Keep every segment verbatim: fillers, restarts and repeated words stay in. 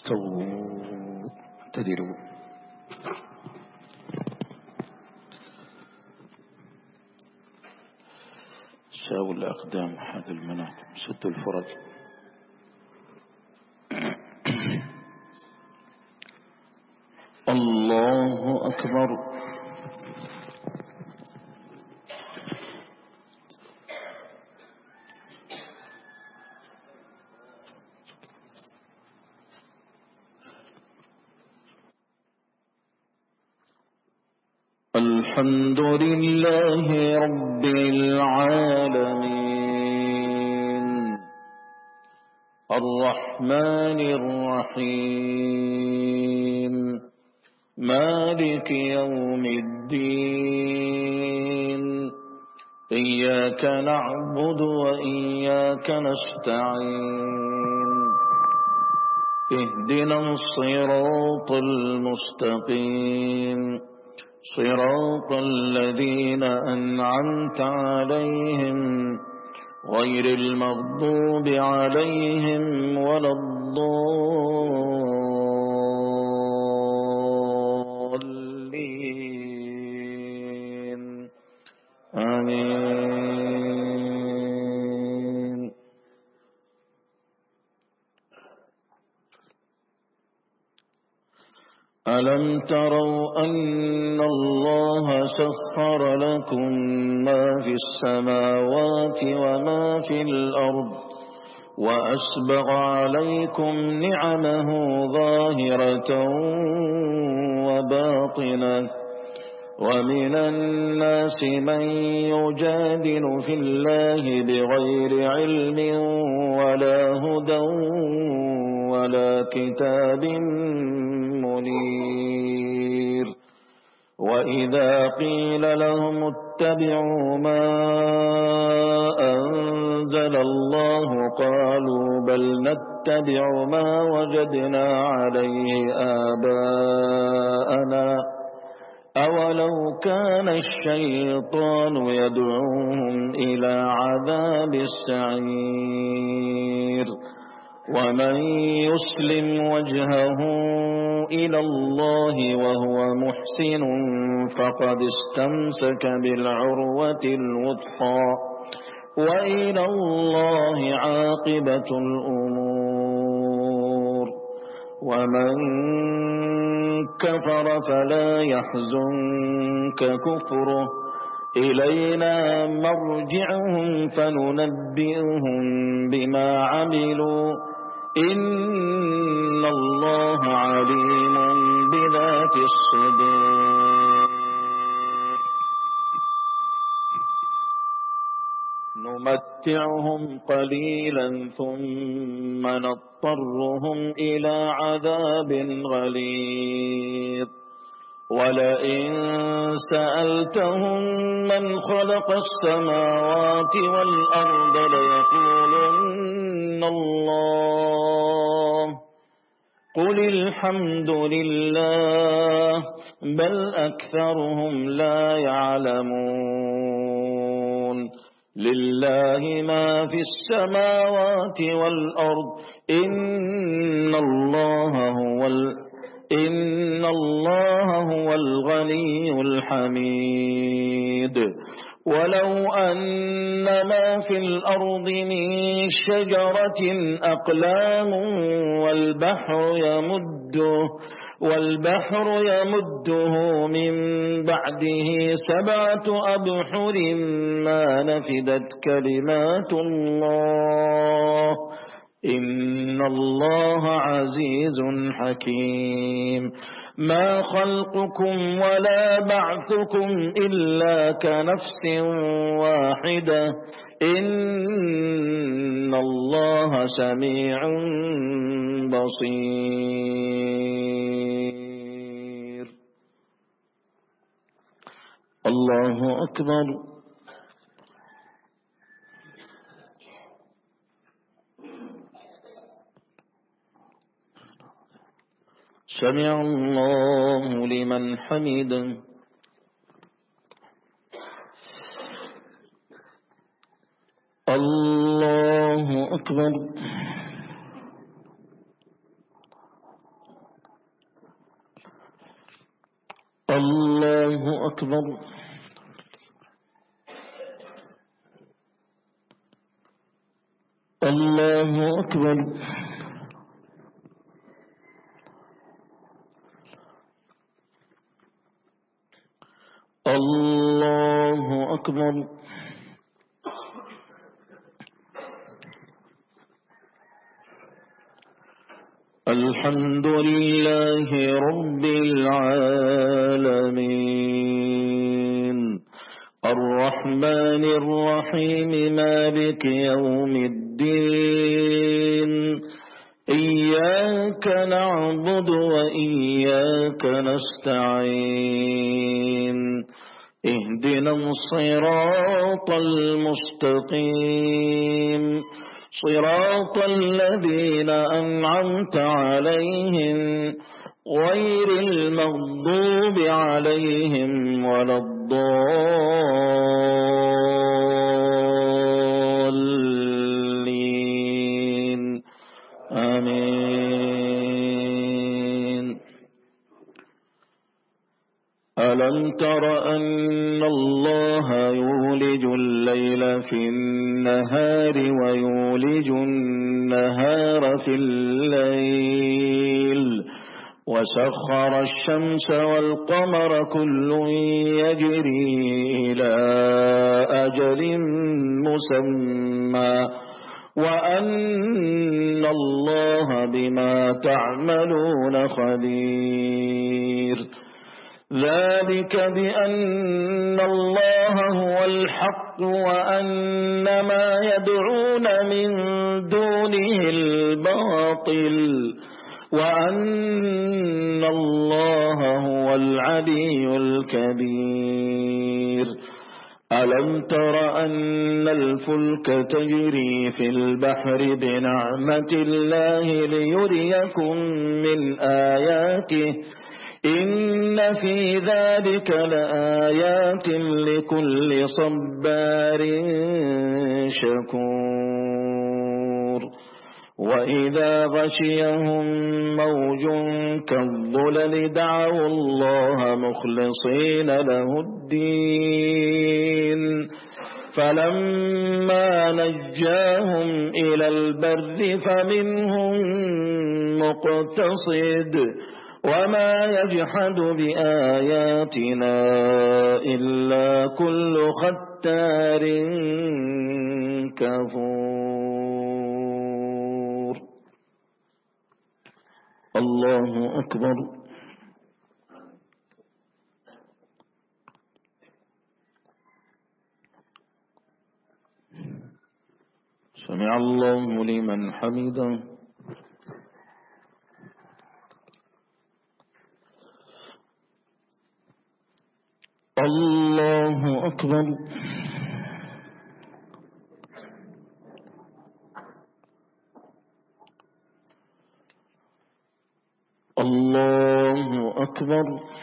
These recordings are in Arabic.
استووا اعتدلوا. ساووا الأقدام هذا المناكب، سدوا الفرج. الله أكبر. الحمد لله رب العالمين الرحمن الرحيم مالك يوم الدين إياك نعبد وإياك نستعين اهدنا الصراط المستقيم صراط الذين أنعمت عليهم غير المغضوب عليهم ولا الضالين آمين. ألم تروا أن الله سخر لكم ما في السماوات وما في الأرض وأسبغ عليكم نعمه ظاهرة وباطنة ومن الناس من يجادل في الله بغير علم ولا هدى ولا كتاب منير وإذا قيل لهم اتبعوا ما أنزل الله قالوا بل نتبع ما وجدنا عليه آباءنا أولو كان الشيطان يدعوهم إلى عذاب السعير ومن يسلم وجهه إلى الله وهو محسن فقد استمسك بالعروة الوثقى وإلى الله عاقبة الأمور ومن كفر فلا يحزنك كفره إلينا مرجعهم فننبئهم بما عملوا إن الله عليم بذات الصدور نمتعهم قليلا ثم نضطرهم إلى عذاب غليظ ولئن سألتهم من خلق السماوات والأرض ليقولن الله قل الحمد لله بل أكثرهم لا يعلمون لله ما في السماوات والأرض إن الله هو ال إن الله هو الغني الحميد ولو أن ما في الأرض من شجرة أقلام والبحر يمده والبحر يمده من بعده سبعة أبحر ما نفدت كلمات الله إن الله عزيز حكيم ما خلقكم ولا بعثكم إلا كنفس واحدة إن الله سميع بصير. الله أكبر. سمع الله لمن حمده. الله أكبر. أكبر. الله أكبر. الله أكبر. الحمد لله رب العالمين الرحمن الرحيم مالك يوم الدين إياك نعبد وإياك نستعين اهدنا الصراط المستقيم صراط الذين أنعمت عليهم غير المغضوب عليهم ولا الضالين آمين. ألم تر أن الله يولج الليل في النهار ويولج النهار في الليل وسخر الشمس والقمر كل يجري إلى أجل مسمى وأن الله بما تعملون خبير. ذلك بأن الله هو الحق وأن ما يدعون من دونه الباطل وأن الله هو العلي الكبير. ألم تر أن الفلك تجري في البحر بنعمة الله ليريكم من آياته إن في ذلك لآيات لكل صبار شكور. وإذا غشيهم موج كالظلل دعوا الله مخلصين له الدين فلما نجاهم إلى البر فمنهم مقتصد وما يجحد بآياتنا إلا كل ختار كفور. الله أكبر. سمع الله لمن حمده. الله أكبر. الله أكبر.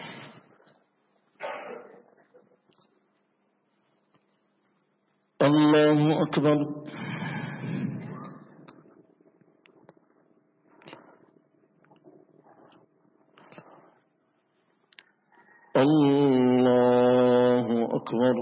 الله أكبر. الله أكبر.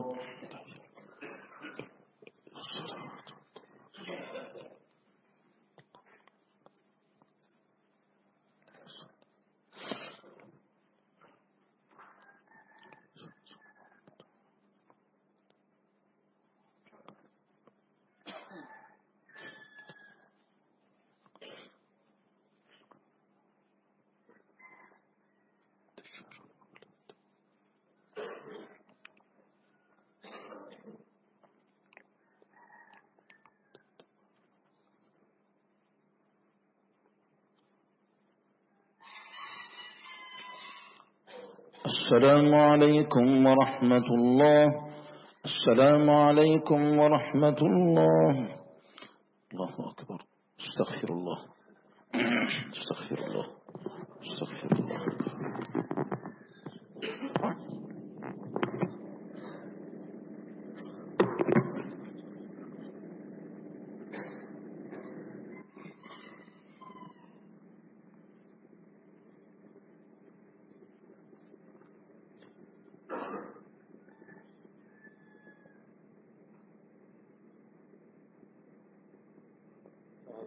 السلام عليكم ورحمة الله. السلام عليكم ورحمة الله. الله أكبر. استغفر الله. استغفر الله. استغفر الله.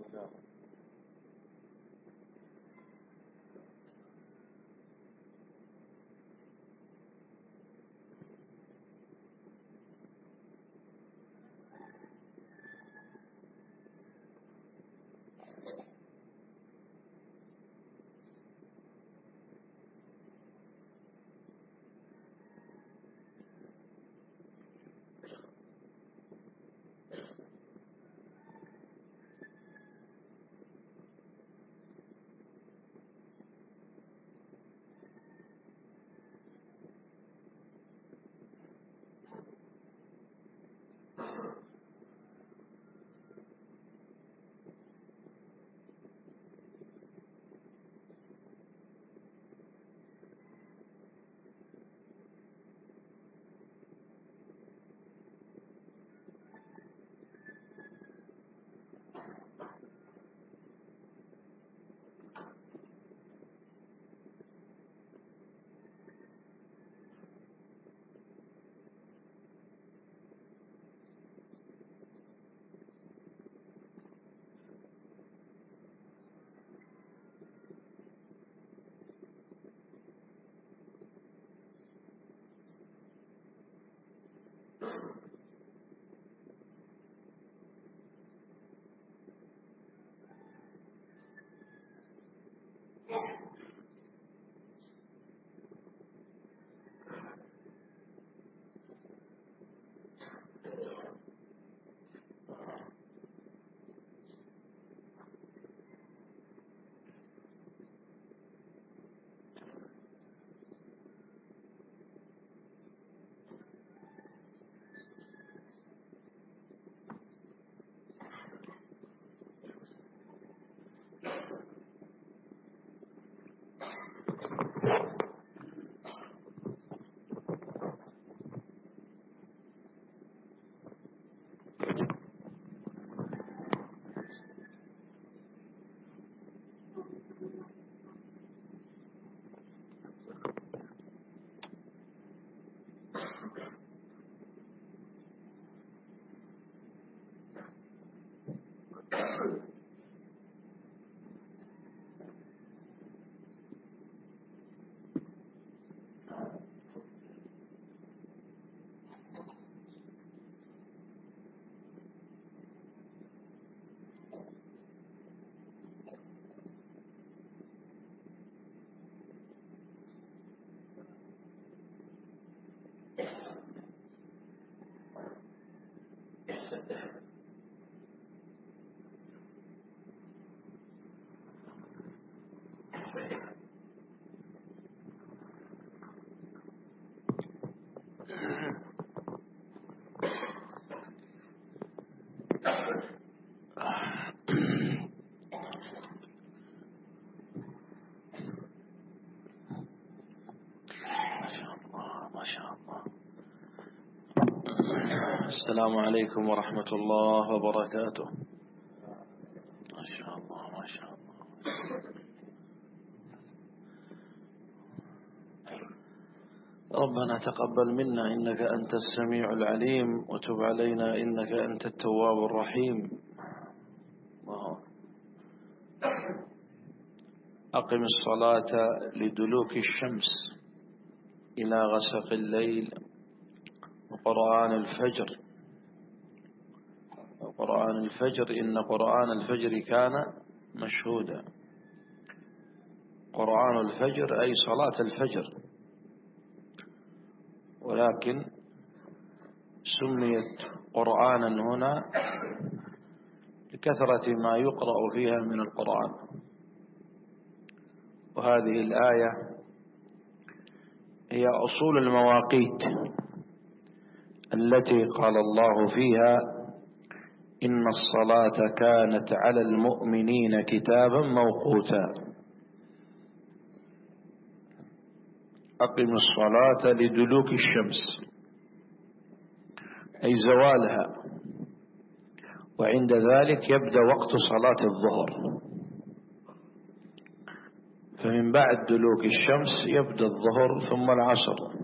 السلام عليكم ورحمة الله وبركاته. ما شاء الله ما شاء الله. ربنا تقبل منا إنك أنت السميع العليم، وتب علينا إنك أنت التواب الرحيم. الله. أقم الصلاة لدلوك الشمس إلى غسق الليل وقرآن الفجر. قرآن الفجر إن قرآن الفجر كان مشهودا. قرآن الفجر أي صلاة الفجر، ولكن سميت قرآنا هنا لكثرة ما يقرأ فيها من القرآن. وهذه الآية هي أصول المواقيت التي قال الله فيها إن الصلاة كانت على المؤمنين كتابا موقوتا. أقم الصلاة لدلوك الشمس أي زوالها، وعند ذلك يبدأ وقت صلاة الظهر، فمن بعد دلوك الشمس يبدأ الظهر ثم العصر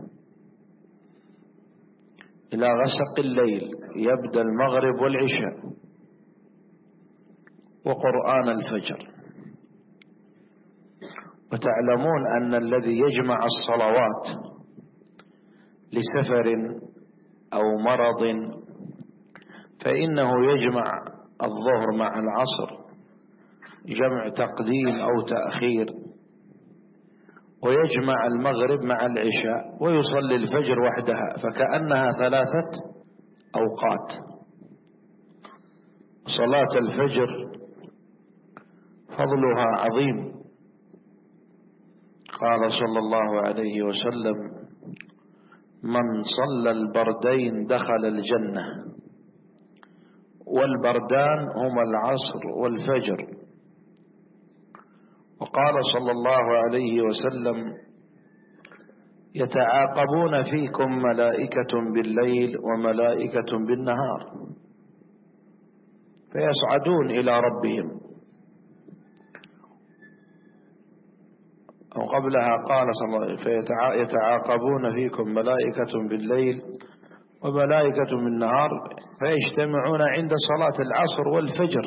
إلى غسق الليل يبدأ المغرب والعشاء، وقرآن الفجر. وتعلمون أن الذي يجمع الصلوات لسفر أو مرض فإنه يجمع الظهر مع العصر جمع تقديم أو تأخير، ويجمع المغرب مع العشاء، ويصلي الفجر وحدها، فكأنها ثلاثة أوقات. صلاة الفجر فضلها عظيم. قال صلى الله عليه وسلم: من صلى البردين دخل الجنة. والبردان هما العصر والفجر. وقال صلى الله عليه وسلم: يتعاقبون فيكم ملائكة بالليل وملائكة بالنهار فيصعدون إلى ربهم. أو قبلها قال صلى الله عليه وسلم: فيتعاقبون فيكم ملائكة بالليل وملائكة بالنهار فيجتمعون عند صلاة العصر والفجر،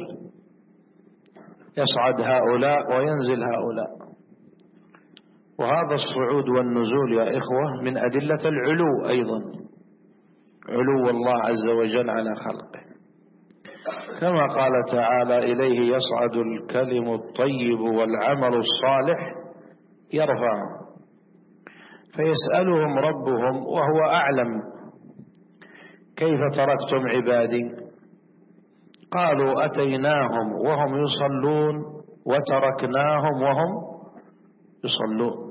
يصعد هؤلاء وينزل هؤلاء. وهذا الصعود والنزول يا إخوة من أدلة العلو أيضا، علو الله عز وجل على خلقه، كما قال تعالى: إليه يصعد الكلم الطيب والعمل الصالح يرفعه. فيسألهم ربهم وهو أعلم: كيف تركتم عبادي؟ قالوا: أتيناهم وهم يصلون وتركناهم وهم يصلون.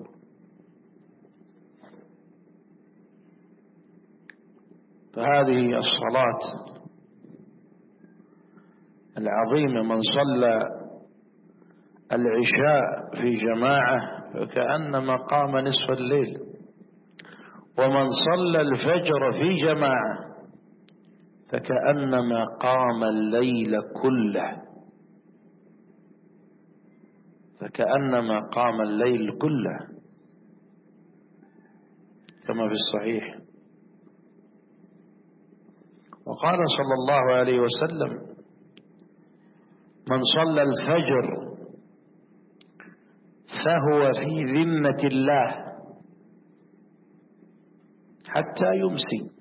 فهذه الصلاة العظيمة، من صلى العشاء في جماعة فكأنما قام نصف الليل، ومن صلى الفجر في جماعة فكأنما قام الليل كله، فكأنما قام الليل كله، كما في الصحيح. وقال صلى الله عليه وسلم: من صلى الفجر فهو في ذمة الله حتى يمسي،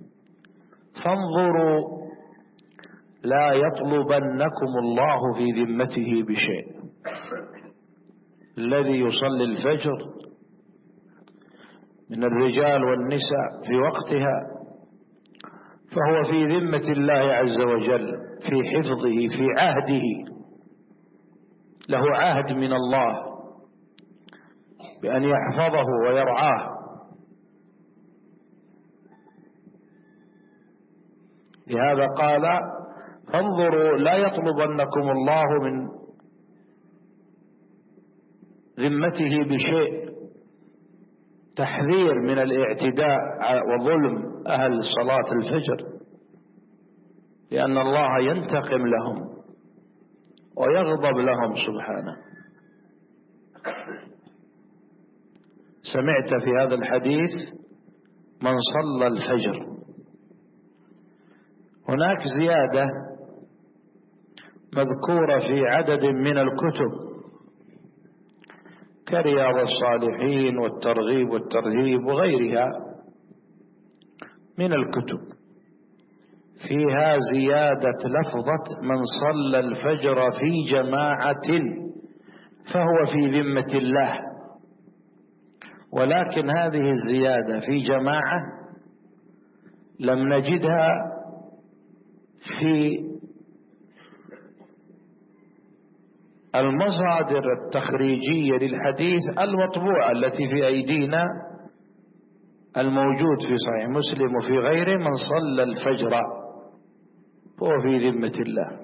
فانظروا لا يطلبنكم الله في ذمته بشيء. الذي يصلي الفجر من الرجال والنساء في وقتها فهو في ذمة الله عز وجل، في حفظه، في عهده، له عهد من الله بأن يحفظه ويرعاه. لهذا قال: فانظروا لا يطلبنكم الله من ذمته بشيء، تحذير من الاعتداء وظلم أهل صلاة الفجر، لأن الله ينتقم لهم ويغضب لهم سبحانه. سمعت في هذا الحديث: من صلى الفجر. هناك زيادة مذكورة في عدد من الكتب كرياض الصالحين والترغيب والترهيب وغيرها من الكتب، فيها زيادة لفظة: من صلى الفجر في جماعة فهو في ذمة الله. ولكن هذه الزيادة في جماعة لم نجدها في المصادر التخريجية للحديث المطبوعة التي في أيدينا، الموجود في صحيح مسلم وفي غيره: من صلى الفجر فهو في ذمة الله.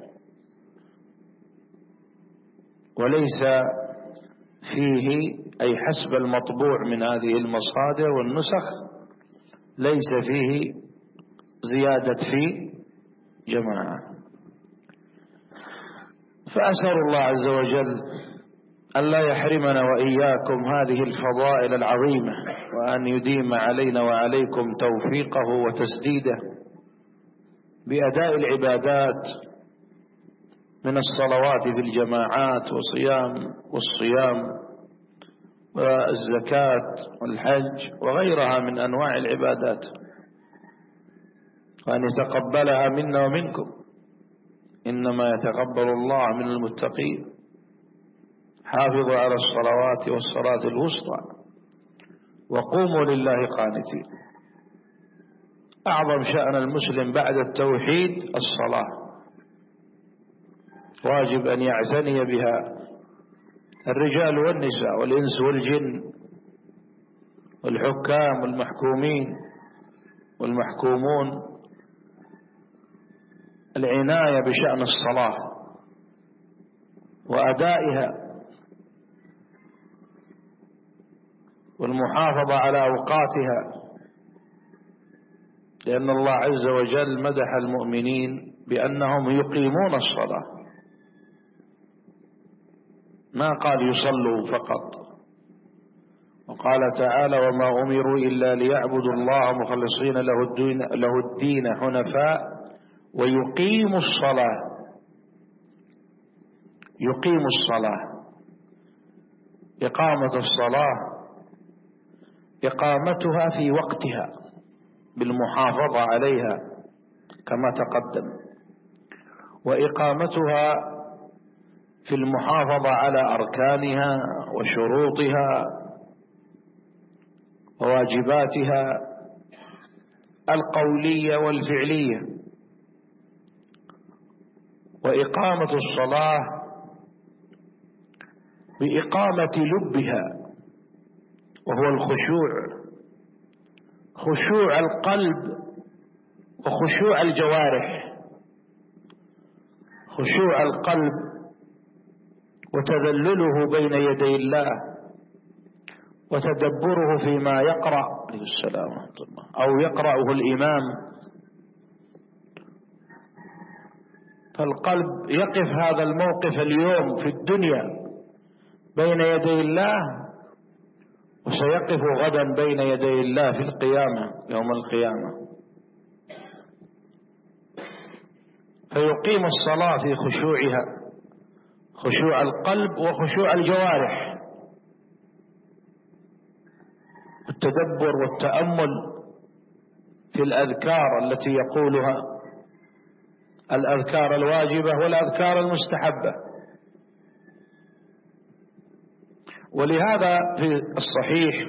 وليس فيه، أي حسب المطبوع من هذه المصادر والنسخ، ليس فيه زيادة في جماعة. فأسأل الله عز وجل ألا يحرمنا وإياكم هذه الفضائل العظيمة، وأن يديم علينا وعليكم توفيقه وتسديده بأداء العبادات من الصلوات في الجماعات وصيام والصيام والزكاة والحج وغيرها من أنواع العبادات، وأن يتقبلها منا ومنكم، إنما يتقبل الله من المتقين. حافظوا على الصلوات والصلاة الوسطى وقوموا لله قانتين. أعظم شأن المسلم بعد التوحيد الصلاة، واجب أن يعتني بها الرجال والنساء والإنس والجن والحكام والمحكومين والمحكومون، العناية بشأن الصلاة وأدائها والمحافظة على أوقاتها، لأن الله عز وجل مدح المؤمنين بأنهم يقيمون الصلاة، ما قال يصلوا فقط. وقال تعالى: وما أمروا إلا ليعبدوا الله مخلصين له الدين, له الدين حنفاء ويقيموا الصلاة. يقيموا الصلاة، إقامة الصلاة إقامتها في وقتها بالمحافظة عليها كما تقدم، وإقامتها في المحافظة على أركانها وشروطها وواجباتها القولية والفعلية، وإقامة الصلاة بإقامة لبها وهو الخشوع، خشوع القلب وخشوع الجوارح. خشوع القلب وتذلله بين يدي الله وتدبره فيما يقرأ السلام أو يقرأه الإمام، فالقلب يقف هذا الموقف اليوم في الدنيا بين يدي الله، وسيقف غدا بين يدي الله في القيامة يوم القيامة. فيقيم الصلاة في خشوعها، خشوع القلب وخشوع الجوارح، التدبر والتأمل في الأذكار التي يقولها، الأذكار الواجبة والأذكار المستحبة. ولهذا في الصحيح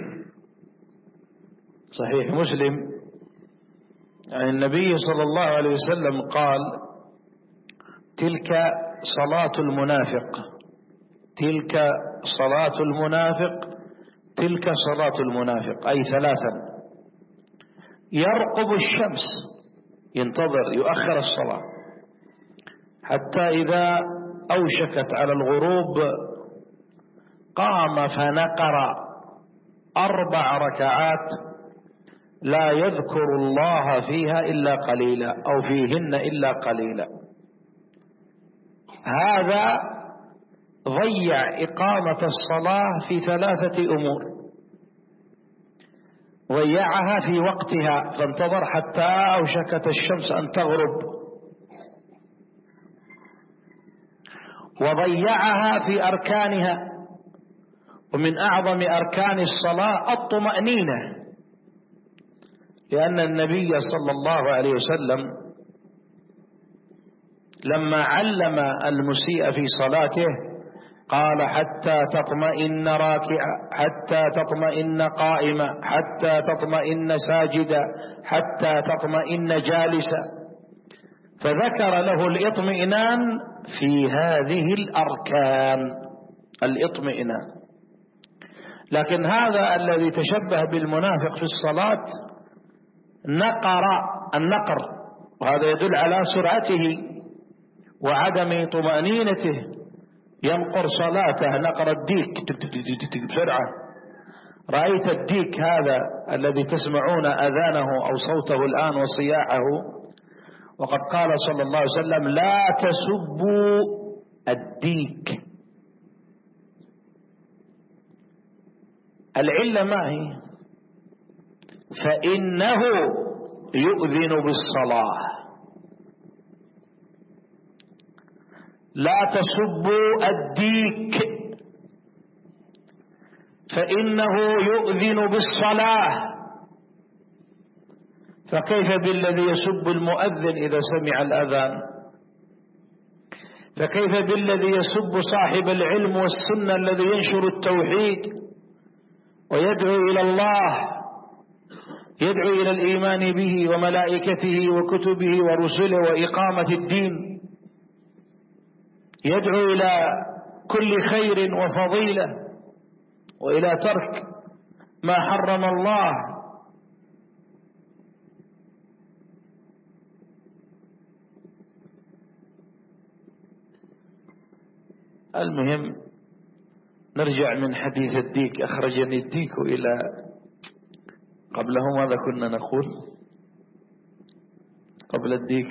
صحيح مسلم عن النبي صلى الله عليه وسلم قال: تلك صلاة المنافق، تلك صلاة المنافق، تلك صلاة المنافق، أي ثلاثا: يرقب الشمس، ينتظر يؤخر الصلاة حتى إذا أوشكت على الغروب قام فنقر أربع ركعات لا يذكر الله فيها إلا قليلا أو فيهن إلا قليلا. هذا ضيع إقامة الصلاة في ثلاثة أمور: ضيعها في وقتها فانتظر حتى أوشكت الشمس أن تغرب، وضيعها في أركانها، ومن أعظم أركان الصلاة الطمأنينة، لأن النبي صلى الله عليه وسلم لما علم المسيء في صلاته قال: حتى تطمئن راكعة، حتى تطمئن قائمة، حتى تطمئن ساجدة، حتى تطمئن جالسة، فذكر له الاطمئنان في هذه الأركان، الاطمئنان. لكن هذا الذي تشبه بالمنافق في الصلاة نقر النقر، وهذا يدل على سرعته وعدم طمأنينته، ينقر صلاته نقر الديك بسرعة. رأيت الديك هذا الذي تسمعون أذانه أو صوته الآن وصياحه؟ وقد قال صلى الله عليه وسلم: لا تسبوا الديك. العلة ما هي؟ فإنه يؤذن بالصلاة. لا تسبوا الديك فإنه يؤذن بالصلاة. فكيف بالذي يسب المؤذن إذا سمع الأذان؟ فكيف بالذي يسب صاحب العلم والسنة الذي ينشر التوحيد ويدعو إلى الله، يدعو إلى الإيمان به وملائكته وكتبه ورسله وإقامة الدين، يدعو إلى كل خير وفضيلة وإلى ترك ما حرم الله. المهم نرجع من حديث الديك. أخرجني الديك إلى قبله ماذا كنا نقول قبل الديك؟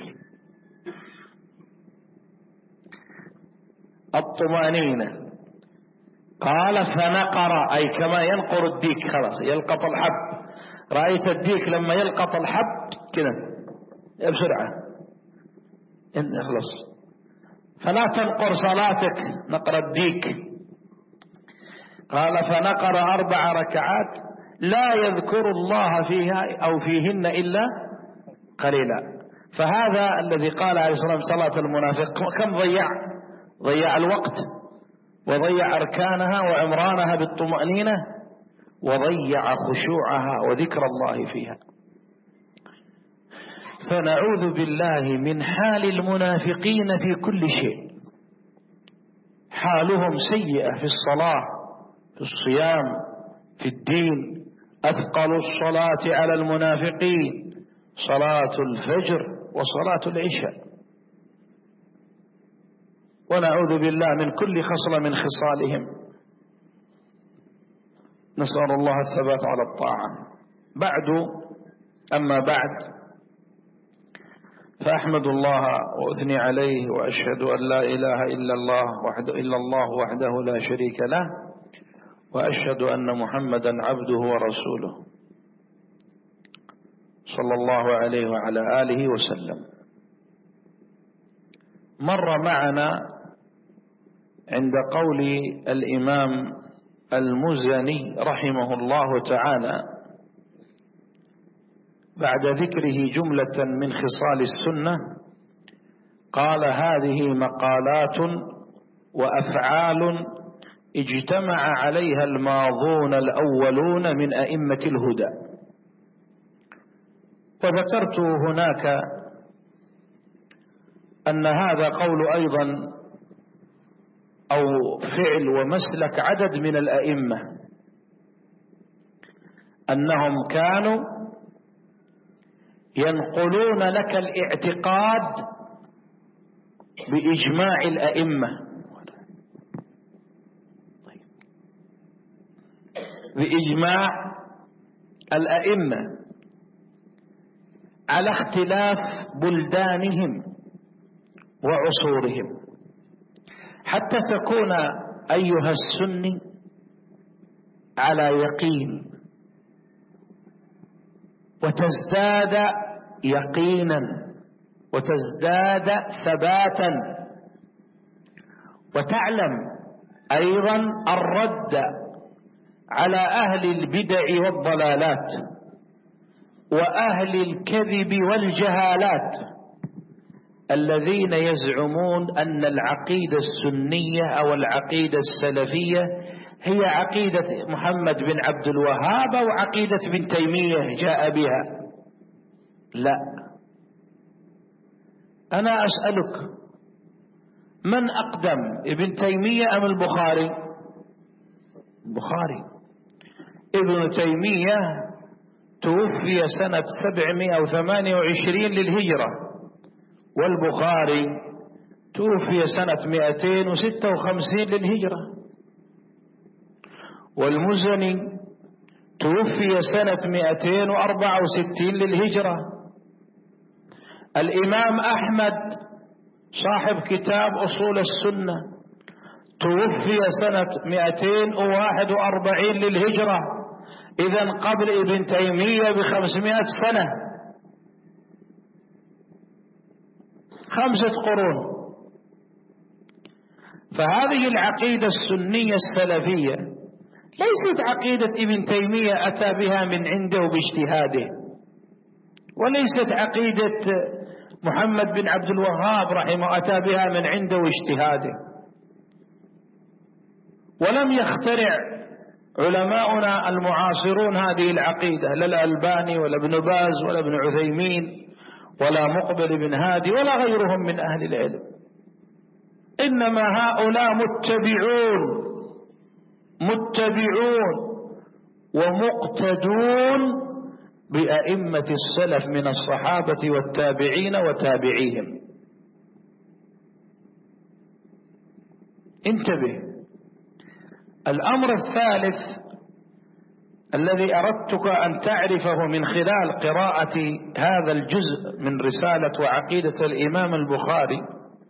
الطمأنينة. قال فنقر، أي كما ينقر الديك، خلاص يلقط الحب. رأيت الديك لما يلقط الحب كذا بسرعة اخلص. فلا تنقر صلاتك نقر الديك. قال فنقر أربع ركعات لا يذكر الله فيها أو فيهن إلا قليلا. فهذا الذي قال عليه الصلاة والسلام صلاة المنافق كم ضيع؟ ضيع الوقت وضيع أركانها وعمرانها بالطمأنينة وضيع خشوعها وذكر الله فيها. فنعوذ بالله من حال المنافقين في كل شيء. حالهم سيئة في الصلاة، في الصيام، في الدين. أثقل الصلاة على المنافقين صلاة الفجر وصلاة العشاء. ونعوذ بالله من كل خصلة من خصالهم. نسأل الله الثبات على الطاعة. بعد أما بعد فأحمد الله وأثني عليه وأشهد أن لا إله إلا الله وحده إلا الله وحده لا شريك له، وأشهد أن محمدا عبده ورسوله صلى الله عليه وعلى آله وسلم. مر معنا عند قول الإمام المزني رحمه الله تعالى بعد ذكره جملة من خصال السنة، قال هذه مقالات وأفعال اجتمع عليها الماضون الأولون من أئمة الهدى. وذكرت هناك أن هذا قول أيضا أو فعل ومسلك عدد من الأئمة، أنهم كانوا ينقلون لك الاعتقاد بإجماع الأئمة، بإجماع الأئمة على اختلاف بلدانهم وعصورهم، حتى تكون أيها السني على يقين وتزداد يقينا وتزداد ثباتا، وتعلم أيضا الرد على أهل البدع والضلالات وأهل الكذب والجهالات الذين يزعمون أن العقيدة السنية أو العقيدة السلفية هي عقيدة محمد بن عبد الوهاب أو عقيدة ابن تيمية جاء بها. لا، أنا أسألك من أقدم، ابن تيمية أم البخاري؟ البخاري. ابن تيمية توفي سنة سبعمائة وثمانية وعشرين للهجرة، والبخاري توفي سنة مئتين وستة وخمسين للهجرة، والمزني توفي سنة مئتين وأربعة وستين للهجرة. الإمام أحمد صاحب كتاب أصول السنة توفي سنة مئتين وواحد وأربعين للهجرة، إذن قبل ابن تيمية بخمسمائة سنة، خمسة قرون. فهذه العقيدة السنية السلفية ليست عقيدة ابن تيمية أتى بها من عنده باجتهاده، وليست عقيدة محمد بن عبد الوهاب رحمه أتى بها من عنده واجتهاده، ولم يخترع علماؤنا المعاصرون هذه العقيدة، لا الألباني ولا ابن باز ولا ابن عثيمين ولا مقبل بن هادي ولا غيرهم من أهل العلم، إنما هؤلاء متبعون متبعون ومقتدون بأئمة السلف من الصحابة والتابعين وتابعيهم. انتبه. الأمر الثالث الذي أردتك أن تعرفه من خلال قراءة هذا الجزء من رسالة وعقيدة الإمام البخاري،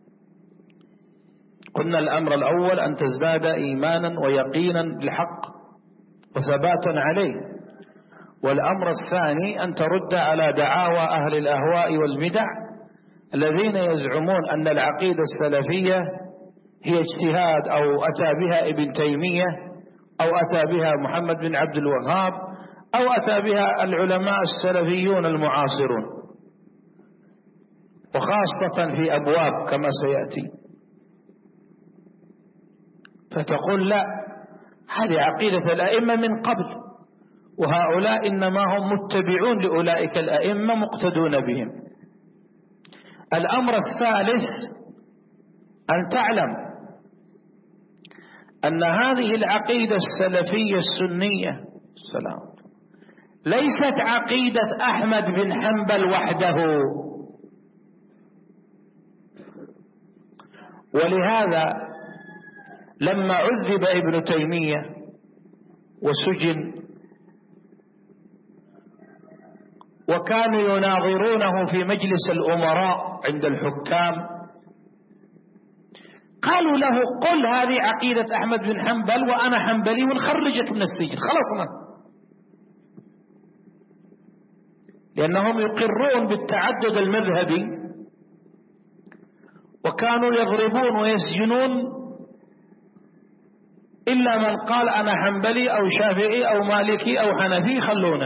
قلنا الأمر الأول أن تزداد إيمانا ويقينا بالحق وثباتا عليه، والأمر الثاني أن ترد على دعاوى أهل الأهواء والبدع الذين يزعمون أن العقيدة السلفية هي اجتهاد أو أتى بها ابن تيمية أو أتى بها محمد بن عبد الوهاب أو أتى بها العلماء السلفيون المعاصرون، وخاصة في أبواب كما سيأتي. فتقول لا، هذه عقيدة الأئمة من قبل، وهؤلاء إنما هم متبعون لأولئك الأئمة مقتدون بهم. الأمر الثالث أن تعلم أن هذه العقيدة السلفية السنية السلام ليست عقيدة أحمد بن حنبل وحده، ولهذا لما عذب ابن تيمية وسجن وكانوا يناظرونه في مجلس الأمراء عند الحكام، قالوا له قل هذه عقيدة أحمد بن حنبل وأنا حنبلي ونخرجك من السجن، خلصنا. لأنهم يقرون بالتعدد المذهبي، وكانوا يضربون ويسجنون إلا من قال أنا حنبلي أو شافعي أو مالكي أو حنفي خلونه.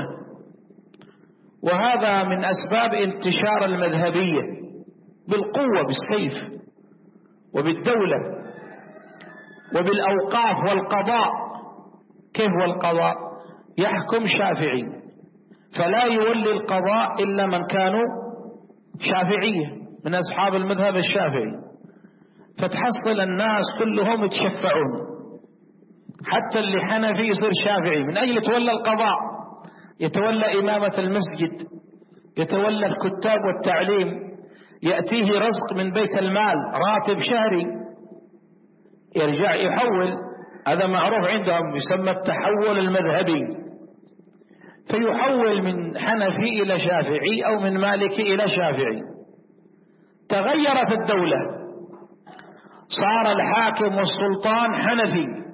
وهذا من أسباب انتشار المذهبية بالقوة بالسيف وبالدولة وبالأوقاف والقضاء. كيف هو القضاء؟ يحكم شافعي فلا يولي القضاء إلا من كانوا شافعية من أصحاب المذهب الشافعي، فتحصل الناس كلهم يتشفعون، حتى اللي حنفي يصير شافعي من أجل يتولى القضاء، يتولى إمامة المسجد، يتولى الكتاب والتعليم، يأتيه رزق من بيت المال راتب شهري، يرجع يحول. هذا معروف عندهم يسمى التحول المذهبي، فيحول من حنفي إلى شافعي أو من مالكي إلى شافعي. تغيرت الدولة، صار الحاكم والسلطان حنفي،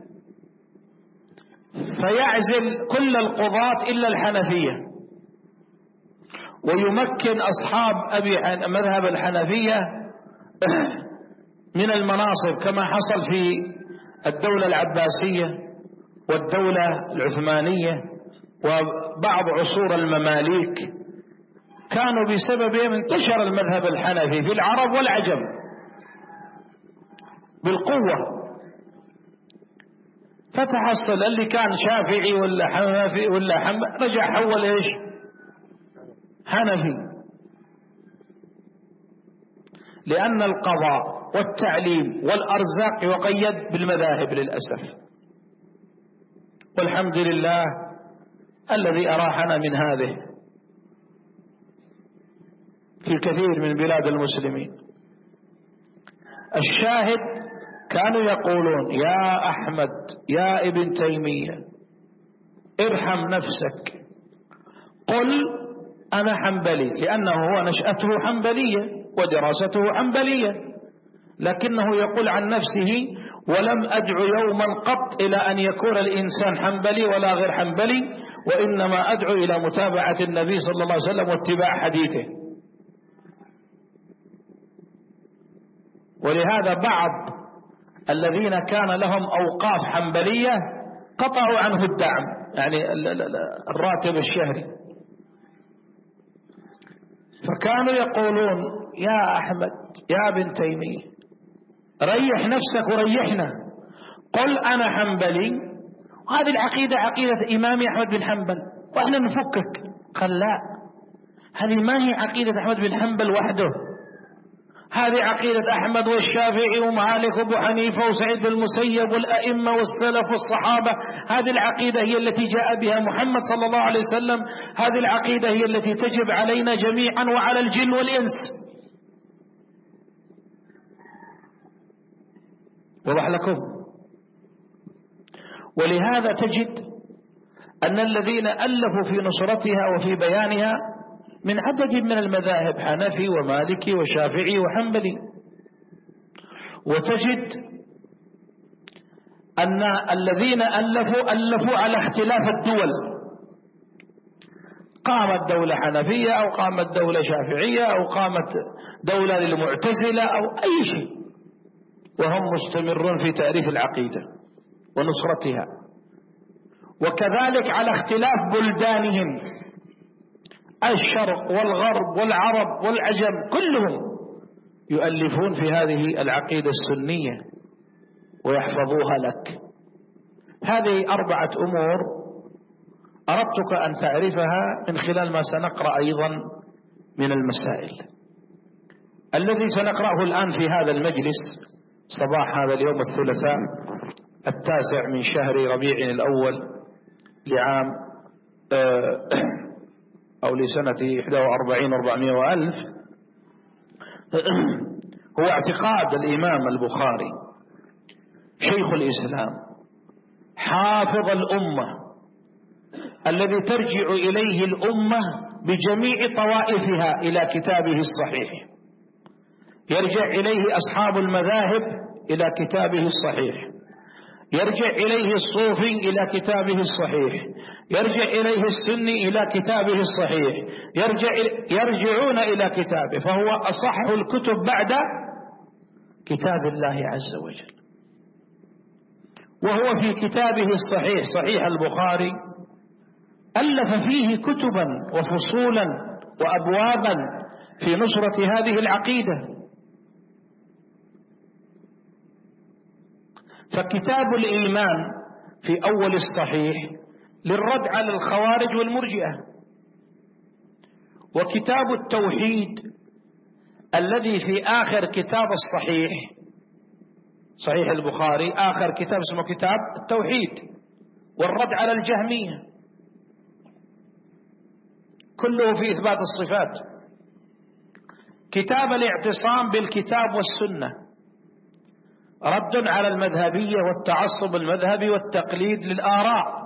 فيعزل كل القضاة إلا الحنفية، ويمكن أصحاب أبي مذهب الحنفية من المناصب كما حصل في الدولة العباسية والدولة العثمانية وبعض عصور المماليك، كانوا بسببهم انتشر المذهب الحنفي في العرب والعجم بالقوة. فتحصل اللي كان شافعي ولا حنفي ولا حنبلي رجع حول ايش؟ حنفي. لأن القضاء والتعليم والأرزاق يقيد بالمذاهب للأسف، والحمد لله الذي أراحنا من هذه في كثير من بلاد المسلمين. الشاهد كانوا يقولون يا أحمد يا ابن تيمية ارحم نفسك، قل أنا حنبلي، لأنه هو نشأته حنبلية ودراسته حنبلية، لكنه يقول عن نفسه ولم أدعو يوما قط إلى أن يكون الإنسان حنبلي ولا غير حنبلي، وإنما أدعو إلى متابعة النبي صلى الله عليه وسلم واتباع حديثه. ولهذا بعض الذين كان لهم أوقاف حنبلية قطعوا عنه الدعم، يعني الراتب الشهري. فكانوا يقولون يا أحمد يا ابن تيمية ريح نفسك وريحنا، قل أنا حنبلي وهذه العقيدة عقيدة إمام أحمد بن حنبل وإحنا نفكك. قال لا، هذه ما هي عقيدة أحمد بن حنبل وحده، هذه عقيدة أحمد والشافعي ومالك وابو حنيفة وسعيد بن المسيب والأئمة والسلف والصحابة. هذه العقيدة هي التي جاء بها محمد صلى الله عليه وسلم، هذه العقيدة هي التي تجب علينا جميعا وعلى الجن والإنس. وضح لكم؟ ولهذا تجد أن الذين ألفوا في نصرتها وفي بيانها من عدد من المذاهب، حنفي ومالكي وشافعي وحنبلي. وتجد أن الذين ألفوا ألفوا على اختلاف الدول، قامت دولة حنفية أو قامت دولة شافعية أو قامت دولة للمعتزلة أو أي شيء، وهم مستمرون في تعريف العقيدة ونصرتها. وكذلك على اختلاف بلدانهم، الشرق والغرب والعرب والعجم كلهم يؤلفون في هذه العقيدة السنية ويحفظوها لك. هذه أربعة أمور أردتك أن تعرفها من خلال ما سنقرأ أيضا من المسائل. الذي سنقرأه الآن في هذا المجلس صباح هذا اليوم الثلاثاء التاسع من شهر ربيع الأول لعام أو لسنة إحدى وأربعين وأربعمائة وألف، هو اعتقاد الإمام البخاري شيخ الإسلام حافظ الأمة الذي ترجع إليه الأمة بجميع طوائفها إلى كتابه الصحيح، يرجع إليه أصحاب المذاهب إلى كتابه الصحيح، يرجع إليه الصوفي إلى كتابه الصحيح، يرجع إليه السني إلى كتابه الصحيح، يرجع يرجعون إلى كتابه، فهو أصح الكتب بعد كتاب الله عز وجل. وهو في كتابه الصحيح صحيح البخاري ألف فيه كتبا وفصولا وأبوابا في نصرة هذه العقيدة. فكتاب الإيمان في أول الصحيح للرد على الخوارج والمرجئة، وكتاب التوحيد الذي في آخر كتاب الصحيح صحيح البخاري آخر كتاب اسمه كتاب التوحيد والرد على الجهمية، كله في إثبات الصفات. كتاب الاعتصام بالكتاب والسنة رد على المذهبية والتعصب المذهبي والتقليد للآراء.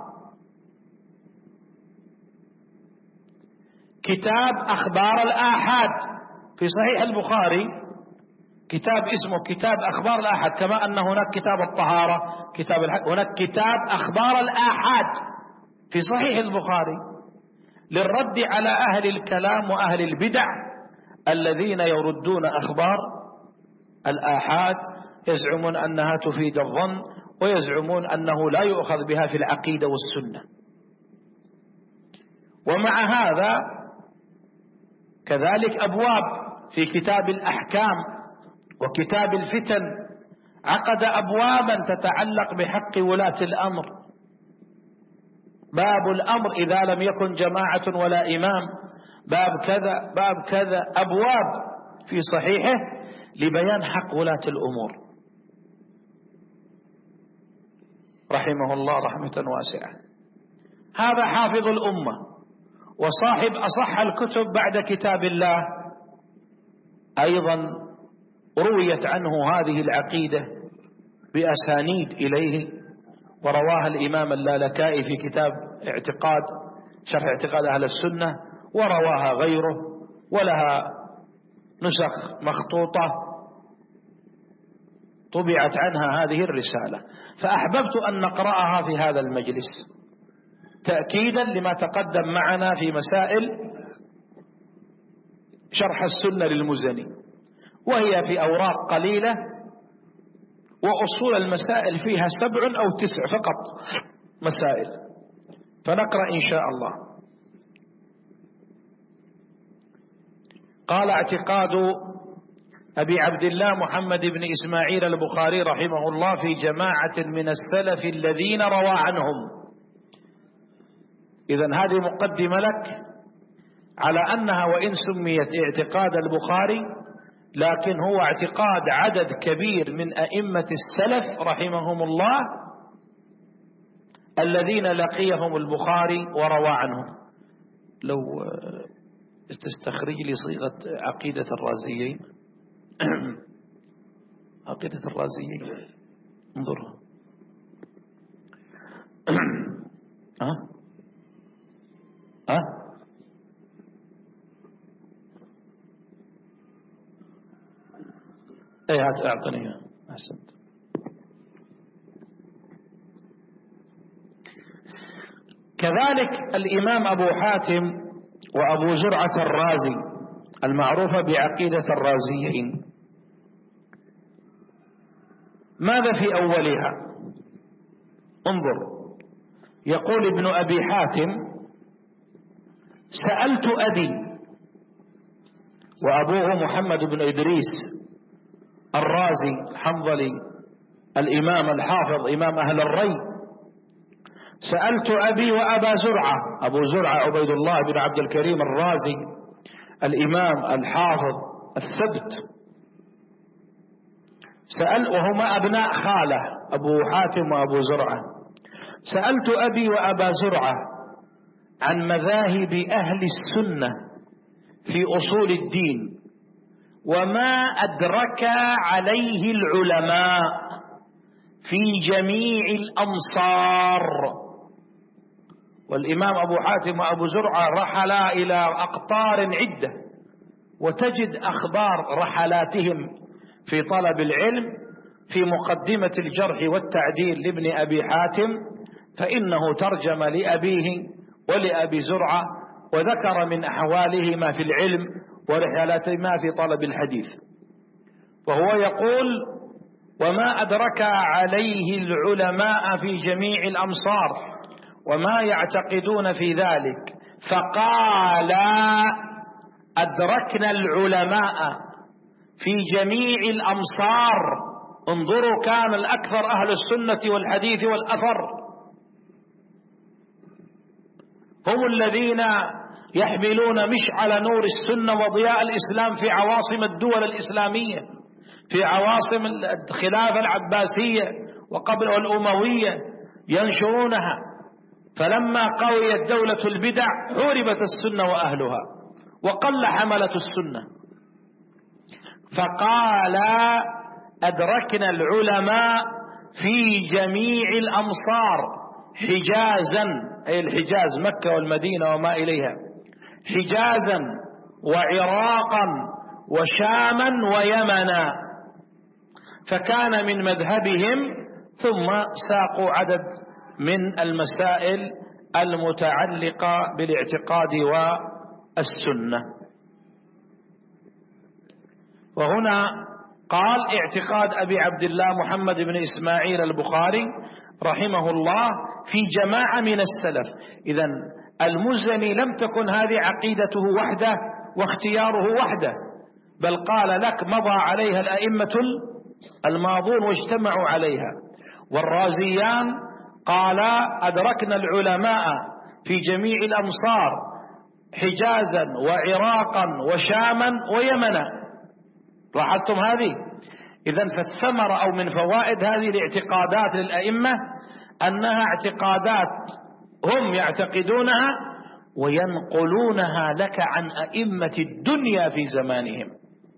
كتاب أخبار الآحاد في صحيح البخاري كتاب اسمه كتاب أخبار الآحاد، كما أن هناك كتاب الطهارة كتاب الحج، هناك كتاب أخبار الآحاد في صحيح البخاري للرد على أهل الكلام وأهل البدع الذين يردون أخبار الآحاد، يزعمون أنها تفيد الظن ويزعمون أنه لا يؤخذ بها في العقيدة والسنة. ومع هذا كذلك أبواب في كتاب الأحكام وكتاب الفتن، عقد أبوابا تتعلق بحق ولاة الأمر، باب الأمر إذا لم يكن جماعة ولا إمام، باب كذا باب كذا، أبواب في صحيحه لبيان حق ولاة الأمور رحمه الله رحمة واسعة. هذا حافظ الأمة وصاحب أصح الكتب بعد كتاب الله. أيضا رويت عنه هذه العقيدة بأسانيد إليه، ورواها الإمام اللالكائي في كتاب اعتقاد شرح اعتقاد أهل السنة، ورواها غيره، ولها نسخ مخطوطة طبعت عنها هذه الرسالة. فأحببت أن نقرأها في هذا المجلس تأكيدا لما تقدم معنا في مسائل شرح السنة للمزني، وهي في أوراق قليلة وأصول المسائل فيها سبع أو تسع فقط مسائل، فنقرأ إن شاء الله. قال: اعتقاد أبي عبد الله محمد بن إسماعيل البخاري رحمه الله في جماعة من السلف الذين روى عنهم. إذن هذه مقدمة لك على أنها وإن سميت اعتقاد البخاري لكن هو اعتقاد عدد كبير من أئمة السلف رحمهم الله الذين لقيهم البخاري وروى عنهم. لو تستخرج لي صيغة عقيدة الرازيين عقيدة الرازيين انظرها. ها ها ايه هات اعطني احسنت. كذلك الامام ابو حاتم وابو زرعة الرازي المعروفة بعقيدة الرازيين، ماذا في اولها؟ انظر، يقول ابن ابي حاتم: سألت ابي، وابوه محمد بن ادريس الرازي الحنظلي الامام الحافظ امام اهل الري، سألت ابي وابا زرعة، ابو زرعة عبيد الله بن عبد الكريم الرازي الامام الحافظ الثبت، سأل وهما ابناء خاله ابو حاتم وابو زرعة. سألت ابي وابا زرعة عن مذاهب اهل السنة في اصول الدين وما أدرك عليه العلماء في جميع الأمصار. والإمام أبو حاتم وأبو زرعة رحلا إلى أقطار عدة، وتجد أخبار رحلاتهم في طلب العلم في مقدمة الجرح والتعديل لابن أبي حاتم، فإنه ترجم لأبيه ولأبي زرعة وذكر من أحوالهما في العلم ورحلاتهما في طلب الحديث. وهو يقول: وما أدرك عليه العلماء في جميع الأمصار وما يعتقدون في ذلك. فقال: أدركنا العلماء في جميع الأمصار. انظروا، كان الأكثر أهل السنة والحديث والأثر هم الذين يحملون مشعل نور السنة وضياء الإسلام في عواصم الدول الإسلامية، في عواصم الخلافة العباسية وقبل الأموية ينشرونها. فلما قويت دولة البدع حوربت السنة وأهلها وقل حملة السنة. فقال: أدركنا العلماء في جميع الأمصار، حجازا أي الحجاز مكة والمدينة وما إليها، حجازا وعراقا وشاما ويمنا. فكان من مذهبهم، ثم ساقوا عدد من المسائل المتعلقة بالاعتقاد والسنة. وهنا قال: اعتقاد أبي عبد الله محمد بن إسماعيل البخاري رحمه الله في جماعة من السلف. إذن المزني لم تكن هذه عقيدته وحده واختياره وحده، بل قال لك مضى عليها الأئمة الماضون واجتمعوا عليها. والرازيان قال: أدركنا العلماء في جميع الأمصار حجازا وعراقا وشاما ويمنا. لاحظتم هذه؟ إذن فالثمرة أو من فوائد هذه الاعتقادات للأئمة أنها اعتقادات هم يعتقدونها وينقلونها لك عن أئمة الدنيا في زمانهم.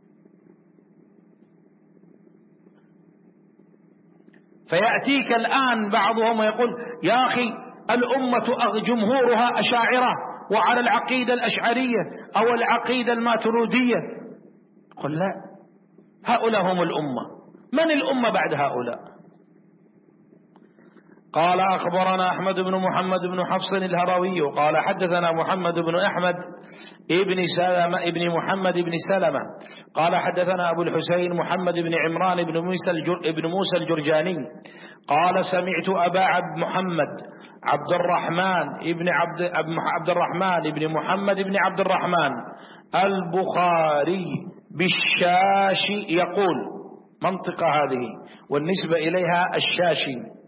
فيأتيك الآن بعضهم ويقول: يا أخي الأمة جمهورها أشاعرة وعلى العقيدة الأشعرية أو العقيدة الماتريدية. قل لا، هؤلاء هم الأمة. من الأمة بعد هؤلاء؟ قال أخبرنا أحمد بن محمد بن حفص الهروي قال حدثنا محمد بن أحمد ابن سلمة ابن محمد بن سلمة قال حدثنا أبو الحسين محمد بن عمران بن موسى الجر ابن موسى الجرجاني قال سمعت أبا عبد محمد عبد الرحمن ابن عبد عبد الرحمن ابن محمد بن عبد الرحمن البخاري بالشاشي يقول منطقة هذه والنسبة إليها الشاشي،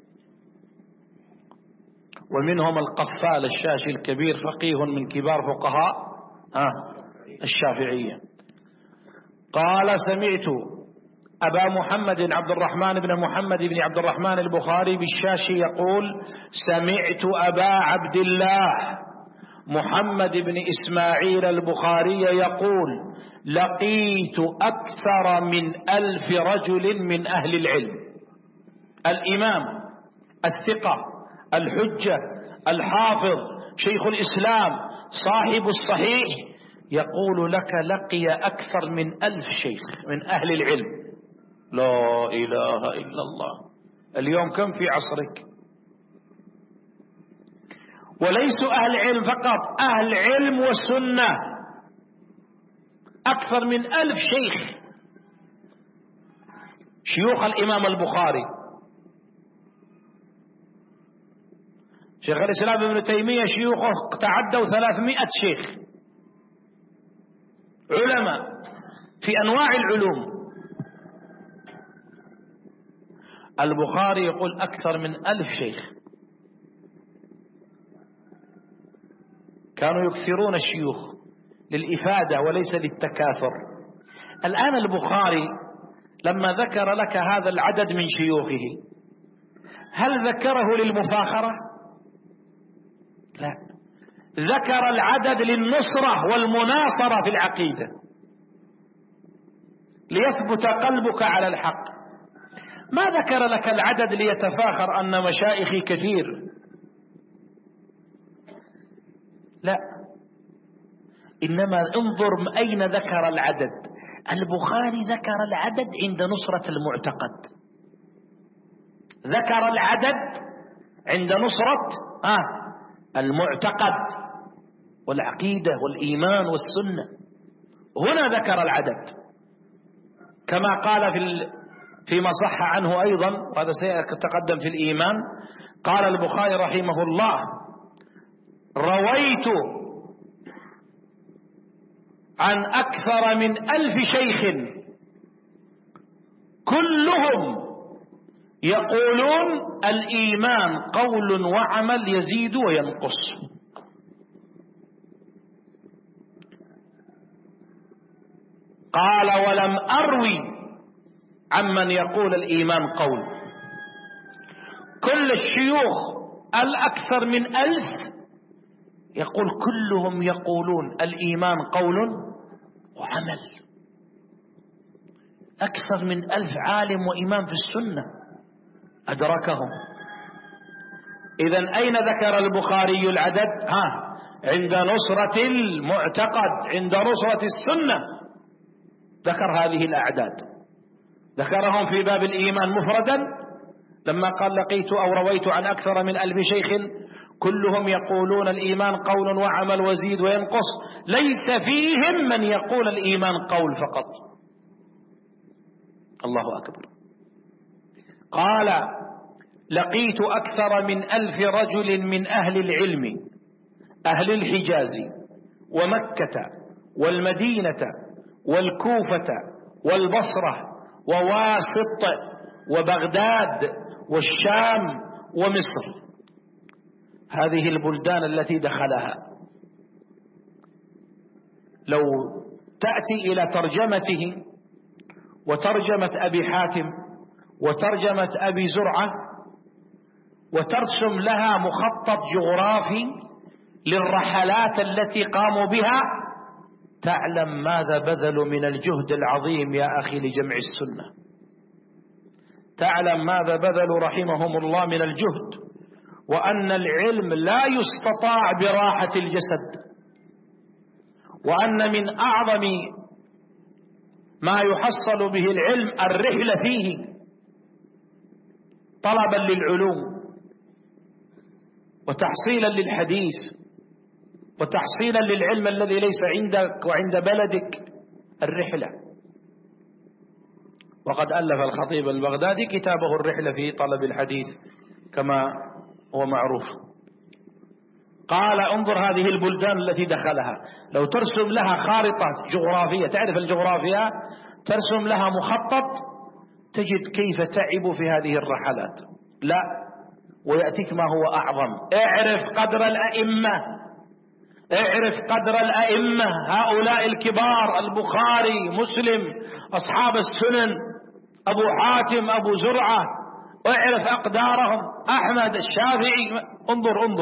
ومنهم القفال الشاشي الكبير فقيه من كبار فقهاء آه الشافعية. قال سمعت أبا محمد عبد الرحمن بن محمد بن عبد الرحمن البخاري بالشاشي يقول سمعت أبا عبد الله محمد بن إسماعيل البخاري يقول لقيت أكثر من ألف رجل من أهل العلم. الإمام الثقة الحجة الحافظ شيخ الإسلام صاحب الصحيح يقول لك لقي أكثر من ألف شيخ من أهل العلم. لا إله إلا الله. اليوم كم في عصرك؟ وليسوا أهل علم فقط، أهل علم والسنة أكثر من ألف شيخ شيوخ الإمام البخاري. شيخ الإسلام ابن تيمية شيوخه تعدوا ثلاثمائة شيخ علماء في أنواع العلوم. البخاري يقول أكثر من ألف شيخ. كانوا يكثرون الشيوخ للإفادة وليس للتكاثر. الآن البخاري لما ذكر لك هذا العدد من شيوخه هل ذكره للمفاخرة؟ لا، ذكر العدد للنصرة والمناصرة في العقيدة ليثبت قلبك على الحق. ما ذكر لك العدد ليتفاخر أن مشايخي كثير، لا، إنما انظر أين ذكر العدد. البخاري ذكر العدد عند نصرة المعتقد، ذكر العدد عند نصرة آه المعتقد والعقيدة والإيمان والسنة. هنا ذكر العدد كما قال في فيما صح عنه أيضا، وهذا سيتقدم في الإيمان. قال البخاري رحمه الله رويت عن أكثر من ألف شيخ كلهم يقولون الإيمان قول وعمل يزيد وينقص. قال ولم أروي عمن يقول الإيمان قول. كل الشيوخ الأكثر من ألف يقول كلهم يقولون الإيمان قول وعمل. أكثر من ألف عالم وإمام في السنة أدركهم. إذن أين ذكر البخاري العدد؟ ها عند نصرة المعتقد، عند نصرة السنة ذكر هذه الأعداد، ذكرهم في باب الإيمان مفردا لما قال لقيت أو رويت عن أكثر من ألف شيخ كلهم يقولون الإيمان قول وعمل وزيد وينقص، ليس فيهم من يقول الإيمان قول فقط. الله أكبر. قال لقيت أكثر من ألف رجل من أهل العلم أهل الحجاز ومكة والمدينة والكوفة والبصرة وواسط وبغداد والشام ومصر، هذه البلدان التي دخلها. لو تأتي إلى ترجمته وترجمة أبي حاتم وترجمة أبي زرعة وترسم لها مخطط جغرافي للرحلات التي قاموا بها، تعلم ماذا بذلوا من الجهد العظيم يا أخي لجمع السنة. تعلم ماذا بذلوا رحمهم الله من الجهد، وأن العلم لا يستطاع براحة الجسد، وأن من أعظم ما يحصل به العلم الرحلة فيه طلبا للعلوم وتحصيلا للحديث وتحصيلا للعلم الذي ليس عندك وعند بلدك الرحلة. وقد ألف الخطيب البغدادي كتابه الرحلة في طلب الحديث كما هو معروف. قال انظر هذه البلدان التي دخلها، لو ترسم لها خارطة جغرافية، تعرف الجغرافيا، ترسم لها مخطط تجد كيف تعبوا في هذه الرحلات. لا، ويأتيك ما هو أعظم، اعرف قدر الأئمة، اعرف قدر الأئمة هؤلاء الكبار، البخاري، مسلم، أصحاب السنن، أبو حاتم، أبو زرعة، اعرف أقدارهم، أحمد، الشافعي. انظر انظر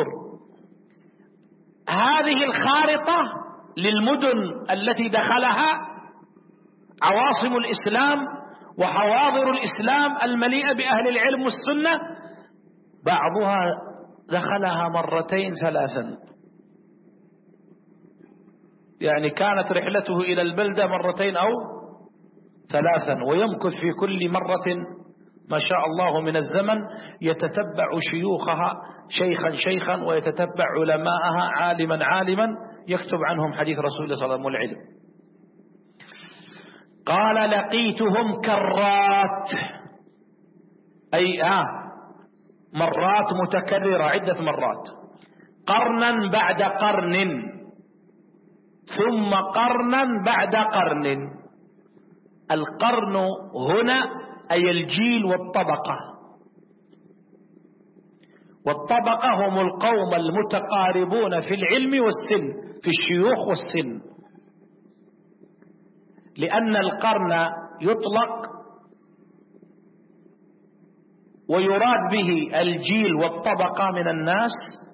هذه الخارطة للمدن التي دخلها عواصم الإسلام وحواضر الإسلام المليئة بأهل العلم والسنة، بعضها دخلها مرتين ثلاثا، يعني كانت رحلته إلى البلدة مرتين أو ثلاثا، ويمكث في كل مرة ما شاء الله من الزمن يتتبع شيوخها شيخا شيخا، ويتتبع علماءها عالما عالما، يكتب عنهم حديث رسول الله صلى الله عليه وسلم والعلم. قال لقيتهم كرات، أي آه مرات متكررة عدة مرات، قرنا بعد قرن ثم قرنا بعد قرن. القرن هنا أي الجيل والطبقة، والطبقة هم القوم المتقاربون في العلم والسن، في الشيوخ والسن، لأن القرن يطلق ويراد به الجيل والطبقة من الناس،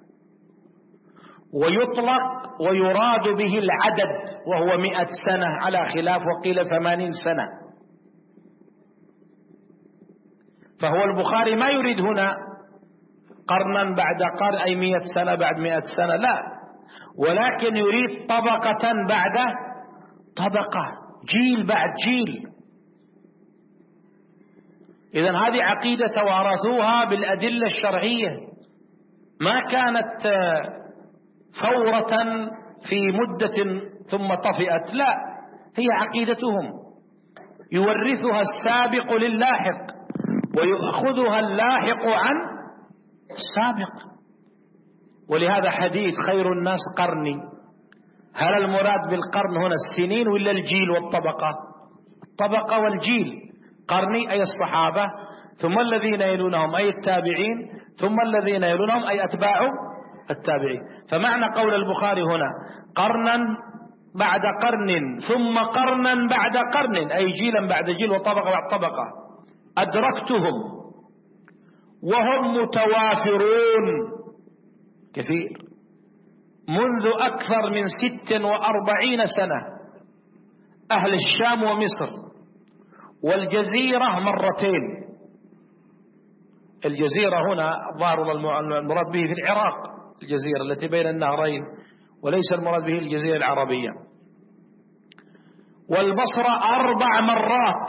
ويطلق ويراد به العدد وهو مئة سنة على خلاف، وقيل ثمانين سنة. فهو البخاري ما يريد هنا قرنا بعد قرن أي مئة سنة بعد مئة سنة، لا، ولكن يريد طبقة بعد طبقة، جيل بعد جيل. إذن هذه عقيدة توارثوها بالأدلة الشرعية، ما كانت فورة في مدة ثم طفئت، لا، هي عقيدتهم يورثها السابق للاحق ويأخذها اللاحق عن السابق. ولهذا حديث خير الناس قرني، هل المراد بالقرن هنا السنين ولا الجيل والطبقة؟ الطبقة والجيل. قرني أي الصحابة، ثم الذين يلونهم أي التابعين، ثم الذين يلونهم أي أتباع التابعين. فمعنى قول البخاري هنا قرنا بعد قرن ثم قرنا بعد قرن أي جيلا بعد جيل وطبقة بعد طبقة، أدركتهم وهم متوافرون كثير منذ أكثر من ست وأربعين سنة، أهل الشام ومصر والجزيرة مرتين. الجزيرة هنا ظاهر المراد به في العراق، الجزيرة التي بين النهرين، وليس المراد به الجزيرة العربية. والبصرة أربع مرات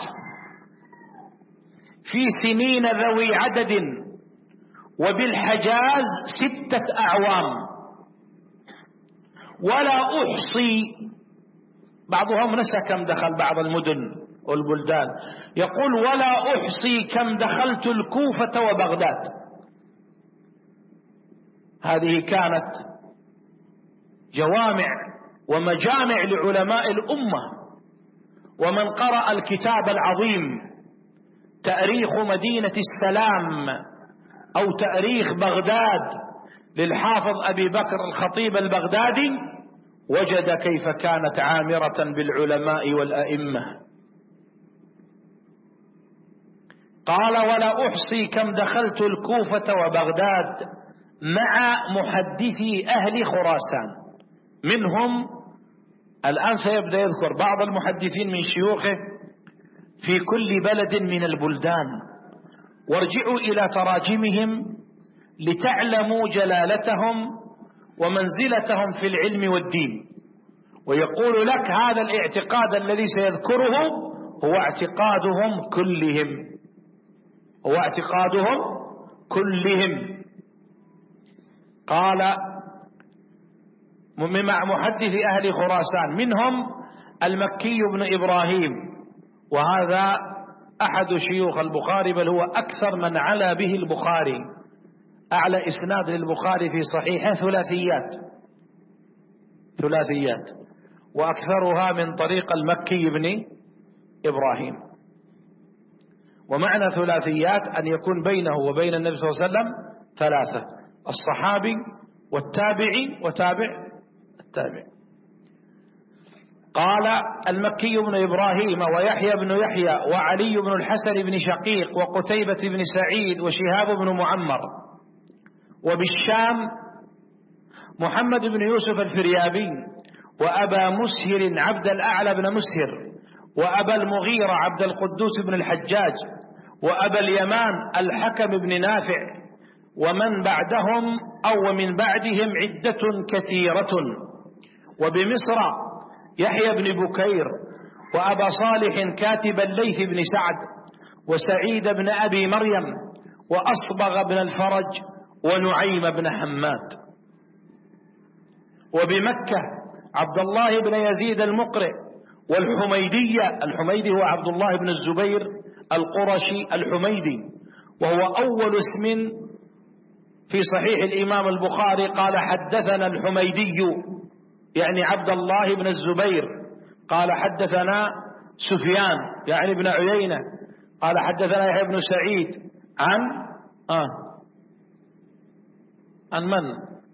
في سنين ذوي عدد، وبالحجاز ستة أعوام. ولا أحصي، بعضهم نسى كم دخل بعض المدن والبلدان، يقول ولا أحصي كم دخلت الكوفة وبغداد. هذه كانت جوامع ومجامع لعلماء الأمة. ومن قرأ الكتاب العظيم تاريخ مدينة السلام أو تاريخ بغداد للحافظ أبي بكر الخطيب البغدادي وجد كيف كانت عامرة بالعلماء والأئمة. قال ولا أحصي كم دخلت الكوفة وبغداد مع محدثي أهل خراسان، منهم الآن سيبدأ يذكر بعض المحدثين من شيوخه في كل بلد من البلدان، وارجعوا إلى تراجمهم لتعلموا جلالتهم ومنزلتهم في العلم والدين. ويقول لك هذا الاعتقاد الذي سيذكره هو اعتقادهم كلهم، هو اعتقادهم كلهم. قال مع محدث أهل خراسان منهم المكي بن إبراهيم، وهذا أحد شيوخ البخاري، بل هو أكثر من علا به البخاري، أعلى إسناد للبخاري في صحيحه ثلاثيات ثلاثيات وأكثرها من طريق المكي بن إبراهيم. ومعنى ثلاثيات أن يكون بينه وبين النبي صلى الله عليه وسلم ثلاثة: الصحابي والتابعي وتابع التابع. قال المكي بن إبراهيم ويحيى بن يحيى وعلي بن الحسن بن شقيق وقتيبة بن سعيد وشهاب بن معمر. وبالشام محمد بن يوسف الفريابي وأبا مسهر عبد الأعلى بن مسهر وأبا المغيرة عبد القدوس بن الحجاج وأبا اليمان الحكم بن نافع، ومن بعدهم أو من بعدهم عدة كثيرة. وبمصر يحيى بن بكير وأبا صالح كاتب الليث بن سعد وسعيد بن أبي مريم وأصبغ بن الفرج ونعيم بن حماد. وبمكة عبد الله بن يزيد المقرئ والحميدية، الحميدي هو عبد الله بن الزبير القرشي الحميدي، وهو أول اسم في صحيح الإمام البخاري. قال حدثنا الحميدي يعني عبد الله بن الزبير، قال حدثنا سفيان يعني ابن عيينة، قال حدثنا يحيى بن سعيد عن آه عن من؟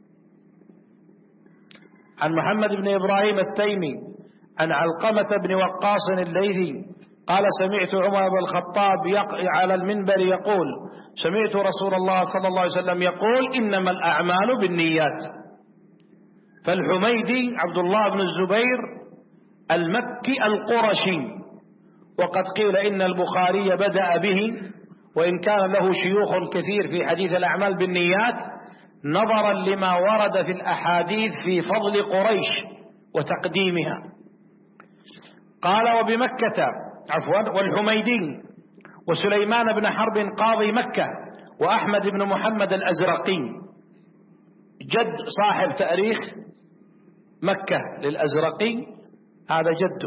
عن محمد بن إبراهيم التيمي عن علقمة بن وقاص الليثي قال سمعت عمر بن الخطاب على المنبر يقول سمعت رسول الله صلى الله عليه وسلم يقول إنما الأعمال بالنيات. فالحميدي عبد الله بن الزبير المكي القرشي، وقد قيل إن البخاري بدأ به، وإن كان له شيوخ كثير في حديث الأعمال بالنيات نظرا لما ورد في الأحاديث في فضل قريش وتقديمها. قال وبمكة عفوا والحميدي وسليمان بن حرب قاضي مكة وأحمد بن محمد الأزرقي جد صاحب تاريخ مكة للأزرقي، هذا جده.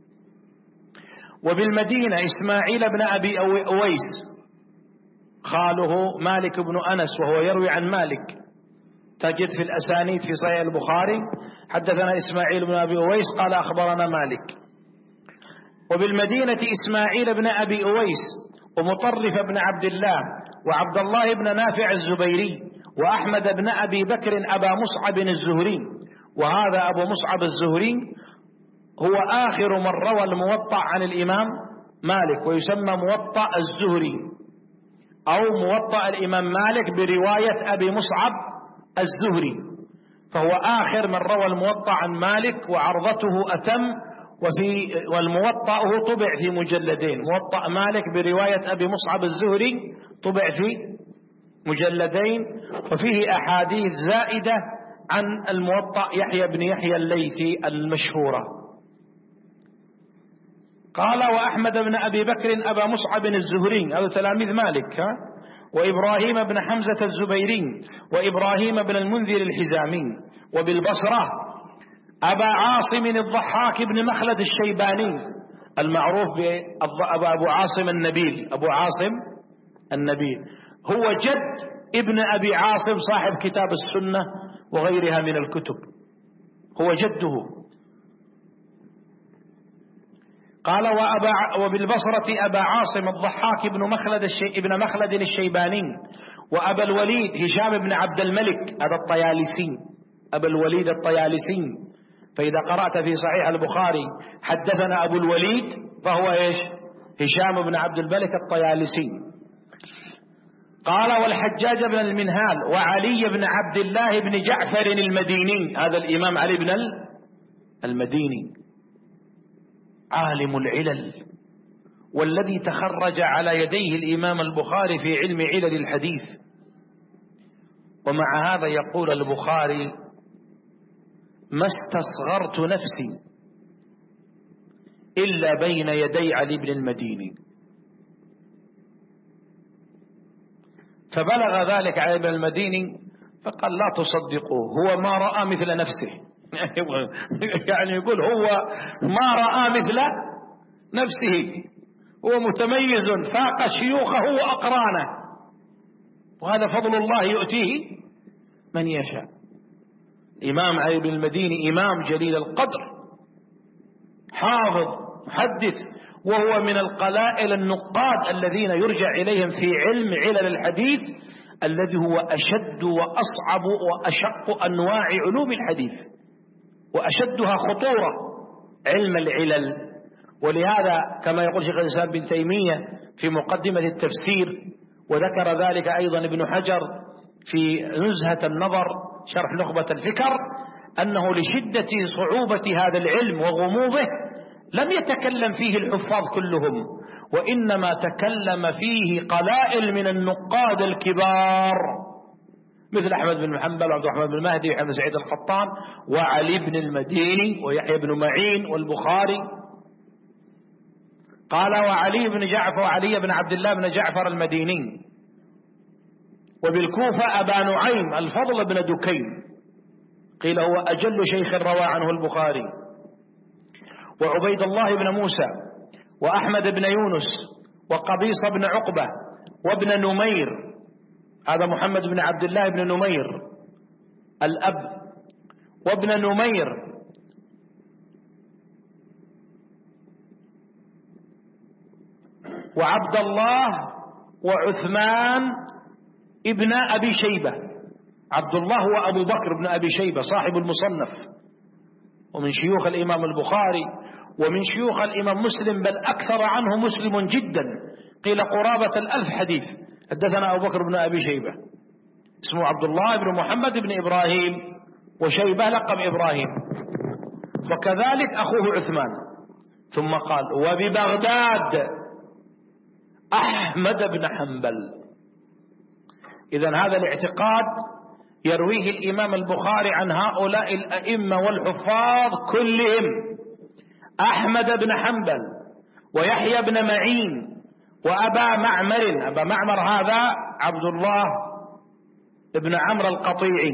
وبالمدينة إسماعيل بن أبي أويس خاله مالك بن أنس وهو يروي عن مالك، تجد في الأسانيد في صحيح البخاري حدثنا إسماعيل بن أبي أويس قال أخبرنا مالك. وبالمدينة إسماعيل بن أبي أويس ومطرف بن عبد الله وعبد الله بن نافع الزبيري وأحمد بن أبي بكر أبا مصعب الزهري، وهذا أبو مصعب الزهري هو آخر من روى الموطأ عن الإمام مالك، ويسمى موطأ الزهري أو موطأ الإمام مالك برواية أبي مصعب الزهري، فهو آخر من روى الموطأ عن مالك، وعرضته أتم، وفي والموطأ هو طبع في مجلدين، موطأ مالك برواية أبي مصعب الزهري طبع في مجلدين، وفيه أحاديث زائدة عن الموطأ يحيى بن يحيى الليثي المشهورة. قال وأحمد بن أبي بكر أبا مصعب الزهري هذا تلاميذ مالك، ها؟ وإبراهيم بن حمزة الزبيري وإبراهيم بن المنذر الحزامي. وبالبصرة أبا عاصم الضحاك بن مخلد الشيباني المعروف بأبو عاصم النبيل، أبو عاصم النبيل هو جد ابن أبي عاصم صاحب كتاب السنة وغيرها من الكتب، هو جده. قال وأبا وبالبصرة أبا عاصم الضحاك بن مخلد الشي ابن مخلد الشيباني وأبا الوليد هشام بن عبد الملك هذا الطيالسي، أبا الوليد الطيالسي، فإذا قرأت في صحيح البخاري حدثنا أبو الوليد فهو إيش؟ هشام بن عبد الملك الطيالسي. قال والحجاج بن المنهال وعلي بن عبد الله بن جعفر المديني، هذا الإمام علي بن المديني عالم العلل والذي تخرج على يديه الإمام البخاري في علم علل الحديث. ومع هذا يقول البخاري ما استصغرت نفسي إلا بين يدي علي بن المديني، فبلغ ذلك علي بن المديني فقال لا تصدقوه، هو ما رأى مثل نفسه. يعني يقول هو ما رأى مثل نفسه، هو متميز فاق شيوخه وأقرانه، وهذا فضل الله يؤتيه من يشاء. الإمام علي بن المديني إمام جليل القدر، حافظ محدث، وهو من القلائل النقاد الذين يرجع إليهم في علم علل الحديث الذي هو أشد وأصعب وأشق أنواع علوم الحديث وأشدها خطورة، علم العلل. ولهذا كما يقول شيخ الإسلام ابن تيمية في مقدمة التفسير، وذكر ذلك أيضا ابن حجر في نزهة النظر شرح نخبة الفكر، أنه لشدة صعوبة هذا العلم وغموضه لم يتكلم فيه الحفاظ كلهم، وإنما تكلم فيه قلائل من النقاد الكبار مثل أحمد بن محنبل وعبد الرحمن بن المهدي وحمد سعيد القطان وعلي بن المديني ويحيى بن معين والبخاري. قال وعلي بن جعفر وعلي بن عبد الله بن جعفر المديني، وبالكوفة أبا نعيم الفضل بن دكين، قيل هو أجل شيخ روى عنه البخاري، وعبيد الله بن موسى وأحمد بن يونس وقبيص بن عقبة وابن نمير، هذا محمد بن عبد الله بن نمير الأب، وابن نمير وعبد الله وعثمان ابن أبي شيبة. عبد الله هو أبو بكر بن أبي شيبة صاحب المصنف، ومن شيوخ الإمام البخاري ومن شيوخ الإمام مسلم، بل أكثر عنه مسلم جدا، قيل قرابة الألف حديث حدثنا أبو بكر بن أبي شيبة. اسمه عبد الله بن محمد بن إبراهيم، وشيبة لقب إبراهيم، وكذلك أخوه عثمان. ثم قال وببغداد أحمد بن حنبل. إذن هذا الاعتقاد يرويه الإمام البخاري عن هؤلاء الأئمة والحفاظ كلهم: أحمد بن حنبل ويحيى بن معين وأبا معمر. أبا معمر هذا عبد الله بن عمرو القطيعي،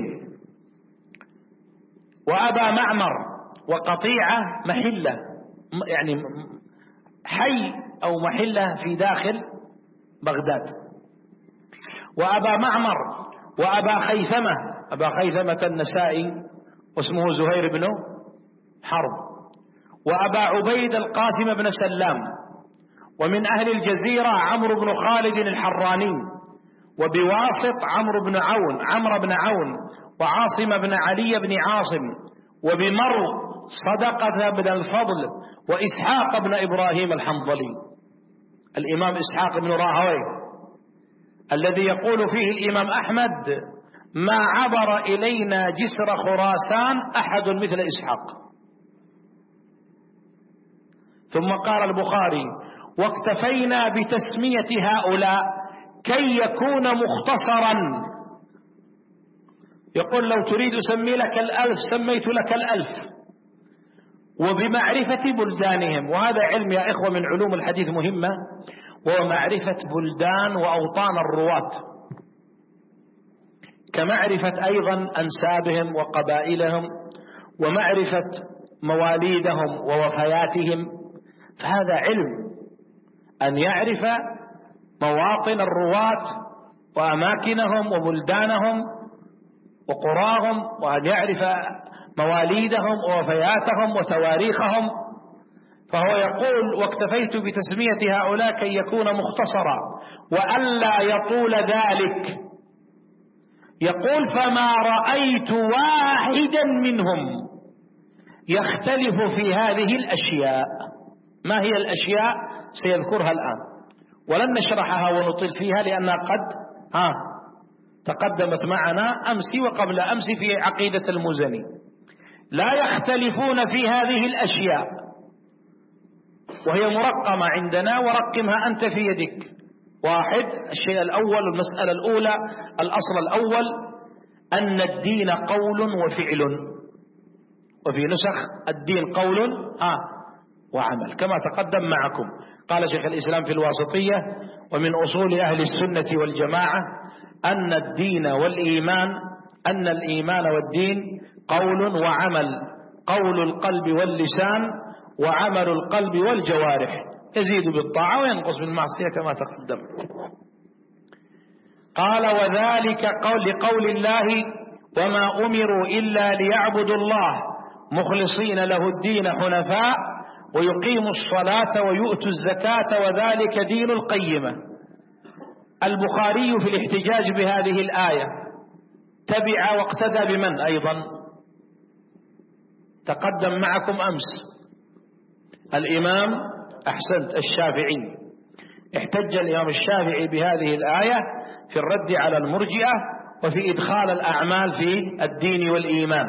وأبا معمر وقطيعة محلة، يعني حي أو محلة في داخل بغداد. وأبا معمر وأبا خيثمة، أبا خيثمة النسائي واسمه زهير بن حرب، وأبا عبيد القاسم بن سلام، ومن أهل الجزيرة عمرو بن خالد الحراني، وبواسط عمرو بن عون عمرو بن عون وعاصم بن علي بن عاصم، وبمرو صدقة بن الفضل، وإسحاق بن إبراهيم الحنظلي. الإمام إسحاق بن راهويه الذي يقول فيه الإمام أحمد: ما عبر إلينا جسر خراسان أحد مثل إسحاق. ثم قال البخاري: واكتفينا بتسمية هؤلاء كي يكون مختصرا. يقول لو تريد سمي لك الألف سميت لك الألف، وبمعرفة بلدانهم. وهذا علم يا إخوة من علوم الحديث مهمة، وهو معرفة بلدان وأوطان الرواة، كمعرفة أيضا أنسابهم وقبائلهم، ومعرفة مواليدهم ووفياتهم. فهذا علم أن يعرف مواطن الرواة وأماكنهم وبلدانهم وقراهم، وأن يعرف مواليدهم ووفياتهم وتواريخهم. فهو يقول: واكتفيت بتسمية هؤلاء كي يكون مختصرا وألا يطول ذلك. يقول: فما رأيت واحدا منهم يختلف في هذه الأشياء. ما هي الأشياء؟ سيذكرها الآن، ولن نشرحها ونطيل فيها لأنها قد ها تقدمت معنا أمس وقبل أمس في عقيدة المزني. لا يختلفون في هذه الأشياء، وهي مرقمة عندنا، ورقمها أنت في يدك. واحد: الشيء الأول، المسألة الأولى، الأصل الأول: أن الدين قول وفعل. وفي نسخ الدين قول آه وعمل كما تقدم معكم. قال شيخ الإسلام في الواسطية: ومن أصول أهل السنة والجماعة أن الدين والإيمان أن الإيمان والدين قول وعمل، قول القلب واللسان وعمل القلب والجوارح، يزيد بالطاعة وينقص بالمعصية كما تقدم. قال وذلك قول لقول الله وما أمروا إلا ليعبدوا الله مخلصين له الدين حنفاء ويقيموا الصلاة ويؤتوا الزكاة وذلك دين القيمة. البخاري في الاحتجاج بهذه الآية تبع واقتدى بمن أيضا؟ تقدم معكم أمس الإمام أحسنت الشافعي، احتج الإمام الشافعي بهذه الآية في الرد على المرجئة وفي إدخال الأعمال في الدين والإيمان.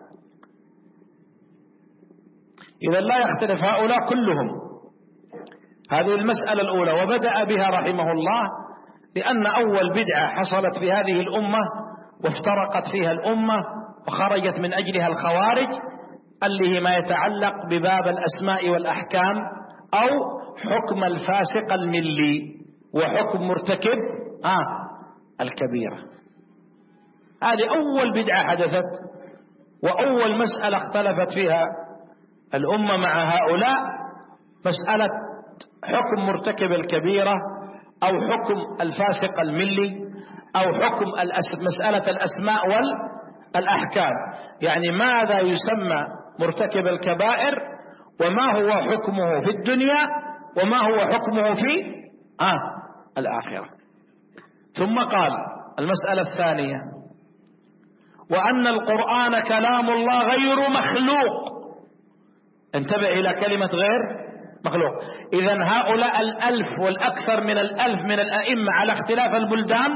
إذا لا يختلف هؤلاء كلهم. هذه المسألة الأولى، وبدأ بها رحمه الله لأن أول بدعة حصلت في هذه الأمة وافترقت فيها الأمة وخرجت من أجلها الخوارج اللي ما يتعلق بباب الأسماء والأحكام أو حكم الفاسق الملي وحكم مرتكب آه الكبيرة. هذه أول بدعة حدثت وأول مسألة اختلفت فيها الأمة مع هؤلاء، مسألة حكم مرتكب الكبيرة أو حكم الفاسق الملي أو حكم مسألة الأسماء والأحكام، يعني ماذا يسمى مرتكب الكبائر وما هو حكمه في الدنيا وما هو حكمه في آه الآخرة. ثم قال المسألة الثانية وأن القرآن كلام الله غير مخلوق. انتبه إلى كلمة غير مخلوق. إذن هؤلاء الألف والأكثر من الألف من الأئمة على اختلاف البلدان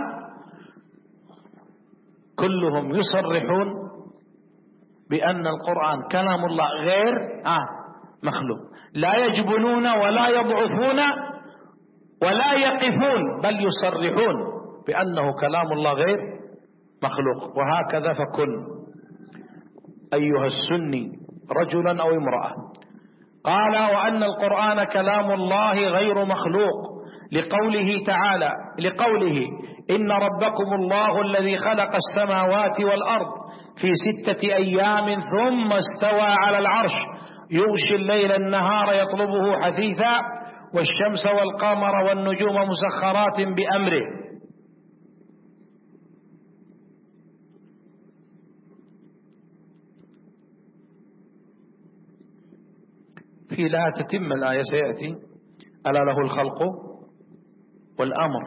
كلهم يصرحون بأن القرآن كلام الله غير آه مخلوق، لا يجبنون ولا يضعفون ولا يقفون بل يصرحون بأنه كلام الله غير مخلوق. وهكذا فكن أيها السني رجلا أو امرأة. قال وأن القرآن كلام الله غير مخلوق لقوله تعالى لقوله إن ربكم الله الذي خلق السماوات والأرض في ستة أيام ثم استوى على العرش يغشي الليل النهار يطلبه حثيثا والشمس والقمر والنجوم مسخرات بأمره. في لا تتم الآية سيأتي ألا له الخلق والأمر،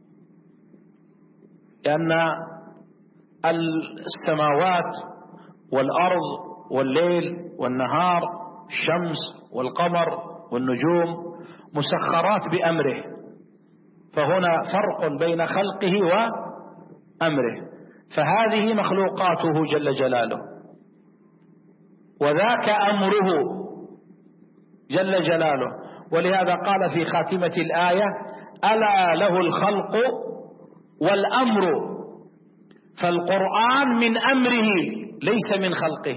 لأن السماوات والأرض والليل والنهار الشمس والقمر والنجوم مسخرات بأمره، فهنا فرق بين خلقه وأمره، فهذه مخلوقاته جل جلاله وذاك أمره جل جلاله. ولهذا قال في خاتمة الآية ألا له الخلق والأمر، فالقرآن من أمره ليس من خلقه.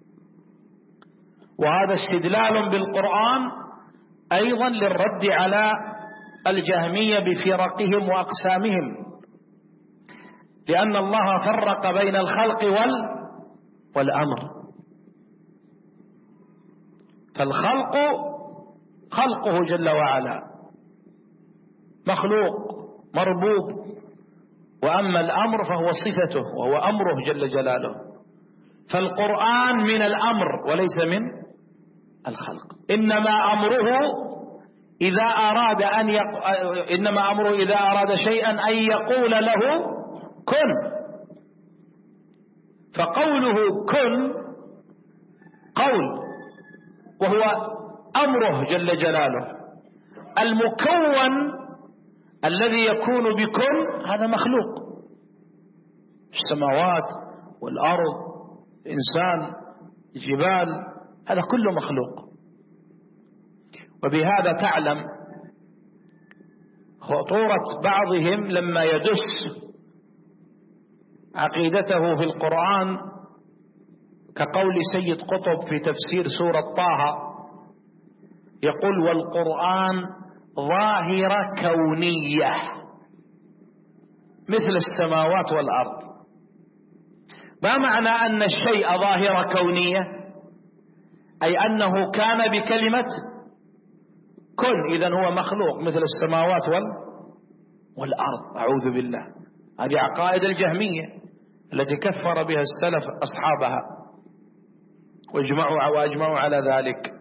وهذا استدلال بالقرآن أيضا للرد على الجهمية بفرقهم وأقسامهم، لأن الله فرق بين الخلق وال والأمر. فالخلق خلقه جل وعلا مخلوق مربوب، وأما الأمر فهو صفته وهو أمره جل جلاله. فالقرآن من الأمر وليس من الخلق. إنما أمره إذا أراد أن يق... إنما أمره إذا أراد شيئا أن يقول له كن، فقوله كن قول وهو أمره جل جلاله. المكون الذي يكون بكن هذا مخلوق، السماوات والأرض الإنسان الجبال هذا كله مخلوق. وبهذا تعلم خطورة بعضهم لما يدس عقيدته في القرآن كقول سيد قطب في تفسير سورة طه يقول والقرآن ظاهرة كونية مثل السماوات والأرض، ما معنى أن الشيء ظاهرة كونية؟ أي أنه كان بكلمة كن، إذن هو مخلوق مثل السماوات وال والأرض. أعوذ بالله. هذه عقائد الجهمية التي كفر بها السلف أصحابها واجمعوا وأجمعوا على ذلك.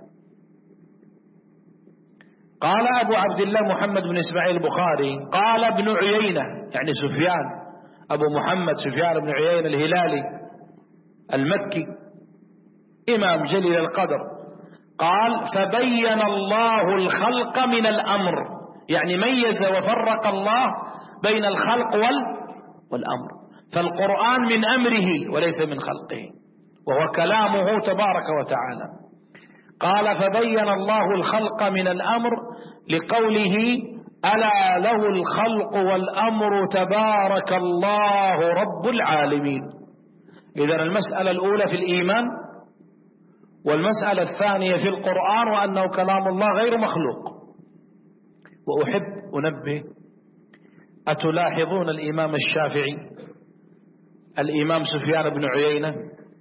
قال أبو عبد الله محمد بن إسماعيل البخاري قال ابن عيينة، يعني سفيان أبو محمد سفيان بن عيينة الهلالي المكي إمام جليل القدر، قال فبين الله الخلق من الأمر، يعني ميز وفرق الله بين الخلق وال والأمر، فالقرآن من أمره وليس من خلقه، وهو كلامه تبارك وتعالى. قال فبين الله الخلق من الأمر لقوله ألا له الخلق والأمر تبارك الله رب العالمين. إذن المسألة الأولى في الإيمان، والمسألة الثانية في القرآن وأنه كلام الله غير مخلوق. وأحب أنبه، أتلاحظون الإمام الشافعي، الإمام سفيان بن عيينة،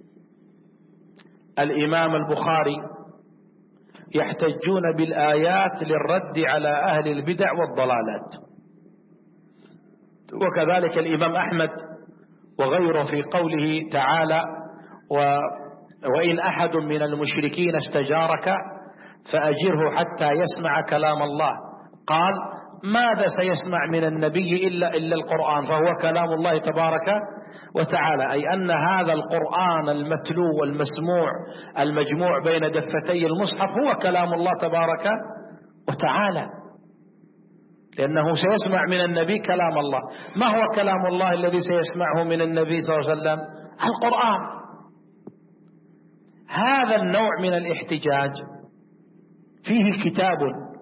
الإمام البخاري يحتجون بالآيات للرد على أهل البدع والضلالات، وكذلك الإمام أحمد وغيره في قوله تعالى و وإن أحد من المشركين استجارك فأجره حتى يسمع كلام الله. قال ماذا سيسمع من النبي إلا, إلا القرآن، فهو كلام الله تبارك وتعالى، أي أن هذا القرآن المتلو والمسموع المجموع بين دفتي المصحف هو كلام الله تبارك وتعالى، لأنه سيسمع من النبي كلام الله. ما هو كلام الله الذي سيسمعه من النبي صلى الله عليه وسلم؟ القرآن. هذا النوع من الاحتجاج فيه كتاب،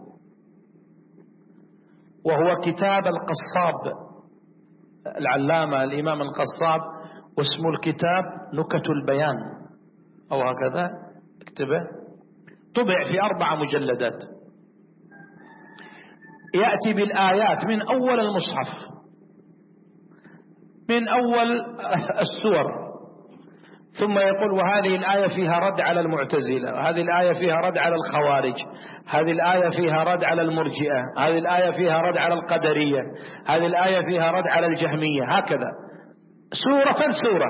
وهو كتاب القصاب العلامة الإمام القصاب، واسم الكتاب نكت البيان أو هكذا اكتبه، طبع في أربع مجلدات، يأتي بالآيات من أول المصحف، من أول السور، ثم يقول وهذه الآية فيها رد على المعتزلة، وهذه الآية فيها رد على الخوارج، هذه الآية فيها رد على المرجئة، هذه الآية فيها رد على القدرية، هذه الآية فيها رد على الجهمية، هكذا سورة سورة.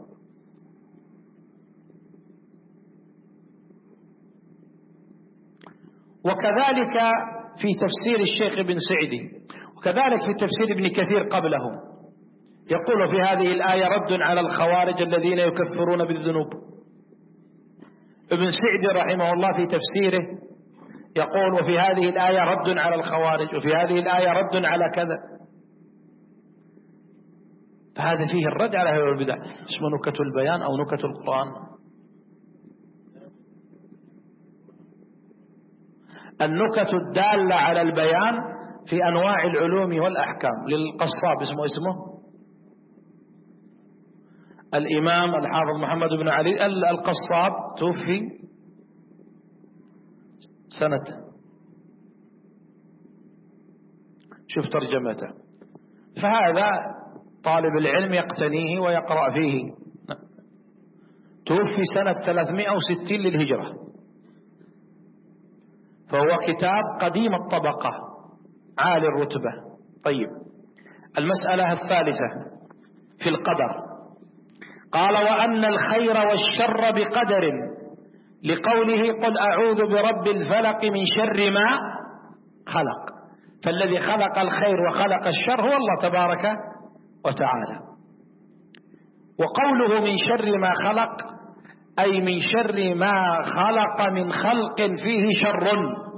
وكذلك في تفسير الشيخ ابن سعدي، وكذلك في تفسير ابن كثير قبله، يقول في هذه الآية رد على الخوارج الذين يكفرون بالذنوب. ابن سعدي رحمه الله في تفسيره يقول وفي هذه الآية رد على الخوارج، وفي هذه الآية رد على كذا، فهذا فيه الرد على هؤلاء البدع، اسمه نكت البيان أو نكت القرآن. النكت الدالة على البيان في أنواع العلوم والأحكام للقصاب، اسمه اسمه الإمام الحافظ محمد بن علي القصاب، توفي سنة، شوف ترجمته، فهذا طالب العلم يقتنيه ويقرأ فيه. توفي سنة ثلاثمائة وستين للهجرة، فهو كتاب قديم الطبقة عالي الرتبة. طيب، المسألة الثالثة في القدر، قال وأن الخير والشر بقدر، لقوله قل أعوذ برب الفلق من شر ما خلق، فالذي خلق الخير وخلق الشر هو الله تبارك وتعالى. وقوله من شر ما خلق أي من شر ما خلق من خلق فيه شر،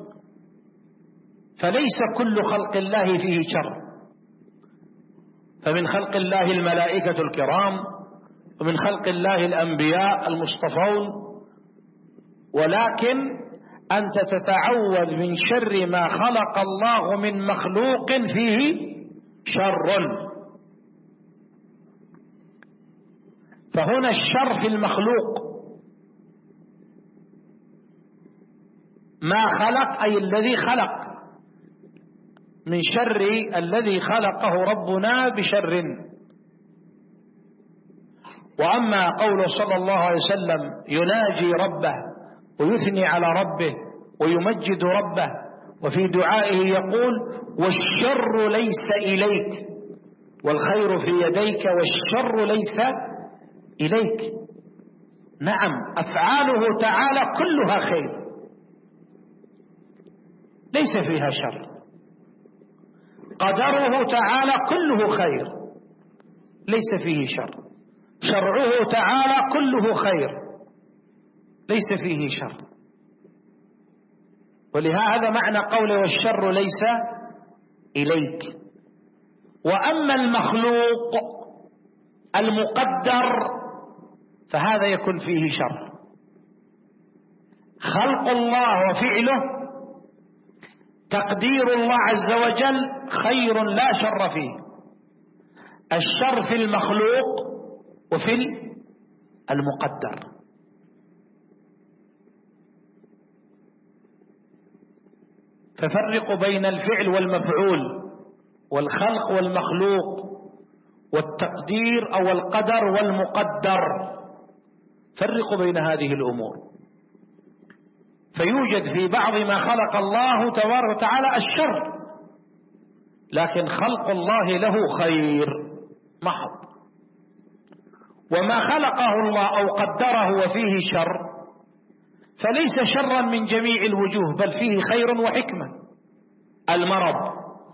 فليس كل خلق الله فيه شر، فمن خلق الله الملائكة الكرام، ومن خلق الله الأنبياء المصطفون، ولكن أنت تتعوذ من شر ما خلق الله من مخلوق فيه شر. فهنا الشر في المخلوق، ما خلق أي الذي خلق، من شر الذي خلقه ربنا بشر. وأما قوله صلى الله عليه وسلم يناجي ربه ويثني على ربه ويمجد ربه، وفي دعائه يقول والشر ليس إليك والخير في يديك والشر ليس إليك. نعم، أفعاله تعالى كلها خير ليس فيها شر، قدره تعالى كله خير ليس فيه شر، شرعه تعالى كله خير ليس فيه شر. ولهذا معنى قوله والشر ليس إليك. وأما المخلوق المقدر فهذا يكون فيه شر. خلق الله وفعله تقدير الله عز وجل خير لا شر فيه. الشر في المخلوق وفي المقدر. ففرقوا بين الفعل والمفعول والخلق والمخلوق والتقدير أو القدر والمقدر، فرقوا بين هذه الأمور. فيوجد في بعض ما خلق الله تبارك وتعالى الشر، لكن خلق الله له خير محض. وما خلقه الله أو قدره وفيه شر فليس شرا من جميع الوجوه، بل فيه خير وحكمة. المرض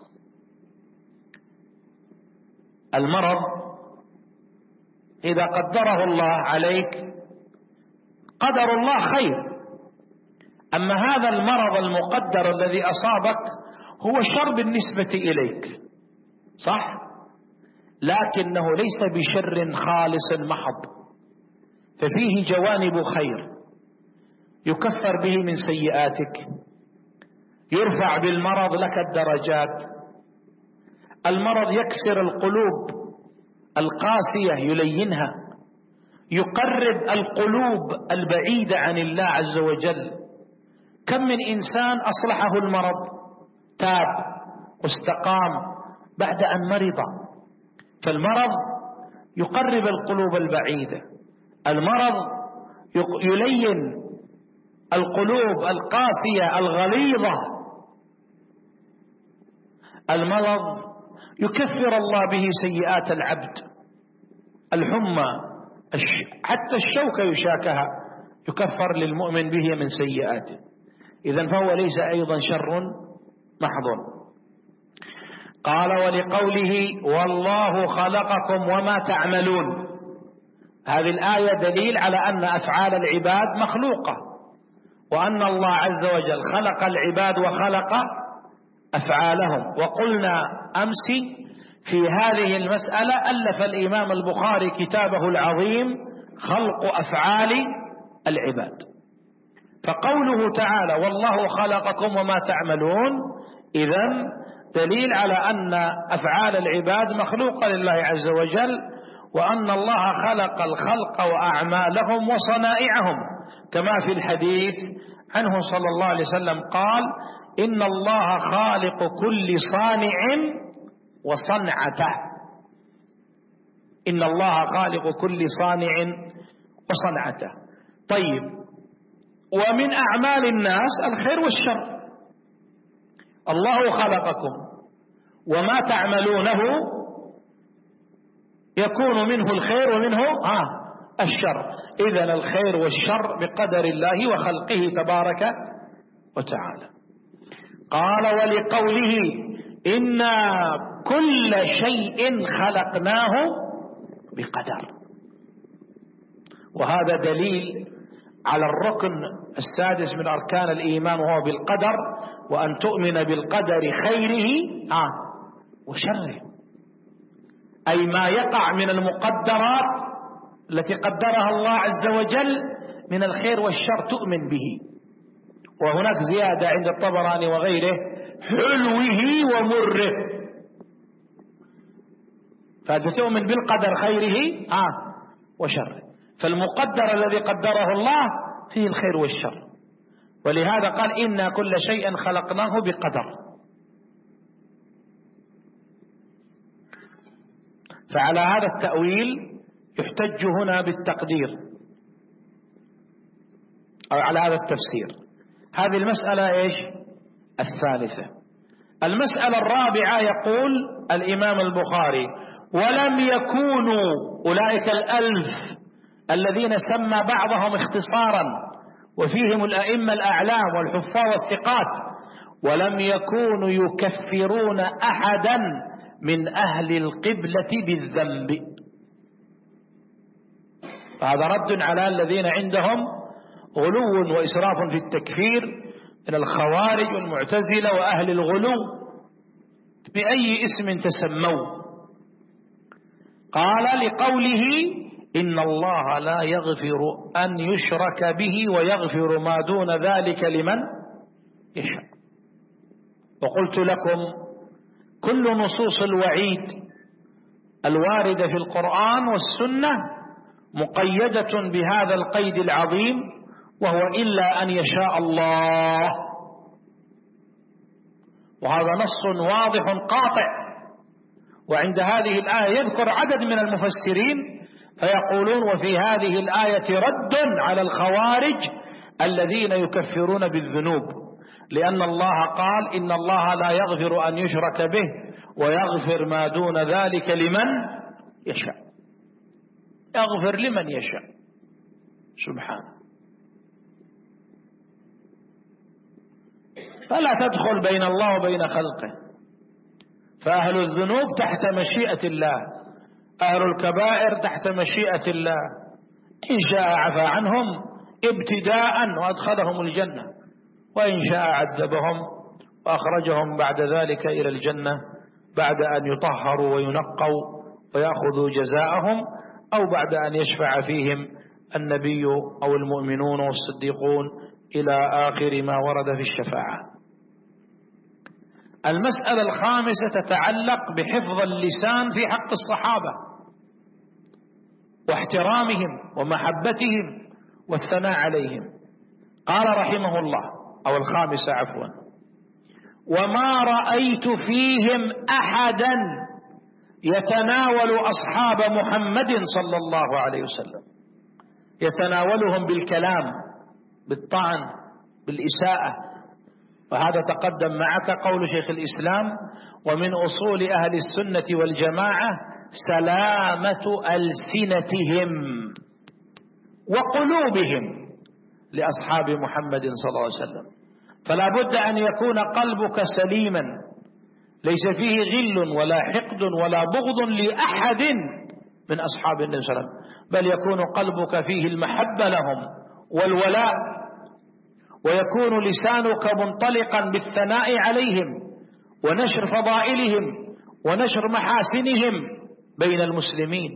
المرض إذا قدره الله عليك قدر الله خير. أما هذا المرض المقدر الذي أصابك هو شر بالنسبة إليك، صح؟ لكنه ليس بشر خالص محض، ففيه جوانب خير يكفر به من سيئاتك، يرفع بالمرض لك الدرجات. المرض يكسر القلوب القاسية يلينها، يقرب القلوب البعيدة عن الله عز وجل. كم من إنسان أصلحه المرض تاب واستقام بعد أن مرض. فالمرض يقرب القلوب البعيدة، المرض يلين القلوب القاسية الغليظة. المرض يكفر الله به سيئات العبد. الحمى حتى الشوكة يشاكها يكفر للمؤمن به من سيئاته. إذن فهو ليس أيضا شر محض. قال ولقوله والله خلقكم وما تعملون، هذه الآية دليل على أن أفعال العباد مخلوقة، وأن الله عز وجل خلق العباد وخلق أفعالهم. وقلنا أمس في هذه المسألة ألف الإمام البخاري كتابه العظيم خلق أفعال العباد. فقوله تعالى والله خلقكم وما تعملون إذن دليل على أن أفعال العباد مخلوقة لله عز وجل، وأن الله خلق الخلق وأعمالهم وصنائعهم، كما في الحديث عنه صلى الله عليه وسلم قال إن الله خالق كل صانع وصنعته. إن الله خالق كل صانع وصنعته. طيب، ومن أعمال الناس الخير والشر. الله خلقكم وما تعملونه يكون منه الخير ومنه آه الشر. إذن الخير والشر بقدر الله وخلقه تبارك وتعالى. قال ولقوله إنا كل شيء خلقناه بقدر. وهذا دليل على الركن السادس من أركان الإيمان وهو بالقدر، وأن تؤمن بالقدر خيره آه وشره، أي ما يقع من المقدرات التي قدرها الله عز وجل من الخير والشر تؤمن به. وهناك زيادة عند الطبراني وغيره حلوه ومره، فتؤمن بالقدر خيره آه وشره. فالمقدر الذي قدره الله فيه الخير والشر، ولهذا قال إنا كل شيء خلقناه بقدر. فعلى هذا التأويل يحتج هنا بالتقدير أو على هذا التفسير. هذه المسألة إيش؟ الثالثة. المسألة الرابعة يقول الإمام البخاري: ولم يكونوا أولئك الألف الذين سمى بعضهم اختصارا وفيهم الأئمة الأعلام والحفاظ والثقات، ولم يكونوا يكفرون أحدا من أهل القبلة بالذنب. فهذا رد على الذين عندهم غلو وإسراف في التكفير من الخوارج والمعتزلة وأهل الغلو بأي اسم تسموا. قال لقوله: إن الله لا يغفر أن يشرك به ويغفر ما دون ذلك لمن يشاء. وقلت لكم كل نصوص الوعيد الواردة في القرآن والسنة مقيدة بهذا القيد العظيم، وهو إلا أن يشاء الله. وهذا نص واضح قاطع. وعند هذه الآية يذكر عدد من المفسرين فيقولون: وفي هذه الآية رد على الخوارج الذين يكفرون بالذنوب، لأن الله قال: إن الله لا يغفر أن يشرك به ويغفر ما دون ذلك لمن يشاء. يغفر لمن يشاء سبحانه. فلا تدخل بين الله وبين خلقه. فأهل الذنوب تحت مشيئة الله، أهل الكبائر تحت مشيئة الله، إن شاء عفى عنهم ابتداء وأدخلهم الجنة، وإن شاء عذبهم وأخرجهم بعد ذلك إلى الجنة بعد أن يطهروا وينقوا ويأخذوا جزاءهم، أو بعد أن يشفع فيهم النبي أو المؤمنون والصديقون إلى آخر ما ورد في الشفاعة. المسألة الخامسة تتعلق بحفظ اللسان في حق الصحابة واحترامهم ومحبتهم والثناء عليهم. قال رحمه الله، أو الخامسة عفوا: وما رأيت فيهم أحدا يتناول أصحاب محمد صلى الله عليه وسلم، يتناولهم بالكلام، بالطعن، بالإساءة. وهذا تقدم معك قول شيخ الإسلام: ومن أصول أهل السنة والجماعة سلامة ألسنتهم وقلوبهم لأصحاب محمد صلى الله عليه وسلم. فلا بد أن يكون قلبك سليما ليس فيه غل ولا حقد ولا بغض لأحد من أصحاب النبي صلى الله عليه وسلم، بل يكون قلبك فيه المحبة لهم والولاء، ويكون لسانك منطلقا بالثناء عليهم ونشر فضائلهم ونشر محاسنهم بين المسلمين.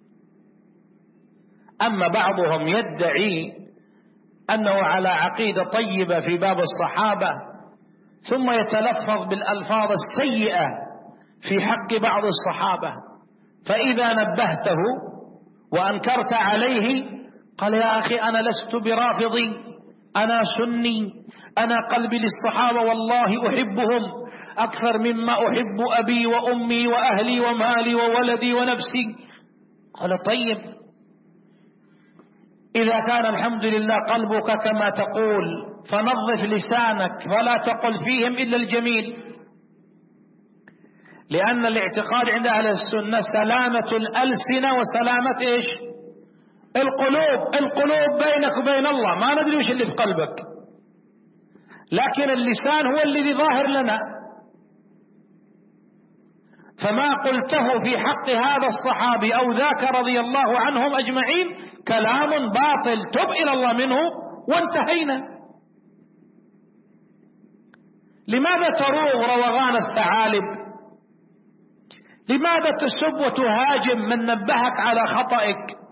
أما بعضهم يدعي أنه على عقيدة طيبة في باب الصحابة ثم يتلفظ بالألفاظ السيئة في حق بعض الصحابة، فإذا نبهته وأنكرت عليه قال: يا أخي أنا لست برافضي، أنا سني، أنا قلبي للصحابة والله أحبهم أكثر مما أحب أبي وأمي وأهلي ومالي وولدي ونفسي. قال: طيب، إذا كان الحمد لله قلبك كما تقول فنظف لسانك فلا تقل فيهم إلا الجميل، لأن الاعتقاد عند أهل السنة سلامة الألسنة وسلامة إيش؟ القلوب. القلوب بينك وبين الله، ما ندري وش اللي في قلبك، لكن اللسان هو الذي ظاهر لنا. فما قلته في حق هذا الصحابي أو ذاك رضي الله عنهم أجمعين كلام باطل، تب إلى الله منه وانتهينا. لماذا تروغ روغان الثعالب؟ لماذا تسب وتهاجم من نبهك على خطئك؟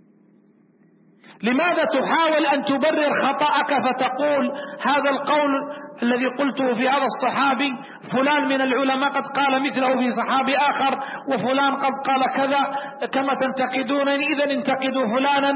لماذا تحاول أن تبرر خطأك فتقول هذا القول الذي قلته في هذا الصحابي فلان من العلماء قد قال مثله في صحابي آخر، وفلان قد قال كذا، كما تنتقدونني إذن انتقدوا فلانا.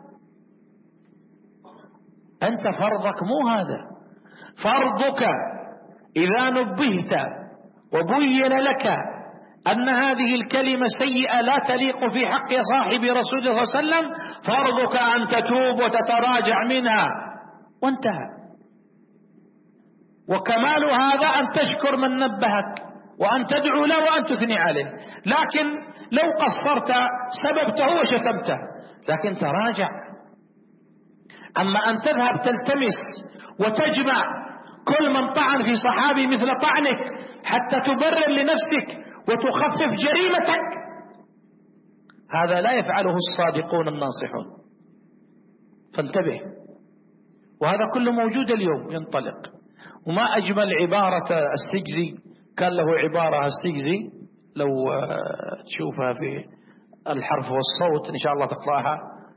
أنت فرضك مو هذا، فرضك إذا نبهت وبين لك أن هذه الكلمة سيئة لا تليق في حق صاحب رسول الله صلى الله عليه وسلم، فرضك أن تتوب وتتراجع منها وانتهى. وكمال هذا أن تشكر من نبهك وأن تدعو له وأن تثني عليه. لكن لو قصرت سببته وشتمته، لكن تراجع. أما أن تذهب تلتمس وتجمع كل من طعن في صحابي مثل طعنك حتى تبرر لنفسك وتخفف جريمتك، هذا لا يفعله الصادقون الناصحون. فانتبه. وهذا كله موجود اليوم ينطلق. وما أجمل عبارة السجزي، كان له عبارة السجزي لو تشوفها في الحرف والصوت إن شاء الله تقرأها.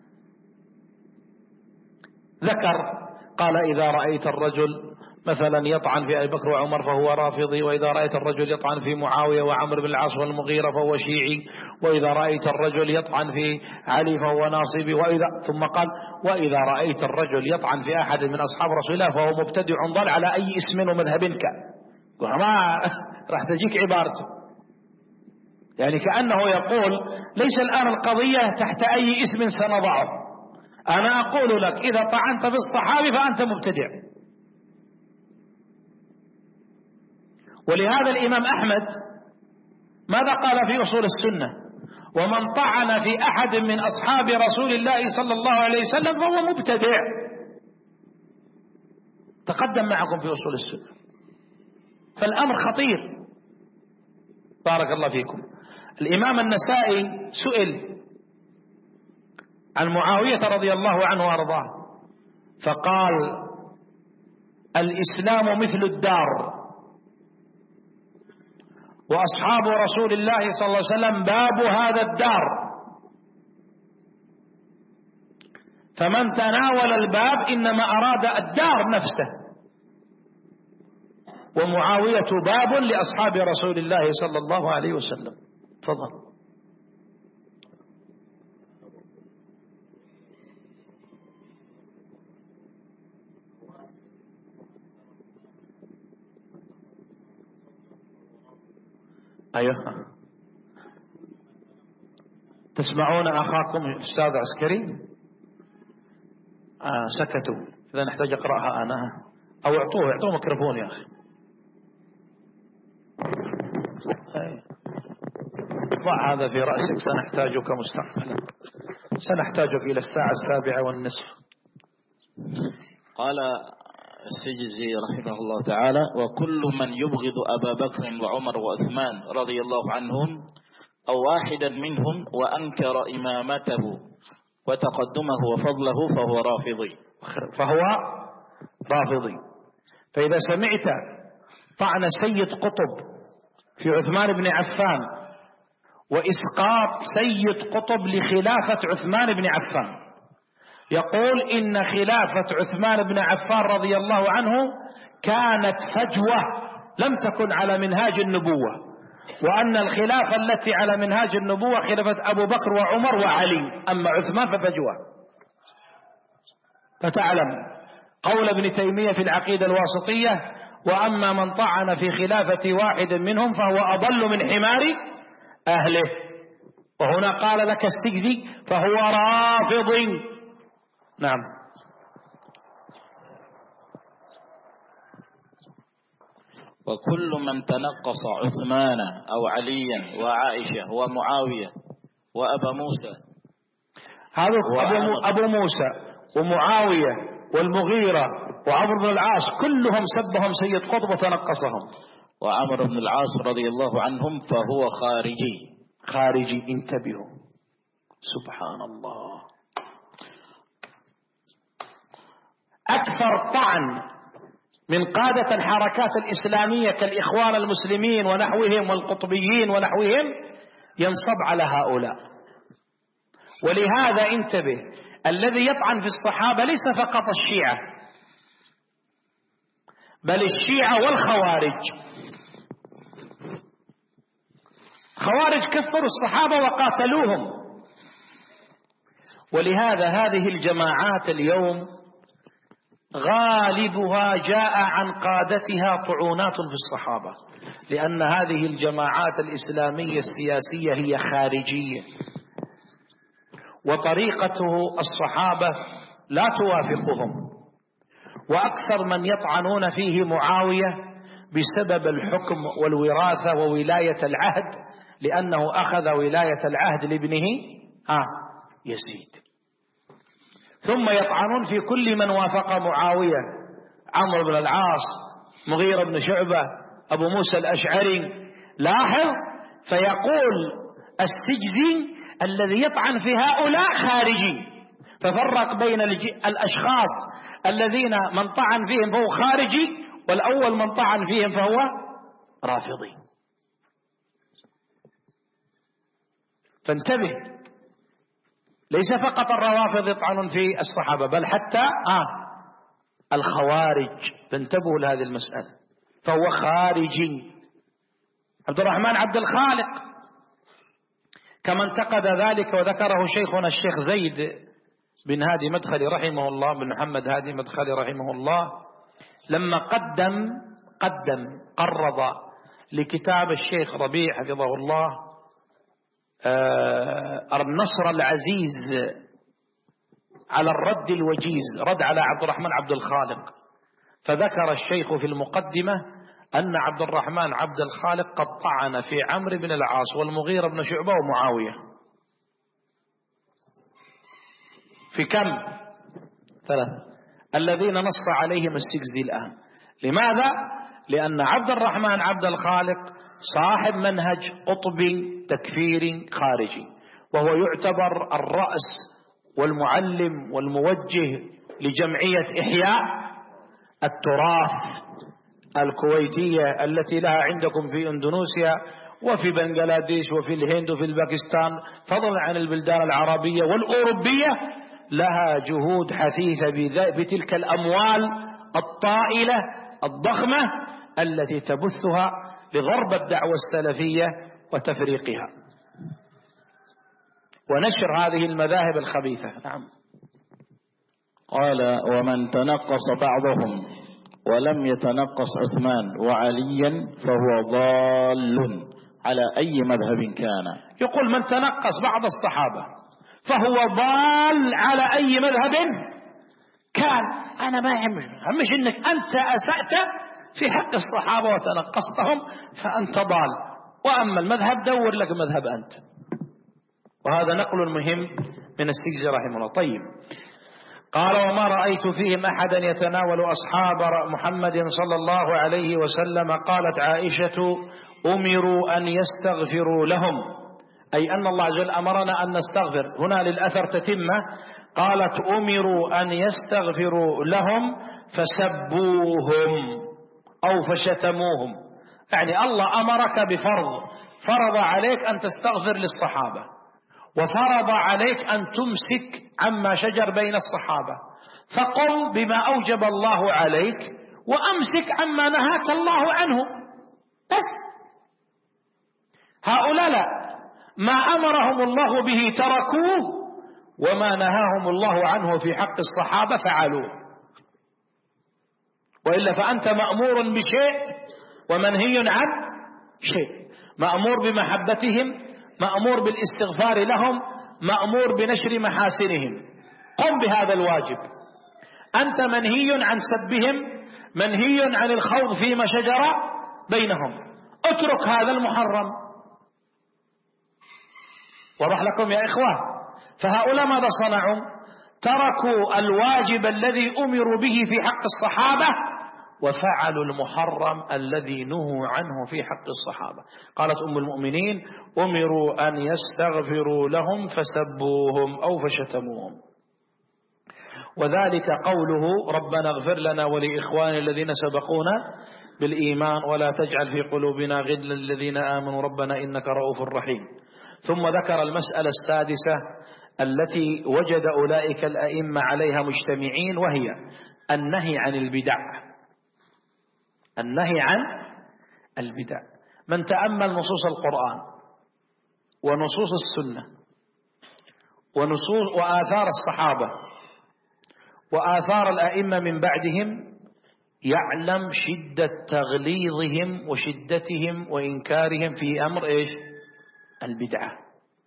ذكر قال: إذا رأيت الرجل مثلا يطعن في أبي بكر وعمر فهو رافضي، وإذا رأيت الرجل يطعن في معاوية وعمر بن العاص والمغيرة فهو شيعي، وإذا رأيت الرجل يطعن في علي فهو ناصبي، وإذا ثم قال: وإذا رأيت الرجل يطعن في أحد من أصحاب رسول الله فهو مبتدع ضل على أي اسم ومذهبك. ما راح تجيك عبارته، يعني كأنه يقول: ليس الآن القضية تحت أي اسم سنضعه، أنا أقول لك إذا طعنت في الصحابي فأنت مبتدع. ولهذا الإمام أحمد ماذا قال في أصول السنة؟ ومن طعن في أحد من أصحاب رسول الله صلى الله عليه وسلم فهو مبتدع. تقدم معكم في أصول السنة. فالأمر خطير. بارك الله فيكم. الإمام النسائي سئل عن معاوية رضي الله عنه وأرضاه فقال: الإسلام مثل الدار، وأصحاب رسول الله صلى الله عليه وسلم باب هذا الدار، فمن تناول الباب إنما أراد الدار نفسه، ومعاوية باب لأصحاب رسول الله صلى الله عليه وسلم. تفضل. أيوه، تسمعون أخاكم أستاذ عسكري؟ آه سكتوا. إذا نحتاج أقرأها أنا، أو اعطوه اعطوه ميكروفون يا أخي. ضع هذا في رأسك، سنحتاجك مستقبلا، سنحتاجك إلى الساعة السابعة والنصف. قال السجزي رحمه الله تعالى: وكل من يبغض أبا بكر وعمر وعثمان رضي الله عنهم أو واحدا منهم وأنكر إمامته وتقدمه وفضله فهو رافضي. فهو رافضي. فإذا سمعت طعن سيد قطب في عثمان بن عفان وإسقاط سيد قطب لخلافة عثمان بن عفان، يقول إن خلافة عثمان بن عفان رضي الله عنه كانت فجوة لم تكن على منهاج النبوة، وأن الخلافة التي على منهاج النبوة خلافة أبو بكر وعمر وعلي، أما عثمان ففجوة. فتعلم قول ابن تيمية في العقيدة الواسطية: وأما من طعن في خلافة واحد منهم فهو أضل من حمار أهله. وهنا قال لك السجزي فهو رافض. نعم. وكل من تنقص عثمان أو عليا وعائشة ومعاوية وأبا موسى، هذا أبو, أبو موسى ومعاوية والمغيرة وعمر بن العاص كلهم سبهم سيد قطب وتنقصهم. وعمر بن العاص رضي الله عنهم فهو خارجي. خارجي. انتبهوا. سبحان الله. أكثر طعن من قادة الحركات الإسلامية كالإخوان المسلمين ونحوهم والقطبيين ونحوهم ينصب على هؤلاء. ولهذا انتبه، الذي يطعن في الصحابة ليس فقط الشيعة، بل الشيعة والخوارج. خوارج كفروا الصحابة وقاتلوهم. ولهذا هذه الجماعات اليوم غالبها جاء عن قادتها طعونات في الصحابة، لأن هذه الجماعات الإسلامية السياسية هي خارجية، وطريقته الصحابة لا توافقهم، وأكثر من يطعنون فيه معاوية بسبب الحكم والوراثة وولاية العهد، لأنه أخذ ولاية العهد لابنه آه يزيد. ثم يطعنون في كل من وافق معاوية، عمرو بن العاص، مغيرة بن شعبة، أبو موسى الأشعري. لاحظ، فيقول السجزي الذي يطعن في هؤلاء خارجي، ففرق بين الأشخاص الذين من طعن فيهم فهو خارجي، والأول من طعن فيهم فهو رافضي. فانتبه، ليس فقط الروافض يطعنون في الصحابة، بل حتى آه الخوارج، فانتبهوا لهذه المسألة، فهو خارجي. عبد الرحمن عبد الخالق كما انتقد ذلك وذكره شيخنا الشيخ زيد بن هادي مدخلي رحمه الله، بن محمد هادي مدخلي رحمه الله، لما قدم قدم قرض لكتاب الشيخ ربيع حفظه الله آه النصر العزيز على الرد الوجيز، رد على عبد الرحمن عبد الخالق، فذكر الشيخ في المقدمة أن عبد الرحمن عبد الخالق قد طعن في عمرو بن العاص والمغيرة بن شعبة ومعاوية في كم؟ ثلاثة، الذين نص عليهم السجزي الآن. لماذا؟ لأن عبد الرحمن عبد الخالق صاحب منهج قطبي تكفيري خارجي، وهو يعتبر الرأس والمعلم والموجه لجمعية إحياء التراث الكويتية التي لها عندكم في إندونيسيا وفي بنغلاديش وفي الهند وفي الباكستان، فضلا عن البلدان العربية والأوروبية، لها جهود حثيثة بتلك الأموال الطائلة الضخمة التي تبثها لضرب الدعوة السلفية وتفريقها ونشر هذه المذاهب الخبيثة. نعم. قال: ومن تنقص بعضهم ولم يتنقص عثمان وعليا فهو ضال على أي مذهب كان. يقول من تنقص بعض الصحابة فهو ضال على أي مذهب كان. أنا ما يهمش همش إنك أنت أسأت في حق الصحابة وتنقصتهم فأنت ضال، وأما المذهب دور لك مذهب أنت. وهذا نقل مهم من السجزي رحمه الله. طيب، قال: وما رأيت فيهم أحدا يتناول أصحاب محمد صلى الله عليه وسلم. قالت عائشة: أمروا أن يستغفروا لهم، أي أن الله عز وجل أمرنا أن نستغفر. هنا للأثر تتمة، قالت: أمروا أن يستغفروا لهم فسبوهم أو فشتموهم، يعني الله أمرك بفرض، فرض عليك أن تستغفر للصحابة، وفرض عليك أن تمسك عما شجر بين الصحابة، فقم بما أوجب الله عليك وأمسك عما نهاك الله عنه. بس هؤلاء لا، ما أمرهم الله به تركوه، وما نهاهم الله عنه في حق الصحابة فعلوه. وإلا فأنت مأمور بشيء ومنهي عن شيء، مأمور بمحبتهم، مأمور بالاستغفار لهم، مأمور بنشر محاسنهم. قم بهذا الواجب. أنت منهي عن سبهم، منهي عن الخوض فيما شجر بينهم، اترك هذا المحرم. وضح لكم يا إخوة؟ فهؤلاء ماذا صنعوا؟ تركوا الواجب الذي أمروا به في حق الصحابة وفعلوا المحرم الذي نهوا عنه في حق الصحابة. قالت أم المؤمنين: أمروا أن يستغفروا لهم فسبوهم أو فشتموهم. وذلك قوله: ربنا اغفر لنا ولإخواننا الذين سبقونا بالإيمان ولا تجعل في قلوبنا غلا للذين آمنوا ربنا إنك رؤوف رحيم. ثم ذكر المسألة السادسة التي وجد أولئك الأئمة عليها مجتمعين، وهي النهي عن البدع. النهي عن البدع. من تأمل نصوص القرآن ونصوص السنة ونصوص وآثار الصحابة وآثار الأئمة من بعدهم يعلم شدة تغليظهم وشدتهم وإنكارهم في أمر إيش؟ البدعة.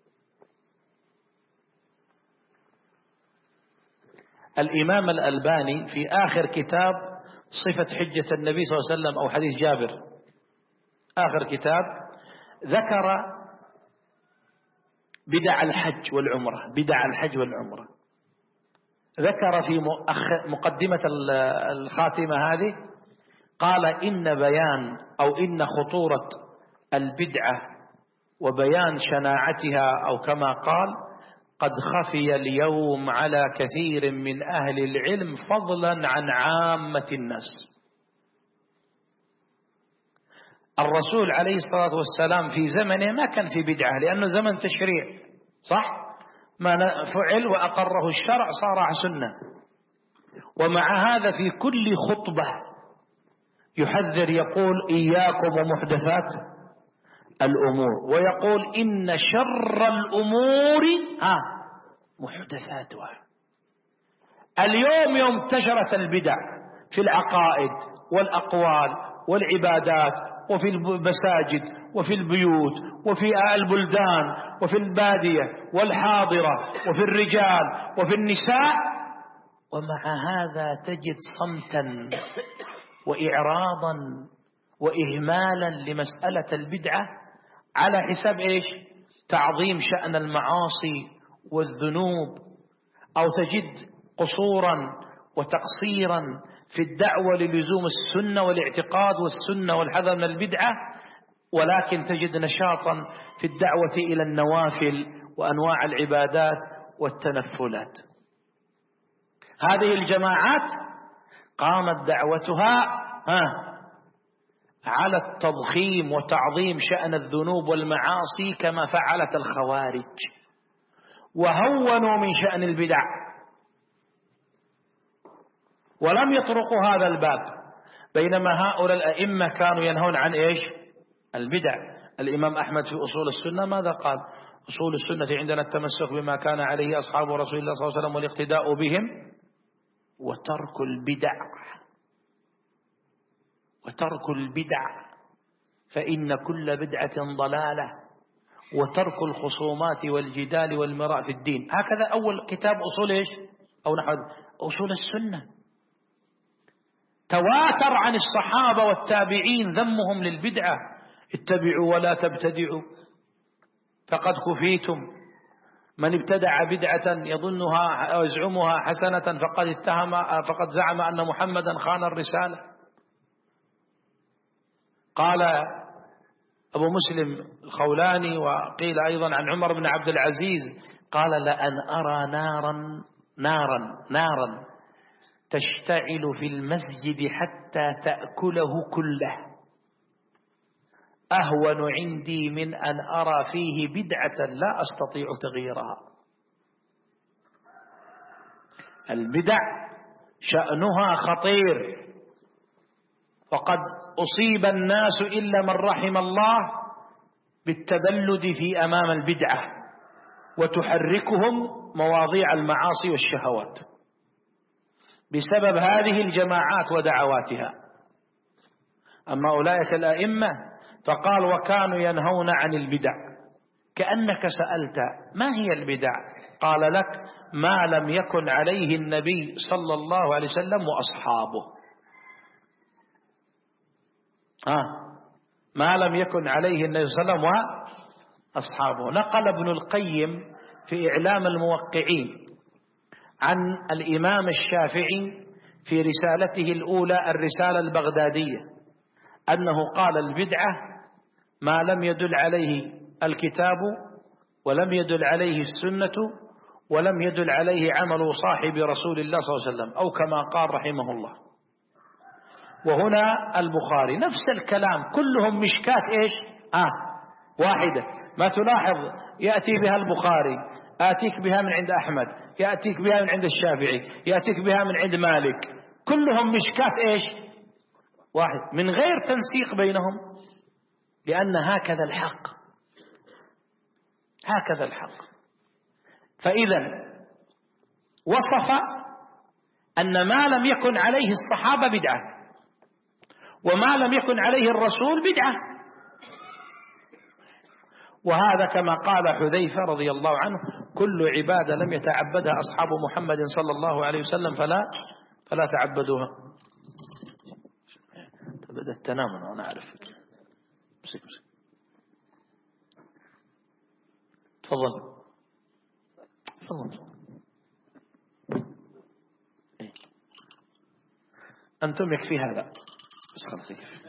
الإمام الألباني في آخر كتاب صفة حجة النبي صلى الله عليه وسلم أو حديث جابر، آخر كتاب، ذكر بدع الحج والعمرة، بدع الحج والعمرة. ذكر في مقدمة الخاتمة هذه قال إن بيان أو إن خطورة البدعة وبيان شناعتها، أو كما قال قد خفي اليوم على كثير من أهل العلم فضلا عن عامة الناس. الرسول عليه الصلاة والسلام في زمنه ما كان في بدعة، لأنه زمن تشريع، صح؟ ما فعل وأقره الشرع صار سنة. ومع هذا في كل خطبة يحذر، يقول إياكم ومحدثات الأمور، ويقول إن شر الأمور ها محدثاتها. اليوم يوم انتشرت البدع في العقائد والأقوال والعبادات وفي المساجد وفي البيوت وفي البلدان وفي البادية والحاضرة وفي الرجال وفي النساء، ومع هذا تجد صمتا وإعراضا وإهمالا لمسألة البدعة على حساب إيش؟ تعظيم شأن المعاصي والذنوب، أو تجد قصورا وتقصيرا في الدعوة للزوم السنة والاعتقاد والسنة والحذر من البدعة، ولكن تجد نشاطا في الدعوة إلى النوافل وأنواع العبادات والتنفلات. هذه الجماعات قامت دعوتها ها على التضخيم وتعظيم شأن الذنوب والمعاصي كما فعلت الخوارج، وهونوا من شأن البدع ولم يطرقوا هذا الباب، بينما هؤلاء الأئمة كانوا ينهون عن إيش؟ البدع. الإمام أحمد في أصول السنة ماذا قال؟ أصول السنة عندنا التمسك بما كان عليه أصحاب رسول الله صلى الله عليه وسلم والاقتداء بهم وترك البدع، وترك البدع فإن كل بدعة ضلالة، وترك الخصومات والجدال والمراء في الدين. هكذا أول كتاب أصول إيش؟ أو نحو أصول السنة. تواتر عن الصحابة والتابعين ذمهم للبدعة: اتبعوا ولا تبتدعوا فقد كفيتم، من ابتدع بدعة يظنها أو يزعمها حسنة فقد اتهم فقد زعم أن محمدا خان الرسالة. قال أبو مسلم الخولاني وقيل أيضا عن عمر بن عبد العزيز قال: لأن أرى نارا نارا نارا تشتعل في المسجد حتى تأكله كله أهون عندي من أن أرى فيه بدعة لا أستطيع تغييرها. البدع شأنها خطير، وقد أصيب الناس إلا من رحم الله بالتبلد في أمام البدعة، وتحركهم مواضيع المعاصي والشهوات بسبب هذه الجماعات ودعواتها. أما أولئك الأئمة فقال: وكانوا ينهون عن البدع. كأنك سألت: ما هي البدع؟ قال لك: ما لم يكن عليه النبي صلى الله عليه وسلم وأصحابه. آه. ما لم يكن عليه النبي صلى الله عليه وسلم وأصحابه. نقل ابن القيم في إعلام الموقعين عن الإمام الشافعي في رسالته الأولى الرسالة البغدادية أنه قال: البدعة ما لم يدل عليه الكتاب ولم يدل عليه السنة ولم يدل عليه عمل صاحب رسول الله صلى الله عليه وسلم، أو كما قال رحمه الله. وهنا البخاري نفس الكلام، كلهم مشكات إيش؟ آه واحدة. ما تلاحظ يأتي بها البخاري، آتيك بها من عند أحمد، يأتيك بها من عند الشافعي، يأتيك بها من عند مالك، كلهم مشكات إيش؟ واحد، من غير تنسيق بينهم، لأن هكذا الحق، هكذا الحق. فإذا وصف أن ما لم يكن عليه الصحابة بدعة، وما لم يكن عليه الرسول بدعة. وهذا كما قال حذيفة رضي الله عنه: كل عبادة لم يتعبدها أصحاب محمد صلى الله عليه وسلم فلا فلا تعبدوها. بدأت تنام أنا أعرف. مسك مسك. تفضل تفضل. إيه؟ أنتم يكفي هذا بس خلاص يكفي.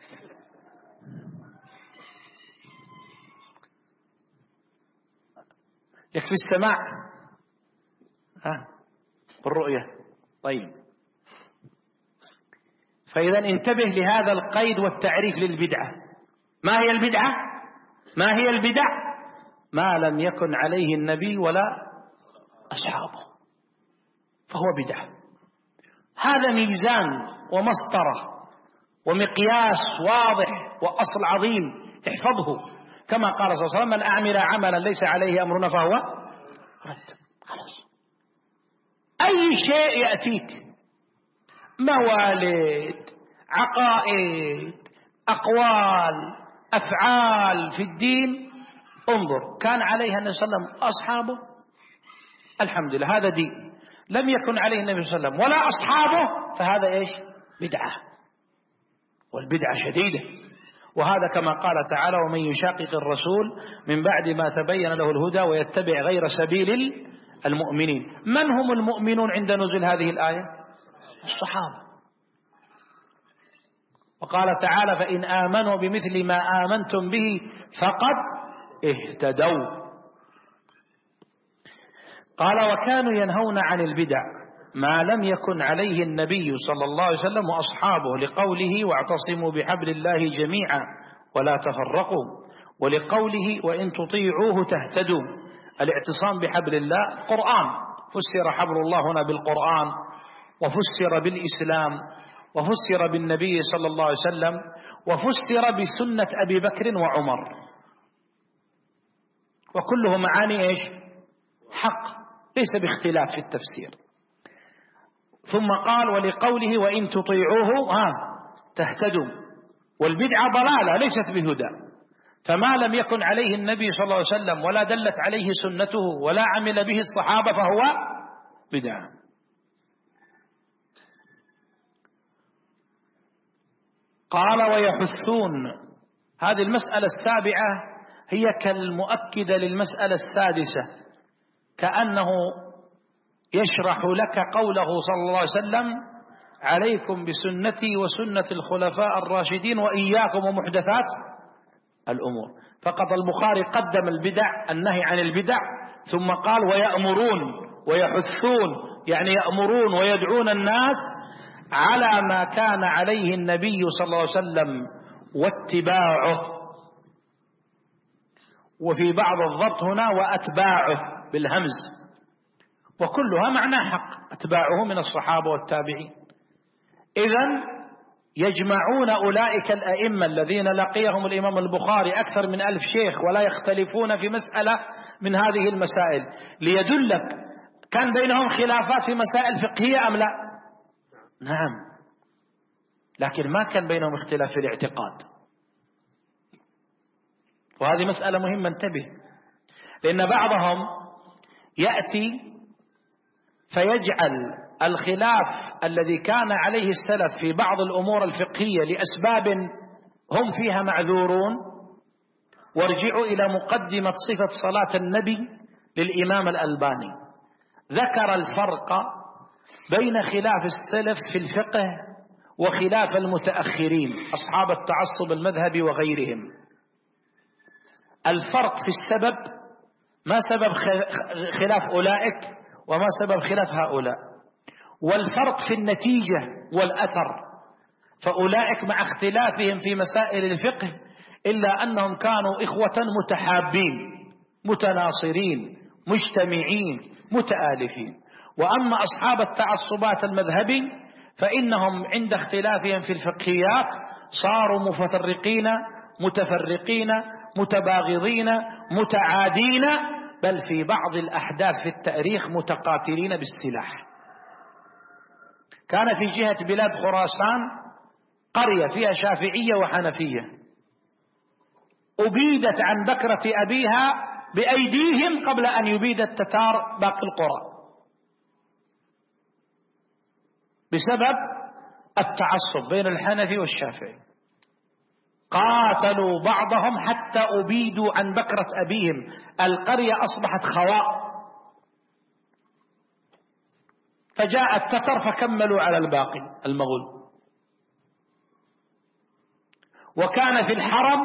يكفي السماع ها والرؤية. طيب، فإذا انتبه لهذا القيد والتعريف للبدعة. ما هي البدعة؟ ما هي البدع؟ ما لم يكن عليه النبي ولا أصحابه فهو بدعة. هذا ميزان ومسطرة ومقياس واضح وأصل عظيم، احفظه. كما قال صلى الله عليه وسلم: من أعمل عملا ليس عليه أمرنا فهو رد. خلاص، أي شيء يأتيك، موالد، عقائد، أقوال، أفعال في الدين، انظر كان عليها النبي صلى الله عليه وسلم أصحابه، الحمد لله هذا دين. لم يكن عليه النبي صلى الله عليه وسلم ولا أصحابه فهذا إيش؟ بدعة، والبدعة شديدة. وهذا كما قال تعالى: ومن يشاقق الرسول من بعد ما تبين له الهدى ويتبع غير سبيل المؤمنين. من هم المؤمنون عند نزول هذه الآية؟ الصحابة. وقال تعالى: فإن آمنوا بمثل ما آمنتم به فقد اهتدوا. قال: وكانوا ينهون عن البدع ما لم يكن عليه النبي صلى الله عليه وسلم وأصحابه، لقوله: واعتصموا بحبل الله جميعا ولا تفرقوا، ولقوله: وإن تطيعوه تهتدوا. الاعتصام بحبل الله قرآن، فسر حبل الله هنا بالقرآن، وفسر بالإسلام، وفسر بالنبي صلى الله عليه وسلم، وفسر بسنة أبي بكر وعمر، وكله معاني إيش؟ حق، ليس باختلاف في التفسير. ثم قال: ولقوله: وإن تطيعوه ها تهتدوا. والبدعة ضلالة ليست بهدى، فما لم يكن عليه النبي صلى الله عليه وسلم ولا دلت عليه سنته ولا عمل به الصحابة فهو بدعة. قال: ويحثون. هذه المسألة السابعة هي كالمؤكدة للمسألة السادسة، كأنه يشرح لك قوله صلى الله عليه وسلم: عليكم بسنتي وسنة الخلفاء الراشدين وإياكم ومحدثات الأمور. فقد البخاري قدم البدع، النهي عن البدع، ثم قال: ويأمرون ويحثون، يعني يأمرون ويدعون الناس على ما كان عليه النبي صلى الله عليه وسلم واتباعه. وفي بعض الضبط هنا وأتباعه بالهمز، وكلها معنى حق، أتباعه من الصحابة والتابعين. إذن يجمعون أولئك الأئمة الذين لقيهم الإمام البخاري أكثر من ألف شيخ ولا يختلفون في مسألة من هذه المسائل، ليدلك كان بينهم خلافات في مسائل فقهية أم لا؟ نعم، لكن ما كان بينهم اختلاف في الاعتقاد. وهذه مسألة مهمة، انتبه، لأن بعضهم يأتي فيجعل الخلاف الذي كان عليه السلف في بعض الأمور الفقهية لأسباب هم فيها معذورون. وارجعوا إلى مقدمة صفة صلاة النبي للإمام الألباني، ذكر الفرق بين خلاف السلف في الفقه وخلاف المتأخرين أصحاب التعصب المذهبي وغيرهم. الفرق في السبب، ما سبب خلاف أولئك وما سبب خلاف هؤلاء، والفرق في النتيجة والأثر. فأولئك مع اختلافهم في مسائل الفقه إلا أنهم كانوا إخوة متحابين متناصرين مجتمعين متآلفين. وأما أصحاب التعصبات المذهبي فإنهم عند اختلافهم في الفقهيات صاروا متفرقين متفرقين متباغضين متعادين، بل في بعض الأحداث في التاريخ متقاتلين بالسلاح. كان في جهة بلاد خراسان قرية فيها شافعية وحنفية، أبيدت عن بكرة أبيها بأيديهم قبل أن يبيد التتار باقي القرى بسبب التعصب بين الحنفي والشافعي. قاتلوا بعضهم حتى أبيدوا عن بكرة أبيهم، القرية أصبحت خواء، فجاء التتر فكملوا على الباقي المغول. وكان في الحرم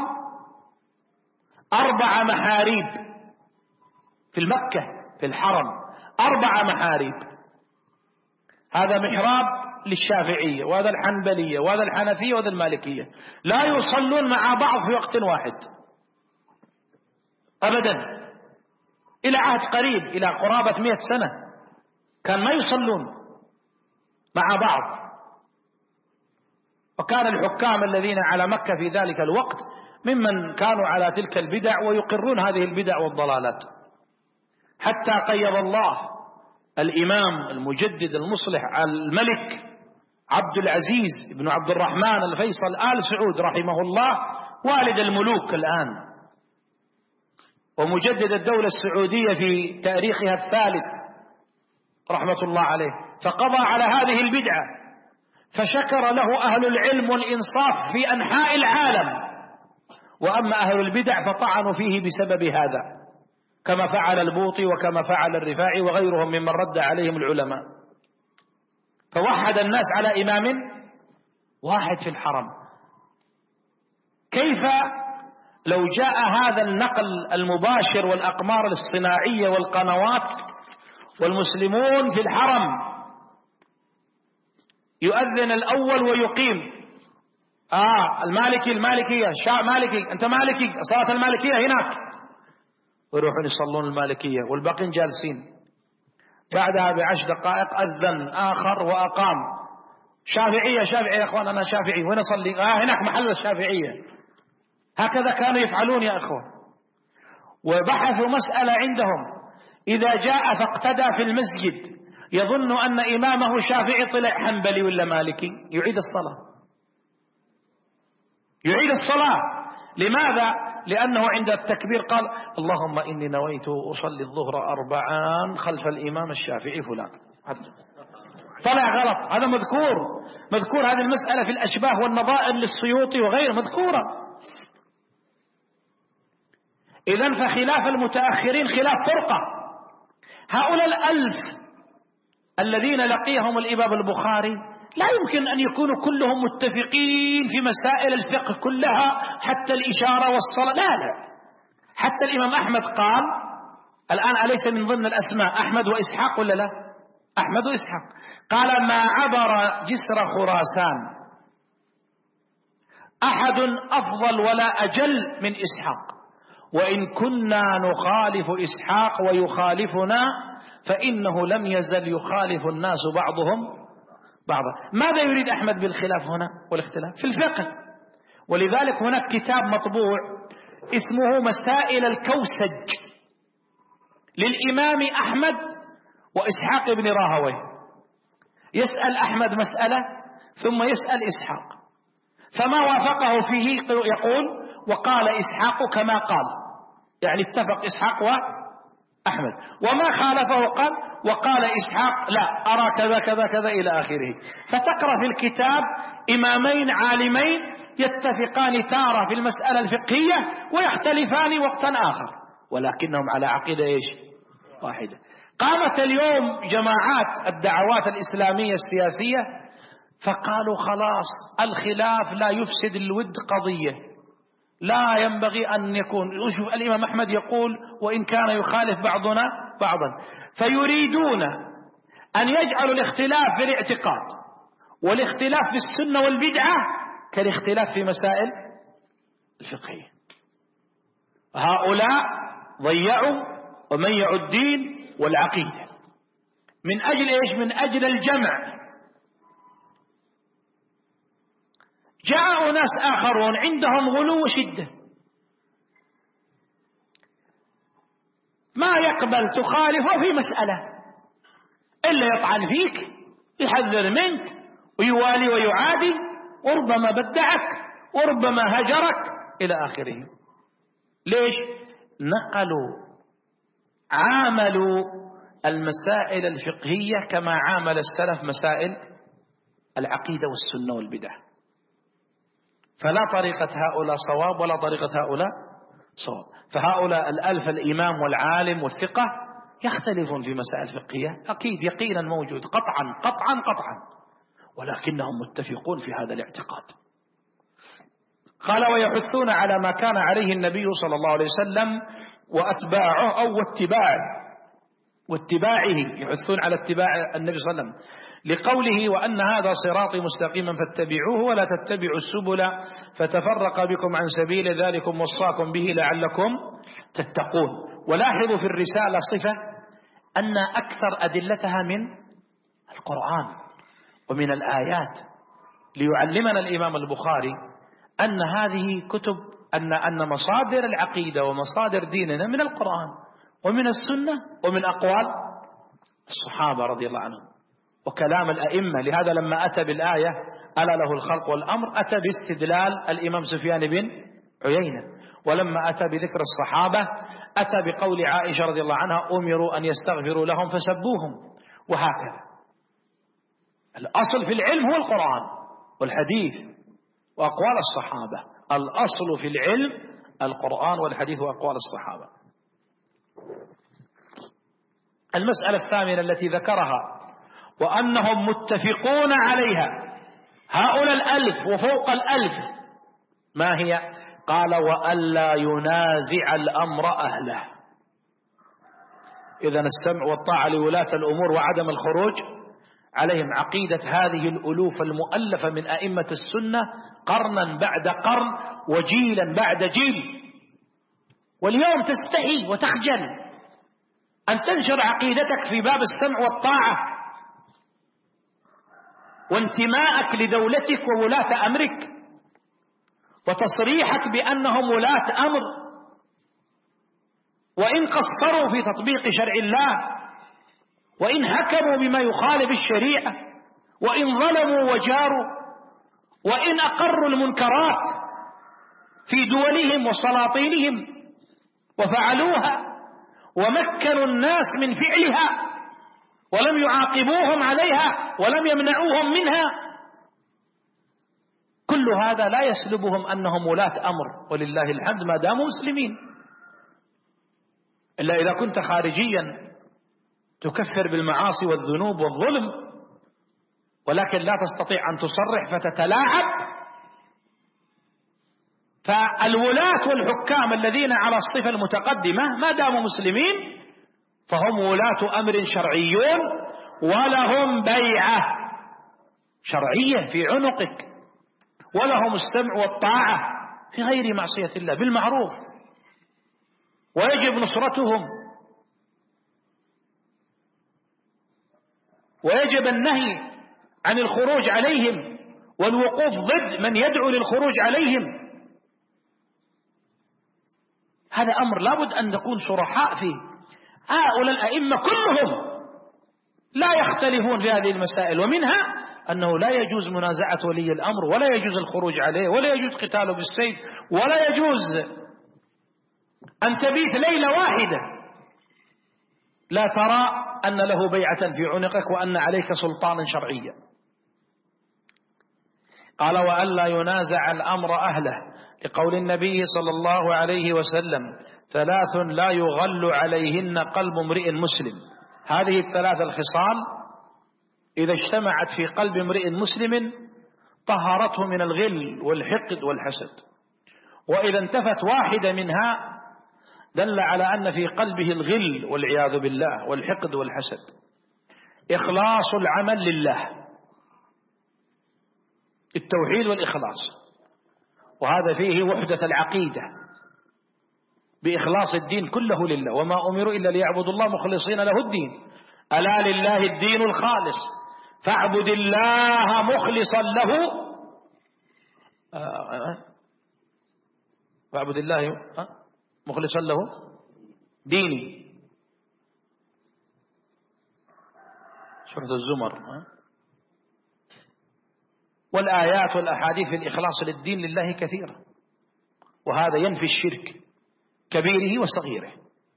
أربع محاريب في المكة، في الحرم أربع محاريب، هذا محراب للشافعية وهذا الحنبلية وهذا الحنفية وهذا المالكية، لا يصلون مع بعض في وقت واحد أبدا، إلى عهد قريب، إلى قرابة مئة سنة كان ما يصلون مع بعض. وكان الحكام الذين على مكة في ذلك الوقت ممن كانوا على تلك البدع ويقرون هذه البدع والضلالات، حتى قيض الله الإمام المجدد المصلح الملك عبد العزيز بن عبد الرحمن الفيصل آل سعود رحمه الله، والد الملوك الآن ومجدد الدولة السعودية في تاريخها الثالث رحمة الله عليه، فقضى على هذه البدعة، فشكر له أهل العلم والإنصاف في أنحاء العالم، وأما أهل البدع فطعنوا فيه بسبب هذا، كما فعل البوطي وكما فعل الرفاعي وغيرهم ممن رد عليهم العلماء. فوحد الناس على إمام واحد في الحرم. كيف لو جاء هذا النقل المباشر والأقمار الصناعية والقنوات والمسلمون في الحرم يؤذن الأول ويقيم آه المالكي المالكية شاء مالكي أنت مالكي صلاة المالكية هناك، ويروحون يصلون المالكية والباقين جالسين، بعدها بعشر دقائق أذن آخر وأقام شافعية شافعية يا أخوان أنا شافعي وين أصلي؟ آه هناك محل الشافعية. هكذا كانوا يفعلون يا أخوان. وبحثوا مسألة عندهم، إذا جاء فاقتدى في المسجد يظن أن إمامه شافعي طلع حنبلي ولا مالكي، يعيد الصلاة يعيد الصلاة لماذا؟ لأنه عند التكبير قال اللهم إني نويت أصلي الظهر أربعان خلف الإمام الشافعي فلان، طلع غلط. هذا مذكور مذكور هذه المسألة في الأشباه والنظائر للسيوطي وغيره مذكورة. إذن فخلاف المتأخرين خلاف فرقة. هؤلاء الألف الذين لقيهم الإمام البخاري لا يمكن أن يكونوا كلهم متفقين في مسائل الفقه كلها حتى الإشارة والصلاة، لا لا حتى الإمام أحمد قال الآن أليس من ضمن الأسماء أحمد وإسحاق ولا لا؟ أحمد وإسحاق قال ما عبر جسر خراسان أحد أفضل ولا أجل من إسحاق، وإن كنا نخالف إسحاق ويخالفنا فإنه لم يزل يخالف الناس بعضهم بعضا. ماذا يريد أحمد بالخلاف هنا والاختلاف؟ في الفقه. ولذلك هناك كتاب مطبوع اسمه مسائل الكوسج للإمام أحمد وإسحاق بن راهويه. يسأل أحمد مسألة ثم يسأل إسحاق، فما وافقه فيه يقول وقال إسحاق كما قال، يعني اتفق إسحاق وأحمد، وما خالفه قال وقال إسحاق لا أرى كذا كذا كذا إلى آخره. فتقرأ في الكتاب إمامين عالمين يتفقان تارة في المسألة الفقهية ويختلفان وقتا آخر، ولكنهم على عقيدة إيش واحدة. قامت اليوم جماعات الدعوات الإسلامية السياسية فقالوا خلاص الخلاف لا يفسد الود قضية، لا ينبغي أن يكون. وشوف الإمام أحمد يقول وإن كان يخالف بعضنا بعضا، فيريدون أن يجعلوا الاختلاف في الاعتقاد والاختلاف في السنة والبدعة كالاختلاف في مسائل الفقهية. هؤلاء ضيعوا وميعوا الدين والعقيدة من أجل إيش؟ من أجل الجمع. جاءوا ناس آخرون عندهم غلو وشدة، ما يقبل تخالفه في مسألة إلا يطعن فيك يحذر منك ويوالي ويعادي، وربما بدعك وربما هجرك إلى آخره. ليش؟ نقلوا عاملوا المسائل الفقهية كما عامل السلف مسائل العقيدة والسنة والبدع، فلا طريقة هؤلاء صواب ولا طريقة هؤلاء صواب. فهؤلاء الألف الإمام والعالم والثقة يختلفون في مسائل فقهية أكيد يقينا موجود قطعا قطعا قطعا، ولكنهم متفقون في هذا الاعتقاد. قال ويحثون على ما كان عليه النبي صلى الله عليه وسلم وأتباعه أو واتباعه واتباعه، يحثون على اتباع النبي صلى الله عليه وسلم لقوله وأن هذا صراطي مستقيما فاتبعوه ولا تتبعوا السبل فتفرق بكم عن سبيل ذلكم وصاكم به لعلكم تتقون. ولاحظوا في الرسالة صفة أن أكثر أدلتها من القرآن ومن الآيات، ليعلمنا الإمام البخاري أن هذه كتب أن أن مصادر العقيدة ومصادر ديننا من القرآن ومن السنة ومن أقوال الصحابة رضي الله عنهم وكلام الأئمة. لهذا لما أتى بالآية ألا له الخلق والأمر أتى باستدلال الإمام سفيان بن عيينة، ولما أتى بذكر الصحابة أتى بقول عائشة رضي الله عنها أمروا أن يستغفروا لهم فسبوهم، وهكذا. الأصل في العلم هو القرآن والحديث وأقوال الصحابة، الأصل في العلم القرآن والحديث وأقوال الصحابة. المسألة الثامنة التي ذكرها وأنهم متفقون عليها هؤلاء الألف وفوق الألف، ما هي؟ قال وألا ينازع الأمر أهله. إذن السمع والطاعة لولاة الأمور وعدم الخروج عليهم. عقيدة هذه الألوف المؤلفة من أئمة السنة قرنا بعد قرن وجيلا بعد جيل، واليوم تستحي وتخجل أن تنشر عقيدتك في باب السمع والطاعة وانتمائك لدولتك وولاة أمرك وتصريحك بأنهم ولاة أمر، وإن قصروا في تطبيق شرع الله، وإن حكموا بما يخالف الشريعة، وإن ظلموا وجاروا، وإن أقروا المنكرات في دولهم وسلاطينهم وفعلوها ومكنوا الناس من فعلها ولم يعاقبوهم عليها ولم يمنعوهم منها، كل هذا لا يسلبهم أنهم ولاة أمر ولله الحمد ما داموا مسلمين، إلا إذا كنت خارجيا تكفر بالمعاصي والذنوب والظلم ولكن لا تستطيع أن تصرح فتتلاعب. فالولاة والحكام الذين على الصفة المتقدمة ما داموا مسلمين فهم ولاة أمر شرعيون ولهم بيعة شرعية في عنقك، ولهم السمع والطاعة في غير معصية الله بالمعروف، ويجب نصرتهم، ويجب النهي عن الخروج عليهم والوقوف ضد من يدعو للخروج عليهم. هذا أمر لابد أن نكون شرحاء فيه. هؤلاء الأئمة كلهم لا يختلفون في هذه المسائل، ومنها أنه لا يجوز منازعة ولي الأمر ولا يجوز الخروج عليه ولا يجوز قتاله بالسيف ولا يجوز أن تبيت ليلة واحدة لا ترى أن له بيعة في عنقك وأن عليك سلطانا شرعيا. قال وألا ينازع الأمر أهله لقول النبي صلى الله عليه وسلم ثلاث لا يغل عليهن قلب امرئ مسلم. هذه الثلاث الخصال إذا اجتمعت في قلب امرئ مسلم طهرته من الغل والحقد والحسد، وإذا انتفت واحدة منها دل على أن في قلبه الغل والعياذ بالله والحقد والحسد. إخلاص العمل لله، التوحيد والإخلاص، وهذا فيه وحدة العقيدة بإخلاص الدين كله لله، وما أمروا إلا ليعبدوا الله مخلصين له الدين، ألا لله الدين الخالص فاعبد الله مخلصا له فاعبد الله مخلصا له ديني. سورة الزمر والآيات والأحاديث في الإخلاص للدين لله كثيرة، وهذا ينفي الشرك كبيره وصغيره.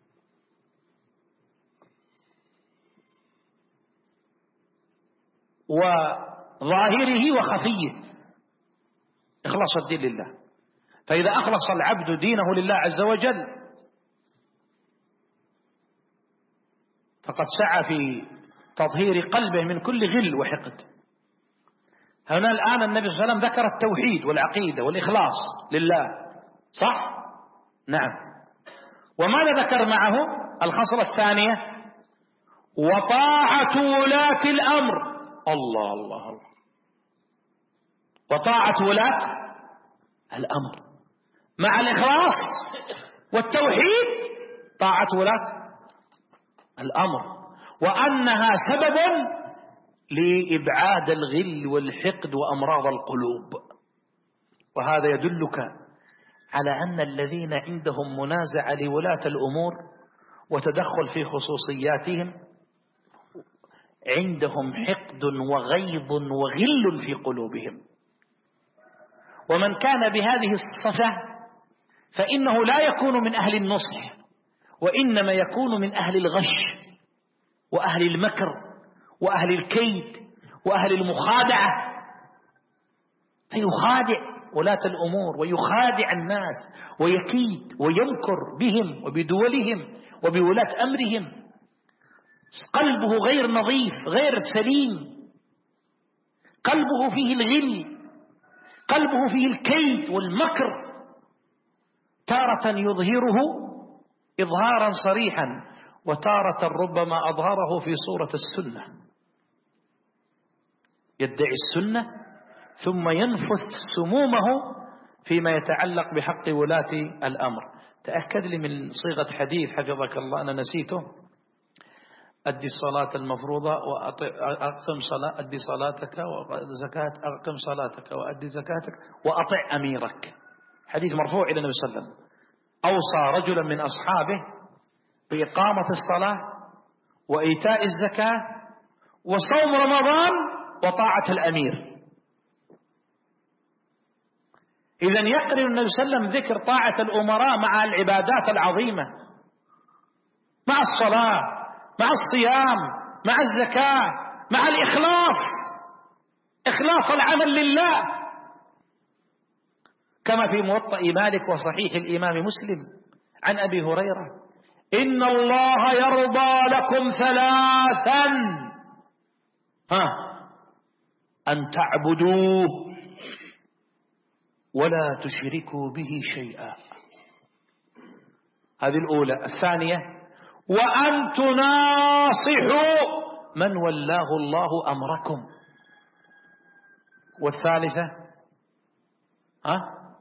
وظاهره وخفيه، إخلاص الدين لله. فإذا أخلص العبد دينه لله عز وجل فقد سعى في تطهير قلبه من كل غل وحقد. هنا الآن النبي صلى الله عليه وسلم ذكر التوحيد والعقيدة والإخلاص لله، صح؟ نعم. وماذا ذكر معه؟ الخصلة الثانية: وطاعة ولاة الأمر. الله الله الله. وطاعة ولاة الأمر مع الإخلاص والتوحيد، طاعة ولاة الأمر، وأنها سبب لإبعاد الغل والحقد وأمراض القلوب. وهذا يدلك على أن الذين عندهم منازعة لولاة الأمور وتدخل في خصوصياتهم عندهم حقد وغيظ وغل في قلوبهم. ومن كان بهذه الصفة فإنه لا يكون من أهل النصح، وإنما يكون من أهل الغش وأهل المكر وأهل الكيد وأهل المخادعة، فيخادع ولاة الأمور ويخادع الناس ويكيد ويمكر بهم وبدولهم وبولاة أمرهم. قلبه غير نظيف، غير سليم، قلبه فيه الغل، قلبه فيه الكيد والمكر، تارة يظهره إظهارا صريحا، وتارة ربما أظهره في صورة السنة، يدعي السنة ثم ينفث سمومه فيما يتعلق بحق ولاة الأمر. تأكد لي من صيغة حديث حفظك الله، أنا نسيته: أدي الصلاة المفروضة وأقم صلاة، أدي صلاتك وزكاة، أقم صلاتك وأدي زكاتك وأطع أميرك. حديث مرفوع إلى النبي صلى الله عليه وسلم، أوصى رجلا من أصحابه بإقامة الصلاة وإيتاء الزكاة وصوم رمضان وطاعة الأمير. إذن يقرن النبي صلى الله عليه وسلم ذكر طاعة الأمراء مع العبادات العظيمة، مع الصلاة، مع الصيام، مع الزكاة، مع الإخلاص، إخلاص العمل لله، كما في موطأ مالك وصحيح الإمام مسلم عن أبي هريرة: إن الله يرضى لكم ثلاثا: ها أن تعبدوه ولا تشركوا به شيئا، هذه الأولى. الثانية: وأن تناصحوا من ولاه الله أمركم. والثالثة: ها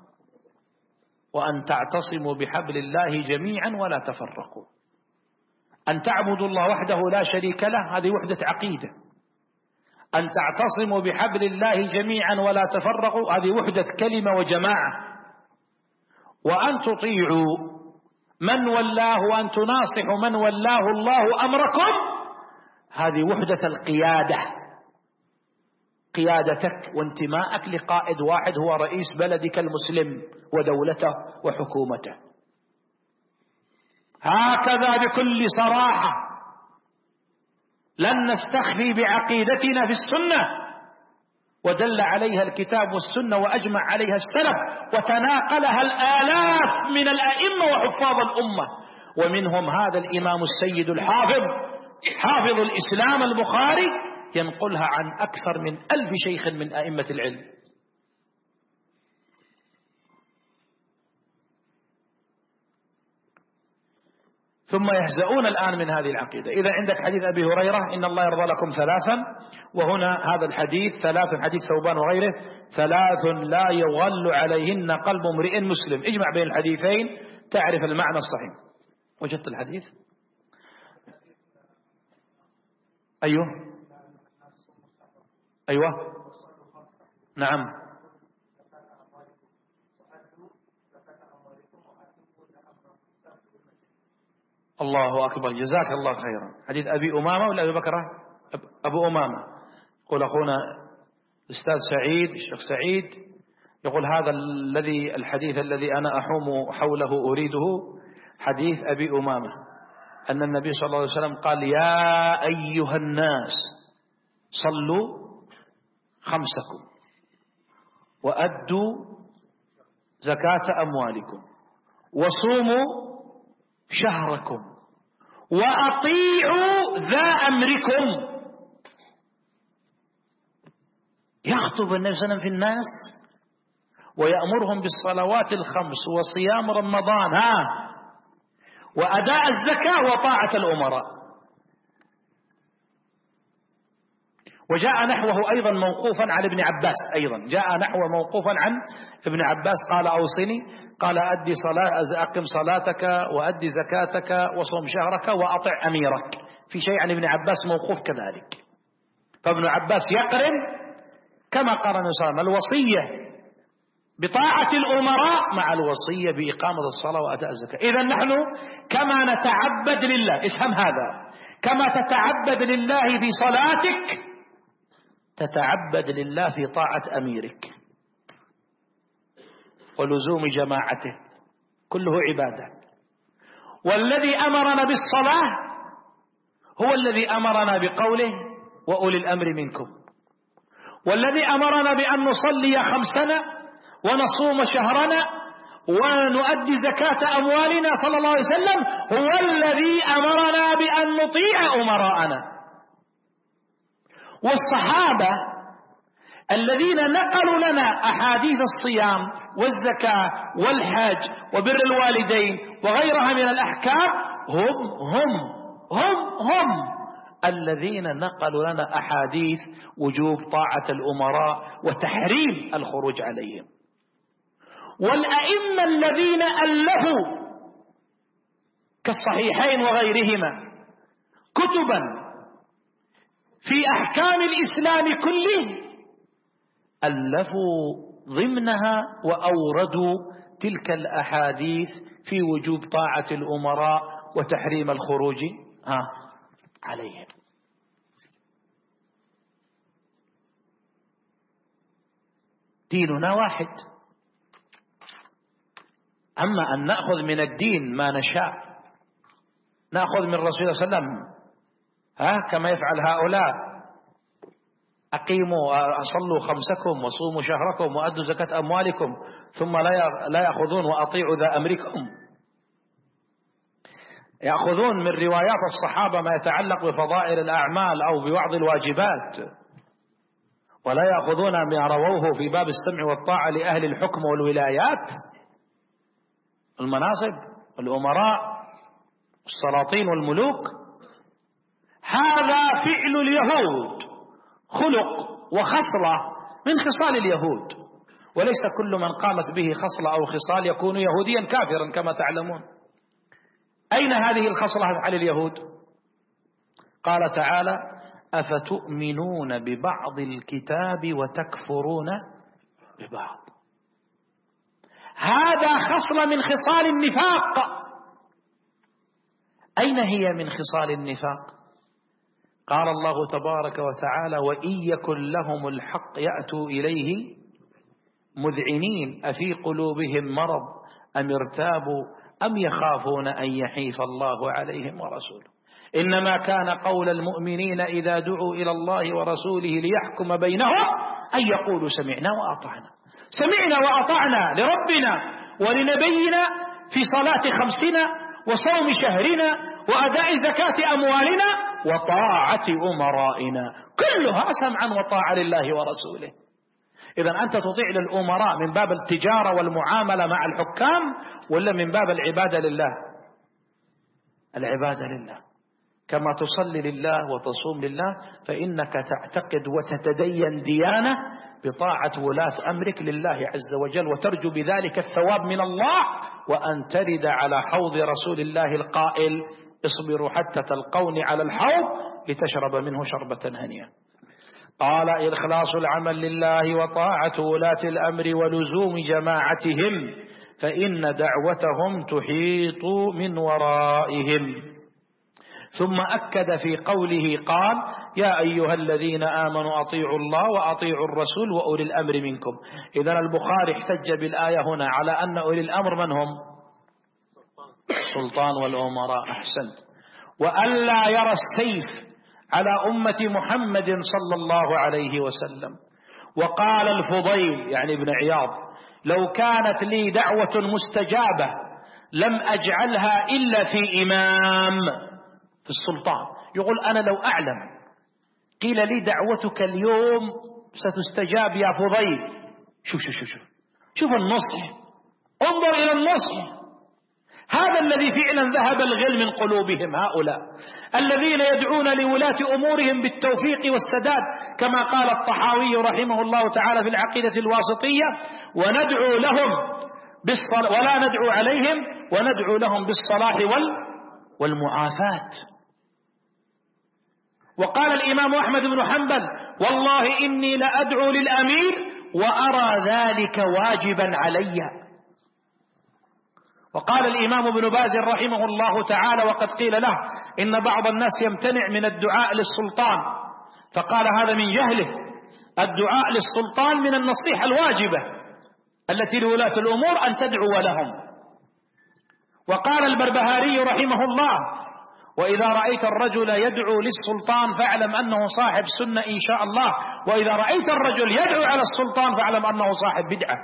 وأن تعتصموا بحبل الله جميعا ولا تفرقوا. أن تعبدوا الله وحده لا شريك له، هذه وحدة عقيدة. أن تعتصموا بحبل الله جميعا ولا تفرقوا، هذه وحدة كلمة وجماعة. وأن تطيعوا من ولاه، وأن تناصحوا من ولاه الله أمركم، هذه وحدة القيادة، قيادتك وانتماءك لقائد واحد هو رئيس بلدك المسلم ودولته وحكومته. هكذا بكل صراحة لن نستخفي بعقيدتنا في السنة، ودل عليها الكتاب والسنة وأجمع عليها السلف، وتناقلها الآلاف من الأئمة وحفاظ الأمة، ومنهم هذا الإمام السيد الحافظ حافظ الإسلام البخاري ينقلها عن أكثر من ألف شيخ من أئمة العلم. ثم يهزؤون الآن من هذه العقيدة. إذا عندك حديث أبي هريرة إن الله يرضى لكم ثلاثا، وهنا هذا الحديث ثلاث، حديث ثوبان وغيره: ثلاث لا يغل عليهن قلب امرئ مسلم. اجمع بين الحديثين تعرف المعنى الصحيح. وجدت الحديث؟ أيوه أيوه نعم. الله أكبر، جزاك الله خيرا. حديث أبي أمامة ولا أبي بكر؟ أبو أمامة. قول أخونا الأستاذ سعيد الشيخ سعيد يقول هذا الذي الحديث الذي أنا أحوم حوله أريده حديث أبي أمامة أن النبي صلى الله عليه وسلم قال يا أيها الناس صلوا خمسكم وأدوا زكاة أموالكم وصوموا شهركم وأطيعوا ذا أمركم. يخطب النبي صلى الله عليه وسلم في الناس ويأمرهم بالصلوات الخمس وصيام رمضان ها وأداء الزكاة وطاعة الأمراء. وجاء نحوه أيضا موقوفا عن ابن عباس، أيضا جاء نحوه موقوفا عن ابن عباس قال أوصني، قال أدي صلاة أقم صلاتك وأدي زكاتك وصوم شهرك وأطع أميرك. في شيء عن ابن عباس موقوف كذلك. فابن عباس يقرن كما قرن صلى الله عليه وسلم الوصية بطاعة الأمراء مع الوصية بإقامة الصلاة وأداء الزكاة. إذن نحن كما نتعبد لله، افهم هذا، كما تتعبد لله في صلاتك تتعبد لله في طاعة أميرك ولزوم جماعته، كله عبادة. والذي أمرنا بالصلاة هو الذي أمرنا بقوله وأولي الأمر منكم، والذي أمرنا بأن نصلي خمسنا ونصوم شهرنا ونؤدي زكاة أموالنا صلى الله عليه وسلم هو الذي أمرنا بأن نطيع أمراءنا. والصحابة الذين نقلوا لنا أحاديث الصيام والزكاة والحج وبر الوالدين وغيرها من الأحكام هم هم هم هم الذين نقلوا لنا أحاديث وجوب طاعة الأمراء وتحريم الخروج عليهم. والأئمة الذين ألفوا كالصحيحين وغيرهما كتبا في أحكام الإسلام كله ألفوا ضمنها وأوردوا تلك الأحاديث في وجوب طاعة الأمراء وتحريم الخروج ها عليهم. ديننا واحد، أما أن نأخذ من الدين ما نشاء، نأخذ من الرسول صلى الله عليه وسلم ها كما يفعل هؤلاء، أقيموا أصلوا خمسكم وصوموا شهركم وأدوا زكاة أموالكم ثم لا يأخذون وأطيعوا ذا أمركم. يأخذون من روايات الصحابة ما يتعلق بفضائل الأعمال أو ببعض الواجبات، ولا يأخذون ما رووه في باب السمع والطاعة لأهل الحكم والولايات، المناصب والأمراء والسلاطين والملوك. هذا فعل اليهود، خلق وخصلة من خصال اليهود، وليس كل من قامت به خصلة أو خصال يكون يهوديا كافرا كما تعلمون. أين هذه الخصلة على اليهود؟ قال تعالى أفتؤمنون ببعض الكتاب وتكفرون ببعض. هذا خصلة من خصال النفاق. أين هي من خصال النفاق؟ قال الله تبارك وتعالى وإن يكن لهم الحق يأتوا إليه مذعنين أفي قلوبهم مرض أم ارتابوا أم يخافون أن يحيف الله عليهم ورسوله إنما كان قول المؤمنين إذا دعوا إلى الله ورسوله ليحكم بينهم أن يقولوا سمعنا وأطعنا. سمعنا وأطعنا لربنا ولنبينا في صلاة خمسنا وصوم شهرنا وأداء زكاة أموالنا وطاعة أمرائنا، كلها سمعا وطاعة لله ورسوله. إذا أنت تطيع للأمراء من باب التجارة والمعاملة مع الحكام ولا من باب العبادة لله؟ العبادة لله. كما تصلي لله وتصوم لله فإنك تعتقد وتتدين ديانة بطاعة ولاة أمرك لله عز وجل، وترجو بذلك الثواب من الله، وأن ترد على حوض رسول الله القائل اصبروا حتى تلقوني على الحوض لتشرب منه شربة هنيئة. قال إخلاص العمل لله وطاعة ولاة الأمر ولزوم جماعتهم فإن دعوتهم تحيط من ورائهم. ثم أكد في قوله قال يا أيها الذين آمنوا أطيعوا الله وأطيعوا الرسول وأولي الأمر منكم. إذن البخاري احتج بالآية هنا على أن أولي الأمر من هم؟ السلطان والأمراء. أحسنت. وألا يرى السيف على أمة محمد صلى الله عليه وسلم. وقال الفضيل يعني ابن عياض لو كانت لي دعوة مستجابة لم أجعلها إلا في إمام في السلطان. يقول أنا لو أعلم قيل لي دعوتك اليوم ستستجاب يا فضيل. شوف شوف شوف شوف, شوف النصح، انظر إلى النصح. هذا الذي فعلا ذهب الغل من قلوبهم، هؤلاء الذين يدعون لولاة أمورهم بالتوفيق والسداد كما قال الطحاوي رحمه الله تعالى في العقيدة الواسطية وندعو لهم بالصلاح ولا ندعو عليهم وندعو لهم بالصلاح وال والمعافاة. وقال الإمام أحمد بن حنبل والله إني لأدعو للأمير وأرى ذلك واجبا علي. وقال الإمام ابن باز رحمه الله تعالى وقد قيل له إن بعض الناس يمتنع من الدعاء للسلطان فقال هذا من جهله. الدعاء للسلطان من النصيحة الواجبة التي لولاة الأمور أن تدعو لهم. وقال البربهاري رحمه الله وإذا رأيت الرجل يدعو للسلطان فاعلم أنه صاحب سنة إن شاء الله، وإذا رأيت الرجل يدعو على السلطان فاعلم أنه صاحب بدعة.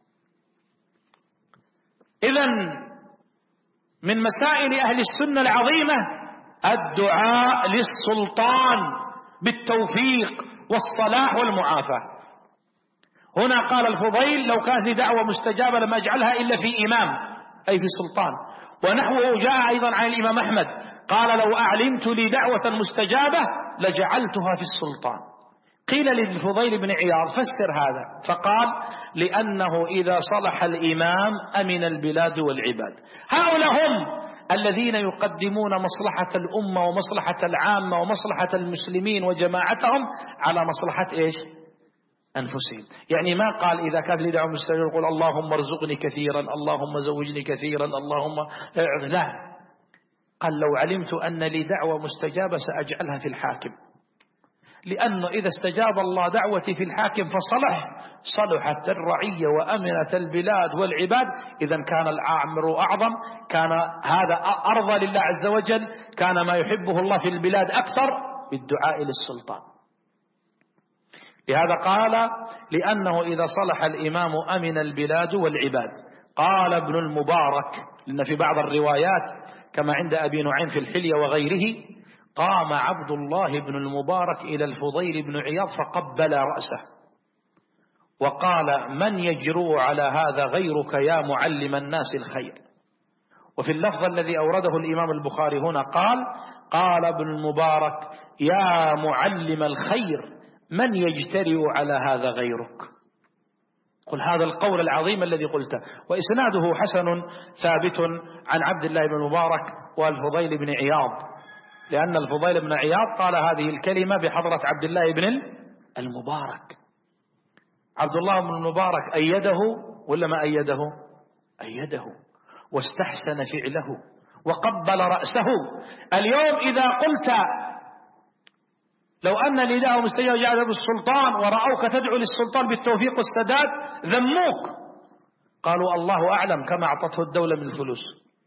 إذن من مسائل أهل السنة العظيمة الدعاء للسلطان بالتوفيق والصلاح والمعافاة. هنا قال الفضيل لو كانت لي دعوة مستجابة لم أجعلها إلا في إمام أي في سلطان. ونحوه جاء أيضا عن الإمام أحمد قال لو أعلمت لي دعوة مستجابة لجعلتها في السلطان. قيل للفضيل بن عياض فسر هذا فقال لأنه إذا صلح الإمام أمن البلاد والعباد. هؤلاء هم الذين يقدمون مصلحة الأمة ومصلحة العامة ومصلحة المسلمين وجماعتهم على مصلحة إيش؟ أنفسهم. يعني ما قال إذا كان لي دعوة مستجابة يقول اللهم ارزقني كثيرا اللهم زوجني كثيرا اللهم لا، قال لو علمت أن لي دعوة مستجابة سأجعلها في الحاكم، لأنه إذا استجاب الله دعوتي في الحاكم فصلح صلحت الرعية وأمنت البلاد والعباد. إذا كان الأمر أعظم، كان هذا أرضى لله عز وجل، كان ما يحبه الله في البلاد أكثر بالدعاء للسلطان. لهذا قال لأنه إذا صلح الإمام أمن البلاد والعباد. قال ابن المبارك لأن في بعض الروايات كما عند أبي نعيم في الحلية وغيره قام عبد الله بن المبارك إلى الفضيل بن عياض فقبل رأسه وقال من يجرؤ على هذا غيرك يا معلم الناس الخير. وفي اللفظ الذي أورده الإمام البخاري هنا قال قال ابن المبارك يا معلم الخير من يجترئ على هذا غيرك. قل هذا القول العظيم الذي قلته. وإسناده حسن ثابت عن عبد الله بن المبارك والفضيل بن عياض، لأن الفضيل بن عياض قال هذه الكلمة بحضرة عبد الله بن المبارك. عبد الله بن المبارك أيده ولا ما أيده؟ أيده واستحسن فعله وقبل رأسه. اليوم إذا قلت لو أن لي دعوة مستجابة جاء بالسلطان ورأوك تدعو للسلطان بالتوفيق والسداد ذموك، قالوا الله أعلم كما أعطته الدولة من الفلوس.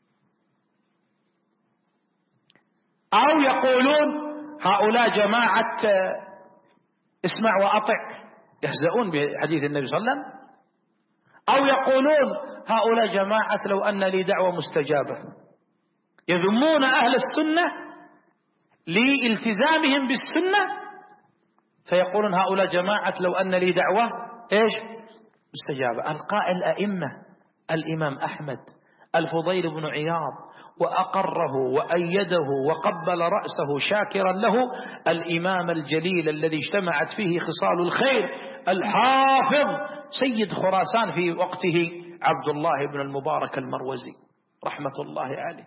أو يقولون هؤلاء جماعة اسمع وأطع يهزؤون بحديث النبي صلى الله عليه وسلم. أو يقولون هؤلاء جماعة لو أن لي دعوة مستجابة، يذمون أهل السنة لالتزامهم بالسنة فيقولون هؤلاء جماعة لو أن لي دعوة إيش مستجابة. القائل الأئمة الإمام أحمد الفضيل بن عياض وأقره وأيده وقبل رأسه شاكرا له الإمام الجليل الذي اجتمعت فيه خصال الخير الحافظ سيد خراسان في وقته عبد الله بن المبارك المروزي رحمة الله عليه،